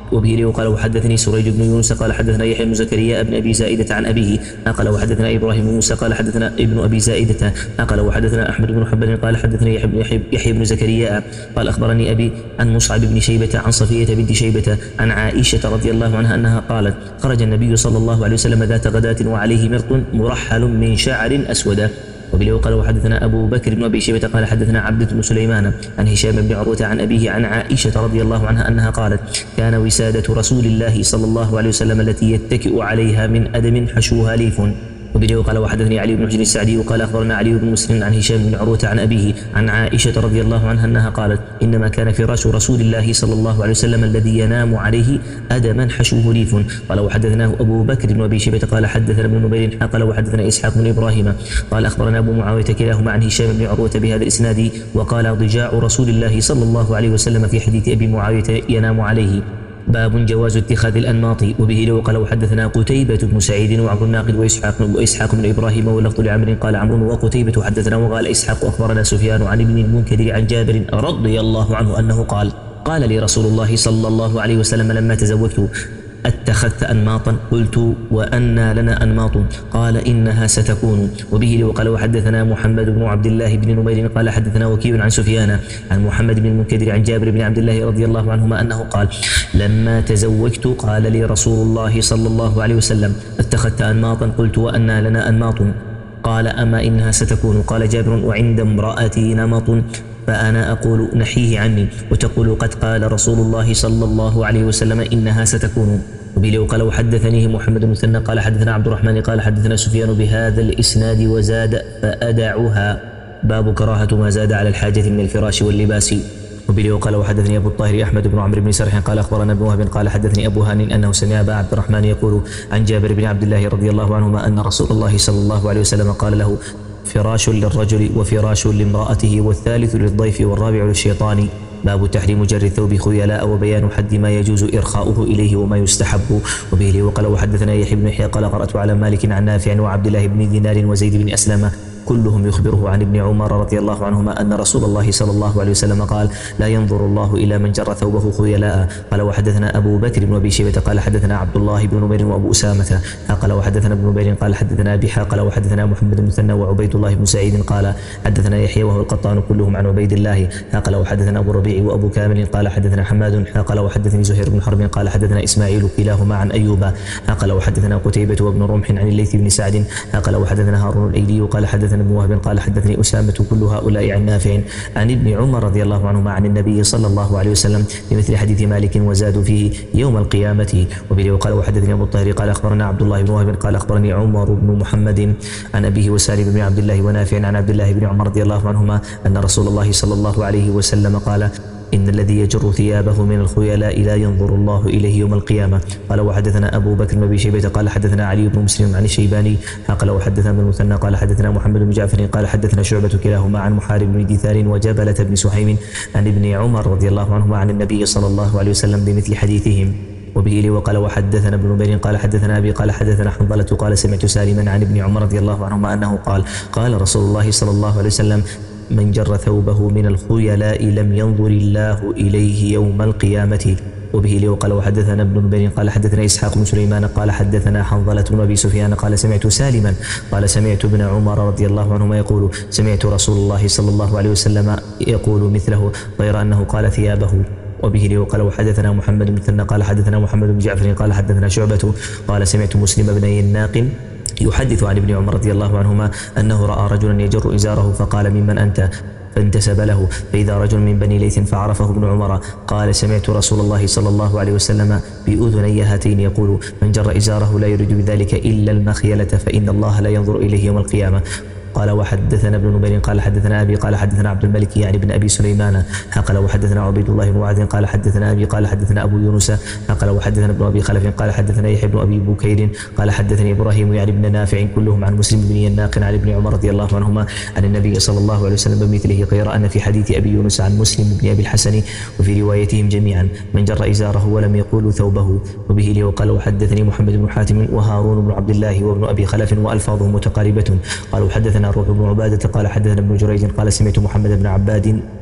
وبه لي قال وحدثني سريج بن يونس قال حدثنا يحيى بن زكريا بن ابي زائده عن ابيه قال وحدثنا ابراهيم بن موسى قال حدثنا ابن ابي زائده قال وحدثنا احمد بن حنبل قال حدثنا يحيى, يحيى بن زكريا قال اخبرني ابي عن مصعب بن شيبه عن صفيه بنت شيبه عن عائشه رضي الله عنها انها قالت خرج النبي صلى الله عليه وسلم ذات غداة وعليه مرط مرحل من شعر اسود. وبه قال وحدثنا أبو بكر بن أبي شيبة قال حدثنا عبدة بن سليمان عن هشام بن عروة عن أبيه عن عائشة رضي الله عنها أنها قالت كان وسادة رسول الله صلى الله عليه وسلم التي يتكئ عليها من أدم حشوها ليف. وبه قال وحدثني علي بن حجر السعدي وقال أخبرنا علي بن مسلم عن هشام بن عروة عن أبيه عن عائشة رضي الله عنها أنها قالت إنما كان فراش رسول الله صلى الله عليه وسلم الذي ينام عليه أدما حشوه ليف. قال وحدثناه أبو بكر بن أبي شيبة قال حدثنا ابن نمير قال وحدثنا إسحاق بن إبراهيم قال أخبرنا أبو معاوية كلاهما عن هشام بن عروة بهذا الإسناد وقال ضجاع رسول الله صلى الله عليه وسلم في حديث أبي معاوية ينام عليه. باب جواز اتخاذ الأنماط. وبه لو قال وحدثنا قتيبة بن سعيد وعمرو الناقد وإسحاق وإسحاق بن إبراهيم واللفظ لعمرو قال عمرو وقتيبة حدثنا وقال إسحاق أخبرنا سفيان عن ابن المنكدر عن جابر رضي الله عنه أنه قال قال لي رسول الله صلى الله عليه وسلم لما تزوجت اتخذت أنماطا قلت وأنى لنا أنماط قال إنها ستكون. وبه لو قال وحدثنا محمد بن عبد الله بن نمير قال حدثنا وكيع عن سفيان عن محمد بن المنكدر عن جابر بن عبد الله رضي الله عنهما أنه قال لما تزوجت قال لي رسول الله صلى الله عليه وسلم اتخذت أنماطا قلت وأنى لنا أنماط قال أما إنها ستكون. قال جابر وعند امرأتي نمط فأنا أقول نحيه عني وتقول قد قال رسول الله صلى الله عليه وسلم إنها ستكون. وبه قال وحدثنيه محمد بن مثنى قال حدثنا عبد الرحمن قال حدثنا سفيان بهذا الإسناد وزاد فأدعها. باب كراهة ما زاد على الحاجة من الفراش واللباس. وبه قال وحدثني أبو الطاهر أحمد بن عمرو بن سرح قال أخبرنا ابن وهب قال حدثني أبو هانٍ أنه سمع أبا عبد الرحمن يقول عن جابر بن عبد الله رضي الله عنهما أن رسول الله صلى الله عليه وسلم قال له فراش للرجل وفراش لامرأته والثالث للضيف والرابع للشيطان. باب تحريم جر الثوب خيلاء وبيان حد ما يجوز إرخاؤه إليه وما يستحب. وبه وقال وحدثنا يحيى بن يحيى قال قرأت على مالك عن نافع وعبد الله بن دينار وزيد بن أسلم كلهم يخبره عن ابن عمر رضي الله عنهما أن رسول الله صلى الله عليه وسلم قال لا ينظر الله إلى من جر ثوبه خيلاء. قال وحدثنا أبو بكر بن أبي شيبة قال حدثنا عبد الله بن نمير وأبو أسامة قال وحدثنا ابن نمير قال حدثنا أبي قال وحدثنا محمد بن مثنى وعبيد الله بن سعيد قال حدثنا يحيى وهو القطان كلهم عن عبيد الله قال وحدثنا أبو الربيع وأبو كامل قال حدثنا حماد قال وحدثني زهير بن حرب قال حدثنا إسماعيل كلاهما عن أيوب قال وحدثنا قتيبة وابن رمح عن الليث بن سعد قال وحدثنا هارون الأيلي قال حدثنا ابن وهب قال حدثني أسامة كل هؤلاء عن نافع عن ابن عمر رضي الله عنهما عن النبي صلى الله عليه وسلم بمثل حديث مالك وزادوا فيه يوم القيامة. وبه قال وحدثني أبو الطاهر قال أخبرنا عبد الله بن وهب قال أخبرني عمر بن محمد عن أبيه وسالم بن عبد الله ونافع عن عبد الله بن عمر رضي الله عنهما أن رسول الله صلى الله عليه وسلم قال إن الذي يجر ثيابه من الخيلاء لا ينظر الله إليه يوم القيامة. قال وحدثنا أبو بكر بن أبي شيبة قال حدثنا علي بن مسلم عن الشيباني قال وحدثنا ابن المثنى قال حدثنا محمد بن جعفر قال حدثنا شعبة كلاهما عن محارب بن دثار وجبلة بن سحيم عن ابن عمر رضي الله عنهما عن النبي صلى الله عليه وسلم بمثل حديثهم. وبه لي وقال وحدثنا ابن نمير قال حدثنا أبي قال حدثنا حنظلة قال سمعت سالما عن ابن عمر رضي الله عنهما أنه قال قال رسول الله صلى الله عليه وسلم من جر ثوبه من الخيلاء لم ينظر الله إليه يوم القيامة. وبه لي وقال وحدثنا ابن نمير قال حدثنا إسحاق بن سليمان قال حدثنا حنظلة بن أبي سفيان قال سمعت سالما قال سمعت ابن عمر رضي الله عنهما يقول سمعت رسول الله صلى الله عليه وسلم يقول مثله غير أنه قال ثيابه. وبه لي وقال وحدثنا محمد بن مثنى قال حدثنا محمد بن جعفر قال حدثنا شعبة قال سمعت مسلم بن يناق يحدث عن ابن عمر رضي الله عنهما أنه رأى رجلا يجر إزاره فقال ممن أنت فانتسب له فإذا رجل من بني ليث فعرفه ابن عمر قال سمعت رسول الله صلى الله عليه وسلم بأذني هاتين يقول من جر إزاره لا يريد بذلك إلا المخيلة فإن الله لا ينظر إليه يوم القيامة. قال وحدثنا ابن نمير قال حدثنا أبي قال حدثنا عبد الملك يعني بن أبي سليمان قال وحدثنا عبيد الله بن معاذ قال حدثنا أبي قال حدثنا أبو يونس قال وحدثنا ابن أبي خلف قال حدثنا يحيى بن أبي بكير قال حدثني إبراهيم يعني بن نافع كلهم عن مسلم بن يناق عن ابن عمر رضي الله عنهما عن النبي صلى الله عليه وسلم بمثله غير أن في حديث أبي يونس عن مسلم بن أبي الحسن وفي روايتهم جميعا من جر إزاره ولم يقول ثوبه. وبه لي وقال وحدثني محمد بن حاتم وهارون بن عبد الله وابن أبي خلف وألفاظهم متقاربة قالوا حدثنا روح بن عبادة قال حدثنا ابن جريج قال سمعت محمد بن عباد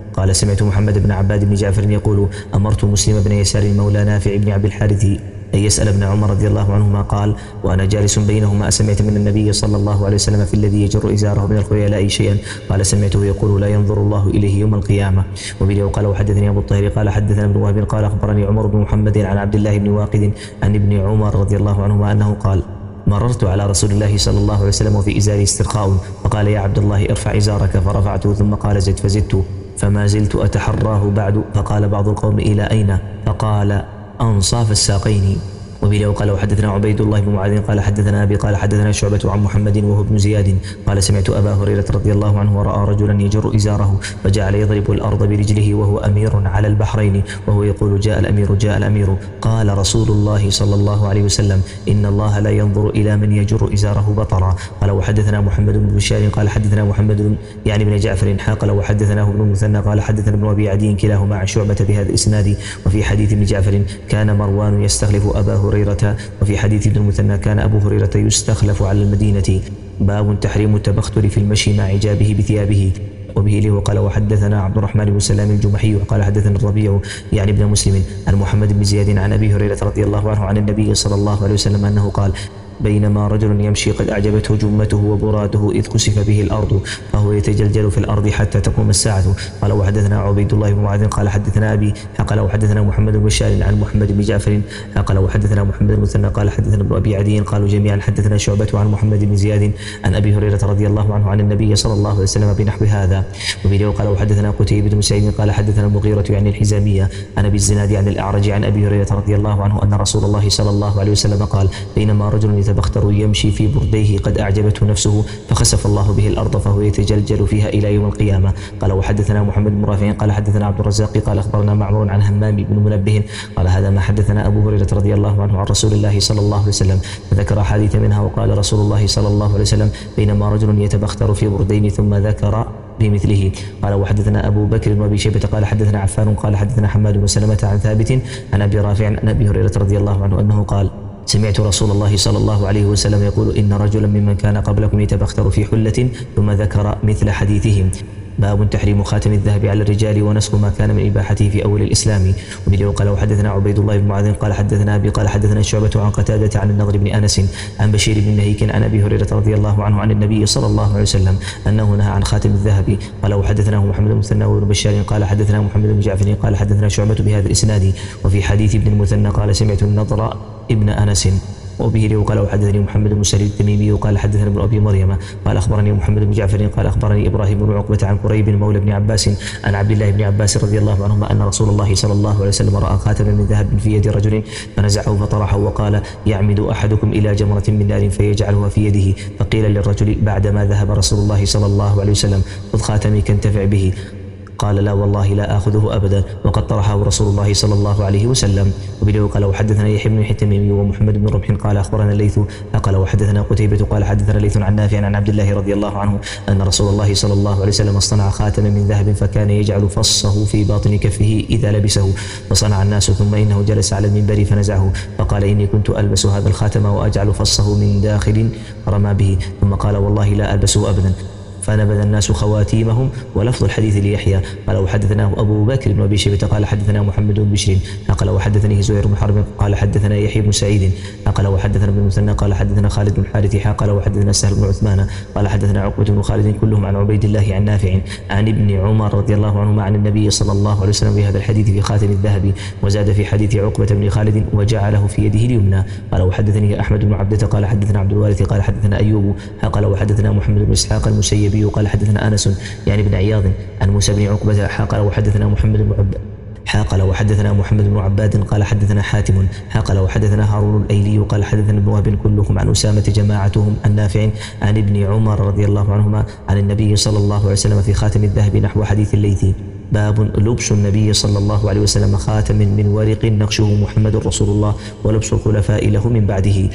قال سمعت محمد بن عباد بن جعفر يقول أمرت مسلم بن يسار مولى نافع بن عبد الحارث أن يسأل ابن عمر رضي الله عنهما قال وأنا جالس بينهما أسمعت من النبي صلى الله عليه وسلم في الذي يجر إزاره من الخيلاء شيئا؟ قال سمعته يقول لا ينظر الله إليه يوم القيامة. وبه قال وحدثني أبو الطاهر قال حدثنا ابن وهب قال أخبرني عمر بن محمد عن عبد الله بن واقد عن ابن عمر رضي الله عنهما أنه قال مررت على رسول الله صلى الله عليه وسلم وفي إزاري استرخاء فقال يا عبد الله ارفع إزارك فرفعته ثم قال زد فزدت فما زلت أتحراه بعد فقال بعض القوم إلى أين؟ فقال أنصاف الساقين. وبه قال وحدثنا عبيد الله بن معاذ قال حدثنا أبي قال حدثنا شعبة عن محمد وهو ابن زياد قال سمعت أبا هريرة رضي الله عنه ورأى رجلا يجر إزاره فجعل يضرب الأرض برجله وهو أمير على البحرين وهو يقول جاء الأمير جاء الأمير. قال رسول الله صلى الله عليه وسلم إن الله لا ينظر إلى من يجر إزاره بطرا. قال وحدثنا محمد بن بشار قال حدثنا محمد يعني بن جعفر قال وحدثناه ابن المثنى قال حدثنا ابن أبي عدي كلاهما عن شعبة بهذا الإسناد. وفي حديث ابن جعفر كان مروان يستخلف أبا هريرة وفي حديث ابن المثنى كان أبو هريرة يستخلف على المدينة. باب تحريم التبختر في المشي مع عجابه بثيابه. وبه له قال وحدثنا عبد الرحمن بن سلام الجمحي قال حدثنا الربيع يعني ابن مسلم عن محمد بن زياد عن أبي هريرة رضي الله عنه عن النبي صلى الله عليه وسلم أنه قال بينما رجل يمشي قد أعجبته جمته وبراده إذ كسف به الأرض فهو يتجلجل في الأرض حتى تقوم الساعة. قال وحدثنا عبيد الله بن معاذ قال حدثنا أبي قال وحدثنا محمد بن بشار عن محمد بن جعفر قال وحدثنا محمد بن مثنى قال حدثنا ابن أبي عدي قالوا جميعا حدثنا شعبة عن محمد بن زياد عن أبي هريرة رضي الله عنه عن النبي صلى الله عليه وسلم بنحو هذا. وبه قال وحدثنا قتيبة بن سعيد قال حدثنا المغيرة يعني الحزامية عن أبي الزناد عن الأعرج عن أبي هريرة رضي الله عنه أن رسول الله صلى الله عليه وسلم قال بينما رجل يتبختر يمشي في برديه قد أعجبته نفسه فخسف الله به الأرض فهو يتجلجل فيها إلى يوم القيامة. قال وحدثنا محمد بن رافع قال حدثنا عبد الرزاق قال أخبرنا معمر عن همام بن منبه قال هذا ما حدثنا أبو هريرة رضي الله عنه عن رسول الله صلى الله عليه وسلم فذكر حديث منها وقال رسول الله صلى الله عليه وسلم بينما رجل يتبختر في بردين ثم ذكر بمثله. قال وحدثنا أبو بكر وأبي شيبة قال حدثنا عفان قال حدثنا حماد بن سلمة عن ثابت عن أبي رافع عن أبي هريرة رضي الله عنه أنه قال سمعت رسول الله صلى الله عليه وسلم يقول إن رجلا ممن كان قبلكم يتبختر في حلة ثم ذكر مثل حديثهم. باب تحريم خاتم الذهب على الرجال ونسخ ما كان من إباحته في أول الإسلام. وبه قال وحدثنا عبيد الله بن معاذ قال حدثنا أبي قال حدثنا شعبة عن قتادة عن النضر بن أنس عن بشير بن نهيك عن أبي هريرة رضي الله عنه عن النبي صلى الله عليه وسلم أنه نهى عن خاتم الذهب. قال وحدثناه محمد بن المثنى وابن بشار قال حدثنا محمد بن جعفر قال حدثنا شعبة بهذا الإسناد. وفي حديث ابن المثنى قال سمعت النضر ابن أنس. وبه قال وحدثني محمد بن سعيد التميمي قال حدثنا ابن أبي مريم قال أخبرني محمد بن جعفر قال أخبرني إبراهيم بن عقبة عن قريب مولى بن عباس عن عبد الله بن عباس رضي الله عنهما أن رسول الله صلى الله عليه وسلم رأى خاتما من ذهب في يد رجل فنزعه فطرحه وقال يعمد أحدكم إلى جمرة من نار فيجعلها في يده. فقيل للرجل بعدما ذهب رسول الله صلى الله عليه وسلم خذ خاتمك انتفع به. قال لا والله لا آخذه أبدا وقد طرحه رسول الله صلى الله عليه وسلم. وبه قال وحدثنا يحيى بن التميمي ومحمد بن رمح قال أخبرنا الليث قال وحدثنا قتيبة قال حدثنا ليث عن نافع عن عبد الله رضي الله عنه أن رسول الله صلى الله عليه وسلم اصطنع خاتما من ذهب فكان يجعل فصه في باطن كفه إذا لبسه فصنع الناس ثم إنه جلس على المنبر فنزعه فقال إني كنت ألبس هذا الخاتم وأجعل فصه من داخل رمى به ثم قال والله لا ألبسه أبدا فنبذ الناس خواتيمهم. ولفظ الحديث ليحيى قال وحدثناه أبو بكر بن أبي شيبة قال حدثنا محمد بن بشر قال وحدثني زهير بن حرب قال حدثنا يحيى بن سعيد قال وحدثنا ابن المثنى قال حدثنا خالد بن الحارث قال وحدثنا سهل بن عثمان قال حدثنا عقبة بن خالد كلهم عن عبيد الله عن نافع عن ابن عمر رضي الله عنهما عن النبي صلى الله عليه وسلم بهذا الحديث في خاتم الذهب. وزاد في حديث عقبة بن خالد وجعله في يده اليمنى. قال وحدثني أحمد بن عبدة قال حدثنا عبد الوارث قال حدثنا أيوب قال وحدثنا محمد بن إسحاق المسيبي قال حدثنا أنس يعني بن عياض عن موسى بن عقبة قال وحدثنا محمد بن عبد قال وحدثنا محمد بن عباد قال حدثنا حاتم قال وحدثنا هارون الأيلي قال حدثنا ابن وهب كلهم عن أسامة جماعتهم النافع عن ابن عمر رضي الله عنهما عن النبي صلى الله عليه وسلم في خاتم الذهب نحو حديث الليث. باب لبس النبي صلى الله عليه وسلم خاتم من ورق نقشه محمد رسول الله ولبس الخلفاء له من بعده.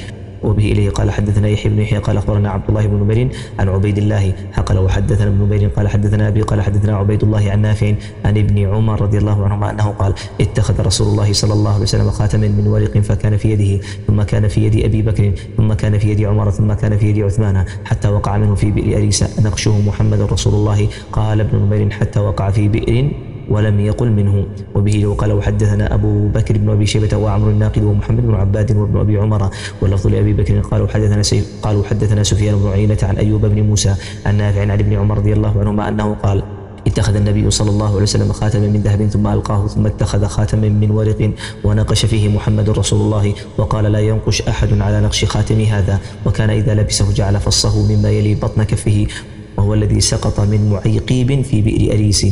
وبه إليه قال حدثنا يحيى بن يحيى قال أخبرنا عبد الله بن نمير عن عبيد الله قال وحدثنا ابن نمير قال حدثنا أبي قال حدثنا عبيد الله عن نافع عن ابن عمر رضي الله عنهما أنه قال اتخذ رسول الله صلى الله عليه وسلم خاتما من ورق فكان في يده ثم كان في يد أبي بكر ثم كان في يد عمر ثم كان في يد عثمان حتى وقع منه في بئر أريسة نقشه محمد رسول الله. قال ابن نمير حتى وقع في بئر ولم يقل منه. وبه وقال وحدثنا أبو بكر بن أبي شيبة وعمر الناقد ومحمد بن عباد وابن أبي عمر واللفظ لأبي بكر قالوا حدثنا قالوا حدثنا سفيان بن عيينة عن أيوب بن موسى عن نافع عن ابن عمر رضي الله عنهما أنه قال اتخذ النبي صلى الله عليه وسلم خاتما من ذهب ثم ألقاه ثم اتخذ خاتما من ورق ونقش فيه محمد رسول الله وقال لا ينقش أحد على نقش خاتم هذا وكان إذا لبسه جعل فصه مما يلي بطن كفه وهو الذي سقط من معيقيب في بئر أريس.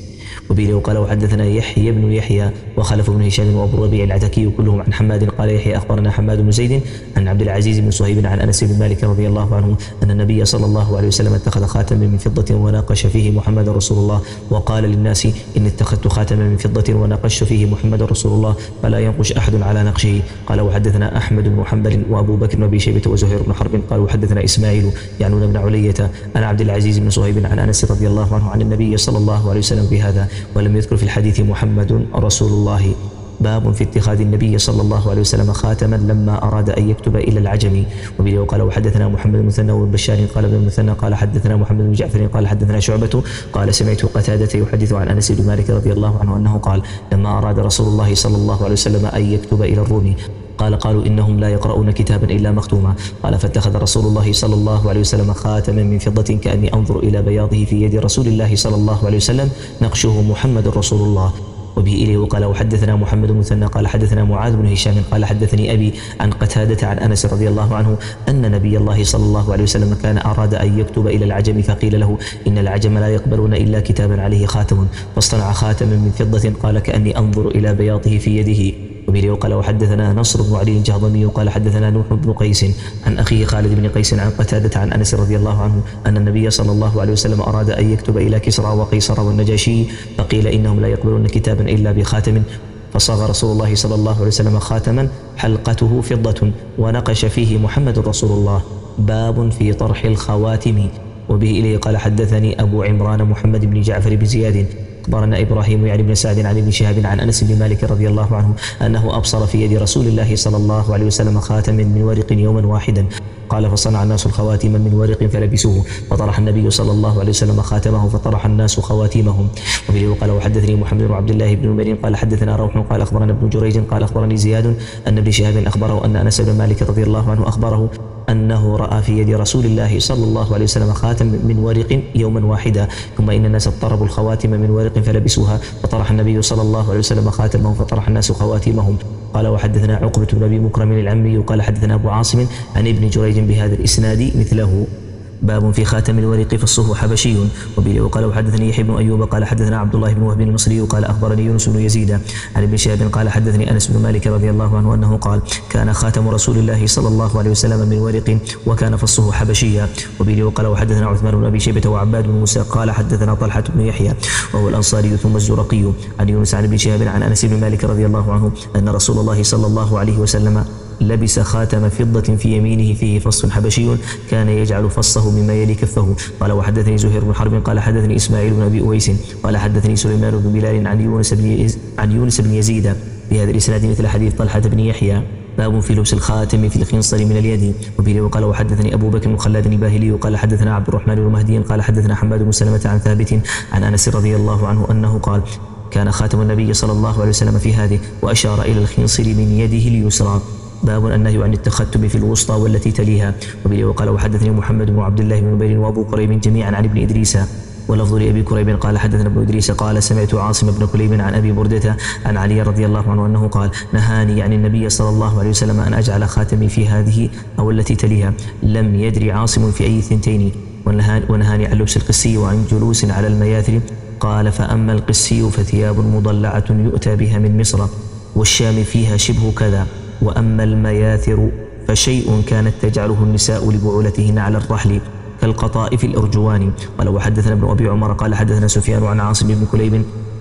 وبه وقال وحدثنا يحيى بن يحيى وخلف بن هشام وابو ربيع العتكي كلهم عن حماد قال يحيى اخبرنا حماد بن زيد عن عبد العزيز بن صهيب عن انس بن مالك رضي الله عنه ان النبي صلى الله عليه وسلم اتخذ خاتما من فضة وناقش فيه محمد رسول الله وقال للناس ان اتخذت خاتما من فضة وناقشت فيه محمد رسول الله فلا ينقش احد على نقشه. قال وحدثنا احمد بن حنبل وابو بكر بن ابي شيبة وزهير بن حرب قال وحدثنا اسماعيل يعنون بن علية عن عبد العزيز بن صهيب عن انس رضي الله عنه عن النبي صلى الله عليه وسلم بهذا ولم يذكر في الحديث محمد رسول الله. باب في اتخاذ النبي صلى الله عليه وسلم خاتما لما أراد أن يكتب إلى العجم. وبه وقال وحدثنا محمد بن المثنى وبشار قال ابن المثنى قال حدثنا محمد بن جعفر قال حدثنا شعبة قال سمعت قتادة يحدث عن أنس بن مالك رضي الله عنه أنه قال لما أراد رسول الله صلى الله عليه وسلم أن يكتب إلى الروم قال قالوا إنهم لا يقرؤون كتابا إلا مختوما قال فاتخذ رسول الله صلى الله عليه وسلم خاتما من فضة كأني أنظر إلى بياضه في يد رسول الله صلى الله عليه وسلم نقشه محمد رسول الله. وبه إليه وقال وحدثنا محمد بن مثنى قال حدثنا معاذ بن هشام قال حدثني أبي عن قتادة عن أنس رضي الله عنه أن نبي الله صلى الله عليه وسلم كان أراد أن يكتب إلى العجم فقيل له إن العجم لا يقبلون إلا كتابا عليه خاتم فاصطنع خاتما من فضة قال كأني أنظر إلى بياضه في يده. وبه وقال وحدثنا نصر بن علي الجهضمي قال حدثنا نوح بن قيس عن أخيه خالد بن قيس عن قتادة عن أنس رضي الله عنه أن النبي صلى الله عليه وسلم أراد أن يكتب إلى كسرى وقيصر والنجاشي فقيل إنهم لا يقبلون كتابا إلا بخاتم فصاغ رسول الله صلى الله عليه وسلم خاتما حلقته فضة ونقش فيه محمد رسول الله. باب في طرح الخواتم. وبه إليه قال حدثني أبو عمران محمد بن جعفر بن زياد أخبرنا إبراهيم يعني بن سعد عن ابن شهاب عن أنس بن مالك رضي الله عنه أنه أبصر في يد رسول الله صلى الله عليه وسلم خاتما من ورق يوما واحدا قال فصنع الناس الخواتم من ورق فلبسوه فطرح النبي صلى الله عليه وسلم خاتمه فطرح الناس خواتيمهم. وبه وقال وحدثني محمد بن عبد الله بن نمير قال حدثنا روح قال أخبرنا ابن جريج قال أخبرني زياد أن ابن شهاب أخبره أن أنس بن مالك رضي الله عنه أخبره أنه رأى في يد رسول الله صلى الله عليه وسلم خاتم من ورق يوما واحدا ثم إن الناس اضطربوا الخواتم من ورق فلبسوها فطرح النبي صلى الله عليه وسلم خاتمه فطرح الناس خواتيمهم. قال وحدثنا عقبة بن أبي مكرم العمي قال حدثنا أبو عاصم عن ابن جريج بهذا الإسناد مثله. باب في خاتم الورق فصه حبشي. وبه وقال وحدثني يحيى بن أيوب قال حدثنا عبد الله بن وهب المصري قال أخبرني يونس بن يزيد عن ابن شهاب قال حدثني أنس بن مالك رضي الله عنه أنه قال كان خاتم رسول الله صلى الله عليه وسلم من ورق وكان فصه حبشيا. وبه وقال وحدثنا عثمان بن أبي شيبة وعباد بن موسى قال حدثنا طلحة بن يحيى وهو الأنصاري ثم الزرقي عن يونس عن ابن شهاب عن أنس بن مالك رضي الله عنه أن رسول الله صلى الله عليه وسلم لبس خاتم فضة في يمينه فيه فص حبشي كان يجعل فصه مما يلي كفه. قال وحدثني زهير بن حرب قال حدثني إسماعيل بن أبي أويس قال حدثني سليمان بن بلال عن يونس بن عن يونس بن يزيد بهذا الإسناد مثل حديث طلحة بن يحيى. باب في لبس الخاتم في الخنصر من اليد. وبه وقال وحدثني أبو بكر بن خلاد الباهلي قال حدثنا عبد الرحمن بن مهدي قال حدثنا حماد بن سلمة عن ثابت عن أنس رضي الله عنه أنه قال كان خاتم النبي صلى الله عليه وسلم في هذه وأشار إلى الخنصر من يده اليسرى. باب النهي عن التختم في الوسطى والتي تليها. وبه وقال وحدثني محمد بن عبد الله بن نبيل وابو كريب جميعا عن ابن إدريس ولفظ لأبي كريب قال حدثنا ابن إدريس قال سمعت عاصم بن كليب عن أبي بردة عن علي رضي الله عنه أنه قال نهاني عن النبي صلى الله عليه وسلم أن أجعل خاتمي في هذه أو التي تليها. لم يدري عاصم في أي ثنتين. ونهاني عن لبس القسي وعن جلوس على المياثر. قال فأما القسي فثياب مضلعة يؤتى بها من مصر والشام فيها شبه كذا وأما المياثر فشيء كانت تجعله النساء لبعولتهن على الرحل كالقطائف الأرجوان. قال وحدثنا ابن أبي عمر قال حدثنا سفيان عن عاصم بن كليب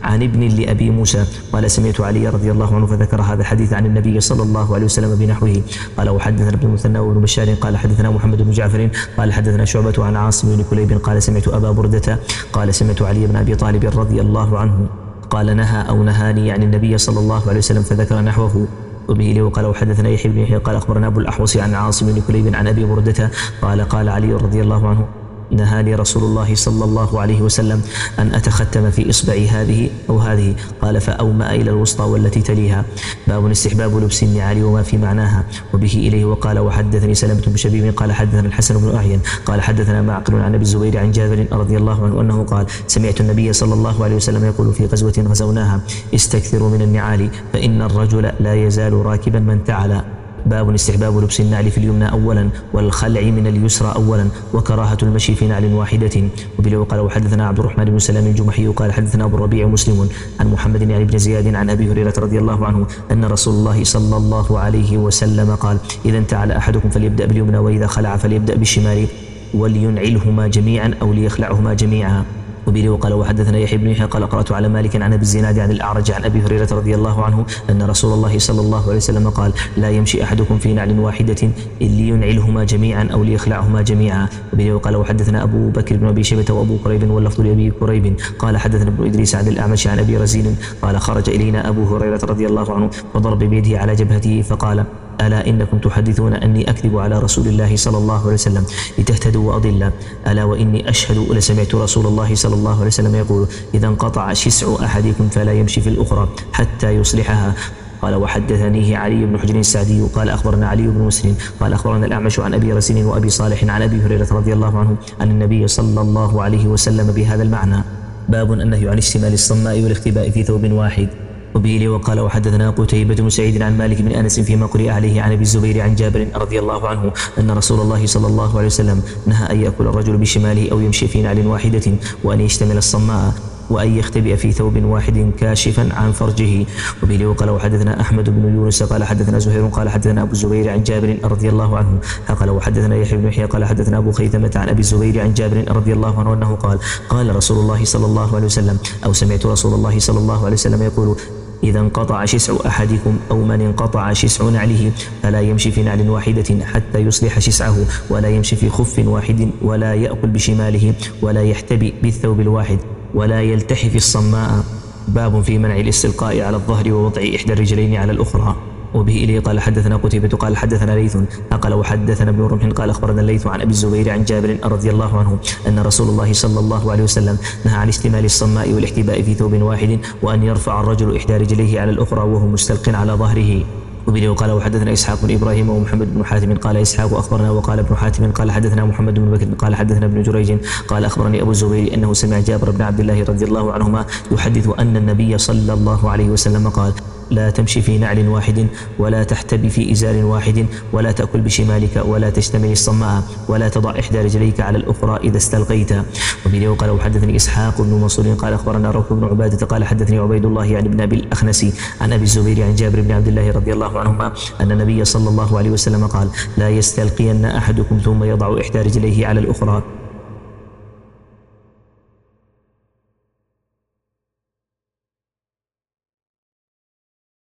عن ابن لأبي موسى قال سمعت علي رضي الله عنه فذكر هذا الحديث عن النبي صلى الله عليه وسلم بنحوه. قال وحدثنا ابن المثنى وابن بشار قال حدثنا محمد بن جعفر قال حدثنا شعبة عن عاصم بن كليب قال سمعت أبا بردة قال سمعت علي بن أبي طالب رضي الله عنه قال نهى أو نهاني عن النبي صلى الله عليه وسلم فذكر نحوه. وبه له قال وحدثنا يحيى بن يحيى قال أخبرنا أبو الأحوص عن عاصم بن كليب عن أبي بردة قال قال علي رضي الله عنه نهاني رسول الله صلى الله عليه وسلم أن أتختم في إصبعي هذه أو هذه. قال فأومأ إلى الوسطى والتي تليها. باب استحباب لبس النعال وما في معناها. وبه إليه وقال وحدثني سلمة بن شبيب قال حدثنا الحسن بن أعين قال حدثنا معقل عن أبي الزبير عن جابر رضي الله عنه أنه قال سمعت النبي صلى الله عليه وسلم يقول في غزوة غزوناها استكثروا من النعال فإن الرجل لا يزال راكبا من تعالى. باب استحباب لبس النعل في اليمنى أولا والخلع من اليسرى أولا وكراهة المشي في نعل واحدة. وبه قال وحدثنا عبد الرحمن بن سلام الجمحي قال حدثنا أبو الربيع مسلم عن محمد يعني بن زياد عن أبي هريرة رضي الله عنه أن رسول الله صلى الله عليه وسلم قال إذا انتعل أحدكم فليبدأ باليمنى وإذا خلع فليبدأ بالشمال ولينعلهما جميعا أو ليخلعهما جميعا. وبه وقال وحدثنا يحيى بن يحيى قال قرأت على مالك عن أبي الزناد عن الأعرج عن أبي هريرة رضي الله عنه أن رسول الله صلى الله عليه وسلم قال لا يمشي أحدكم في نعل واحدة لينعلهما جميعا أو ليخلعهما جميعا. وبه وقال وحدثنا أبو بكر بن أبي شيبة وأبو كريب واللفظ لأبي كريب قال حدثنا ابن إدريس عن الأعمش عن أبي رزين قال خرج إلينا أبو هريرة رضي الله عنه وضرب بيده على جبهته فقال ألا إنكم تحدثون أني أكذب على رسول الله صلى الله عليه وسلم لتهتدوا وأضل ألا وإني أشهد لسمعت رسول الله صلى الله عليه وسلم يقول إذا انقطع شسع أحدكم فلا يمشي في الأخرى حتى يصلحها. قال وحدثنيه علي بن حجر السعدي قال أخبرنا علي بن مسلم قال أخبرنا الأعمش عن أبي رزين وأبي صالح عن أبي هريرة رضي الله عنه أن النبي صلى الله عليه وسلم بهذا المعنى. باب النهي عن اشتمال الصماء والاختباء في ثوب واحد. وبه وقال وحدثنا قتيبة بن سعيد عن مالك بن أنس فيما قرئ عليه عن أبي الزبير عن جابر رضي الله عنه أن رسول الله صلى الله عليه وسلم نهى أن يأكل الرجل بشماله أو يمشي في نعل واحدة وأن يشتمل الصماء وأن يختبئ في ثوب واحد كاشفا عن فرجه. وبه وقال وحدثنا أحمد بن يونس قال حدثنا زهير قال حدثنا أبو الزبير عن جابر رضي الله عنه قال وحدثنا يحيى بن يحيى قال حدثنا أبو خيثمة عن أبي الزبير عن جابر رضي الله عنه أنه قال قال رسول الله صلى الله عليه وسلم أو سمعت رسول الله صلى الله عليه وسلم يقول إذا انقطع شسع أحدكم أو من انقطع شسع نعله فلا يمشي في نعل واحدة حتى يصلح شسعه ولا يمشي في خف واحد ولا يأكل بشماله ولا يحتبي بالثوب الواحد ولا يلتحف الصماء. باب في منع الاستلقاء على الظهر ووضع إحدى الرجلين على الأخرى. وبه إليه قال حدثنا قتيبة قال حدثنا ليث قال وحدثنا ابن رمح قال أخبرنا الليث عن أبي الزبير عن جابر رضي الله عنه أن رسول الله صلى الله عليه وسلم نهى عن اشتمال الصماء والاحتباء في ثوب واحد وأن يرفع الرجل إحدى رجليه على الأخرى وهو مستلق على ظهره. وبه قال وحدثنا إسحاق بن إبراهيم ومحمد بن حاتم قال إسحاق أخبرنا وقال ابن حاتم قال حدثنا محمد بن بكر قال حدثنا ابن جريج قال أخبرني أبو الزبير أنه سمع جابر بن عبد الله رضي الله عنهما يحدث أن النبي صلى الله عليه وسلم قال لا تمشي في نعل واحد ولا تحتبي في إزار واحد ولا تأكل بشمالك ولا تشتمل الصماء ولا تضع إحدى رجليك على الأخرى إذا استلقيت. وبه قال وحدثني إسحاق بن منصور قال أخبرنا روح بن عبادة قال حدثني عبيد الله يعني بن أبي الأخنسي عن أبي الزبير عن جابر بن عبد الله رضي الله عنهما أن النبي صلى الله عليه وسلم قال لا يستلقين أحدكم ثم يضع إحدى رجليه على الأخرى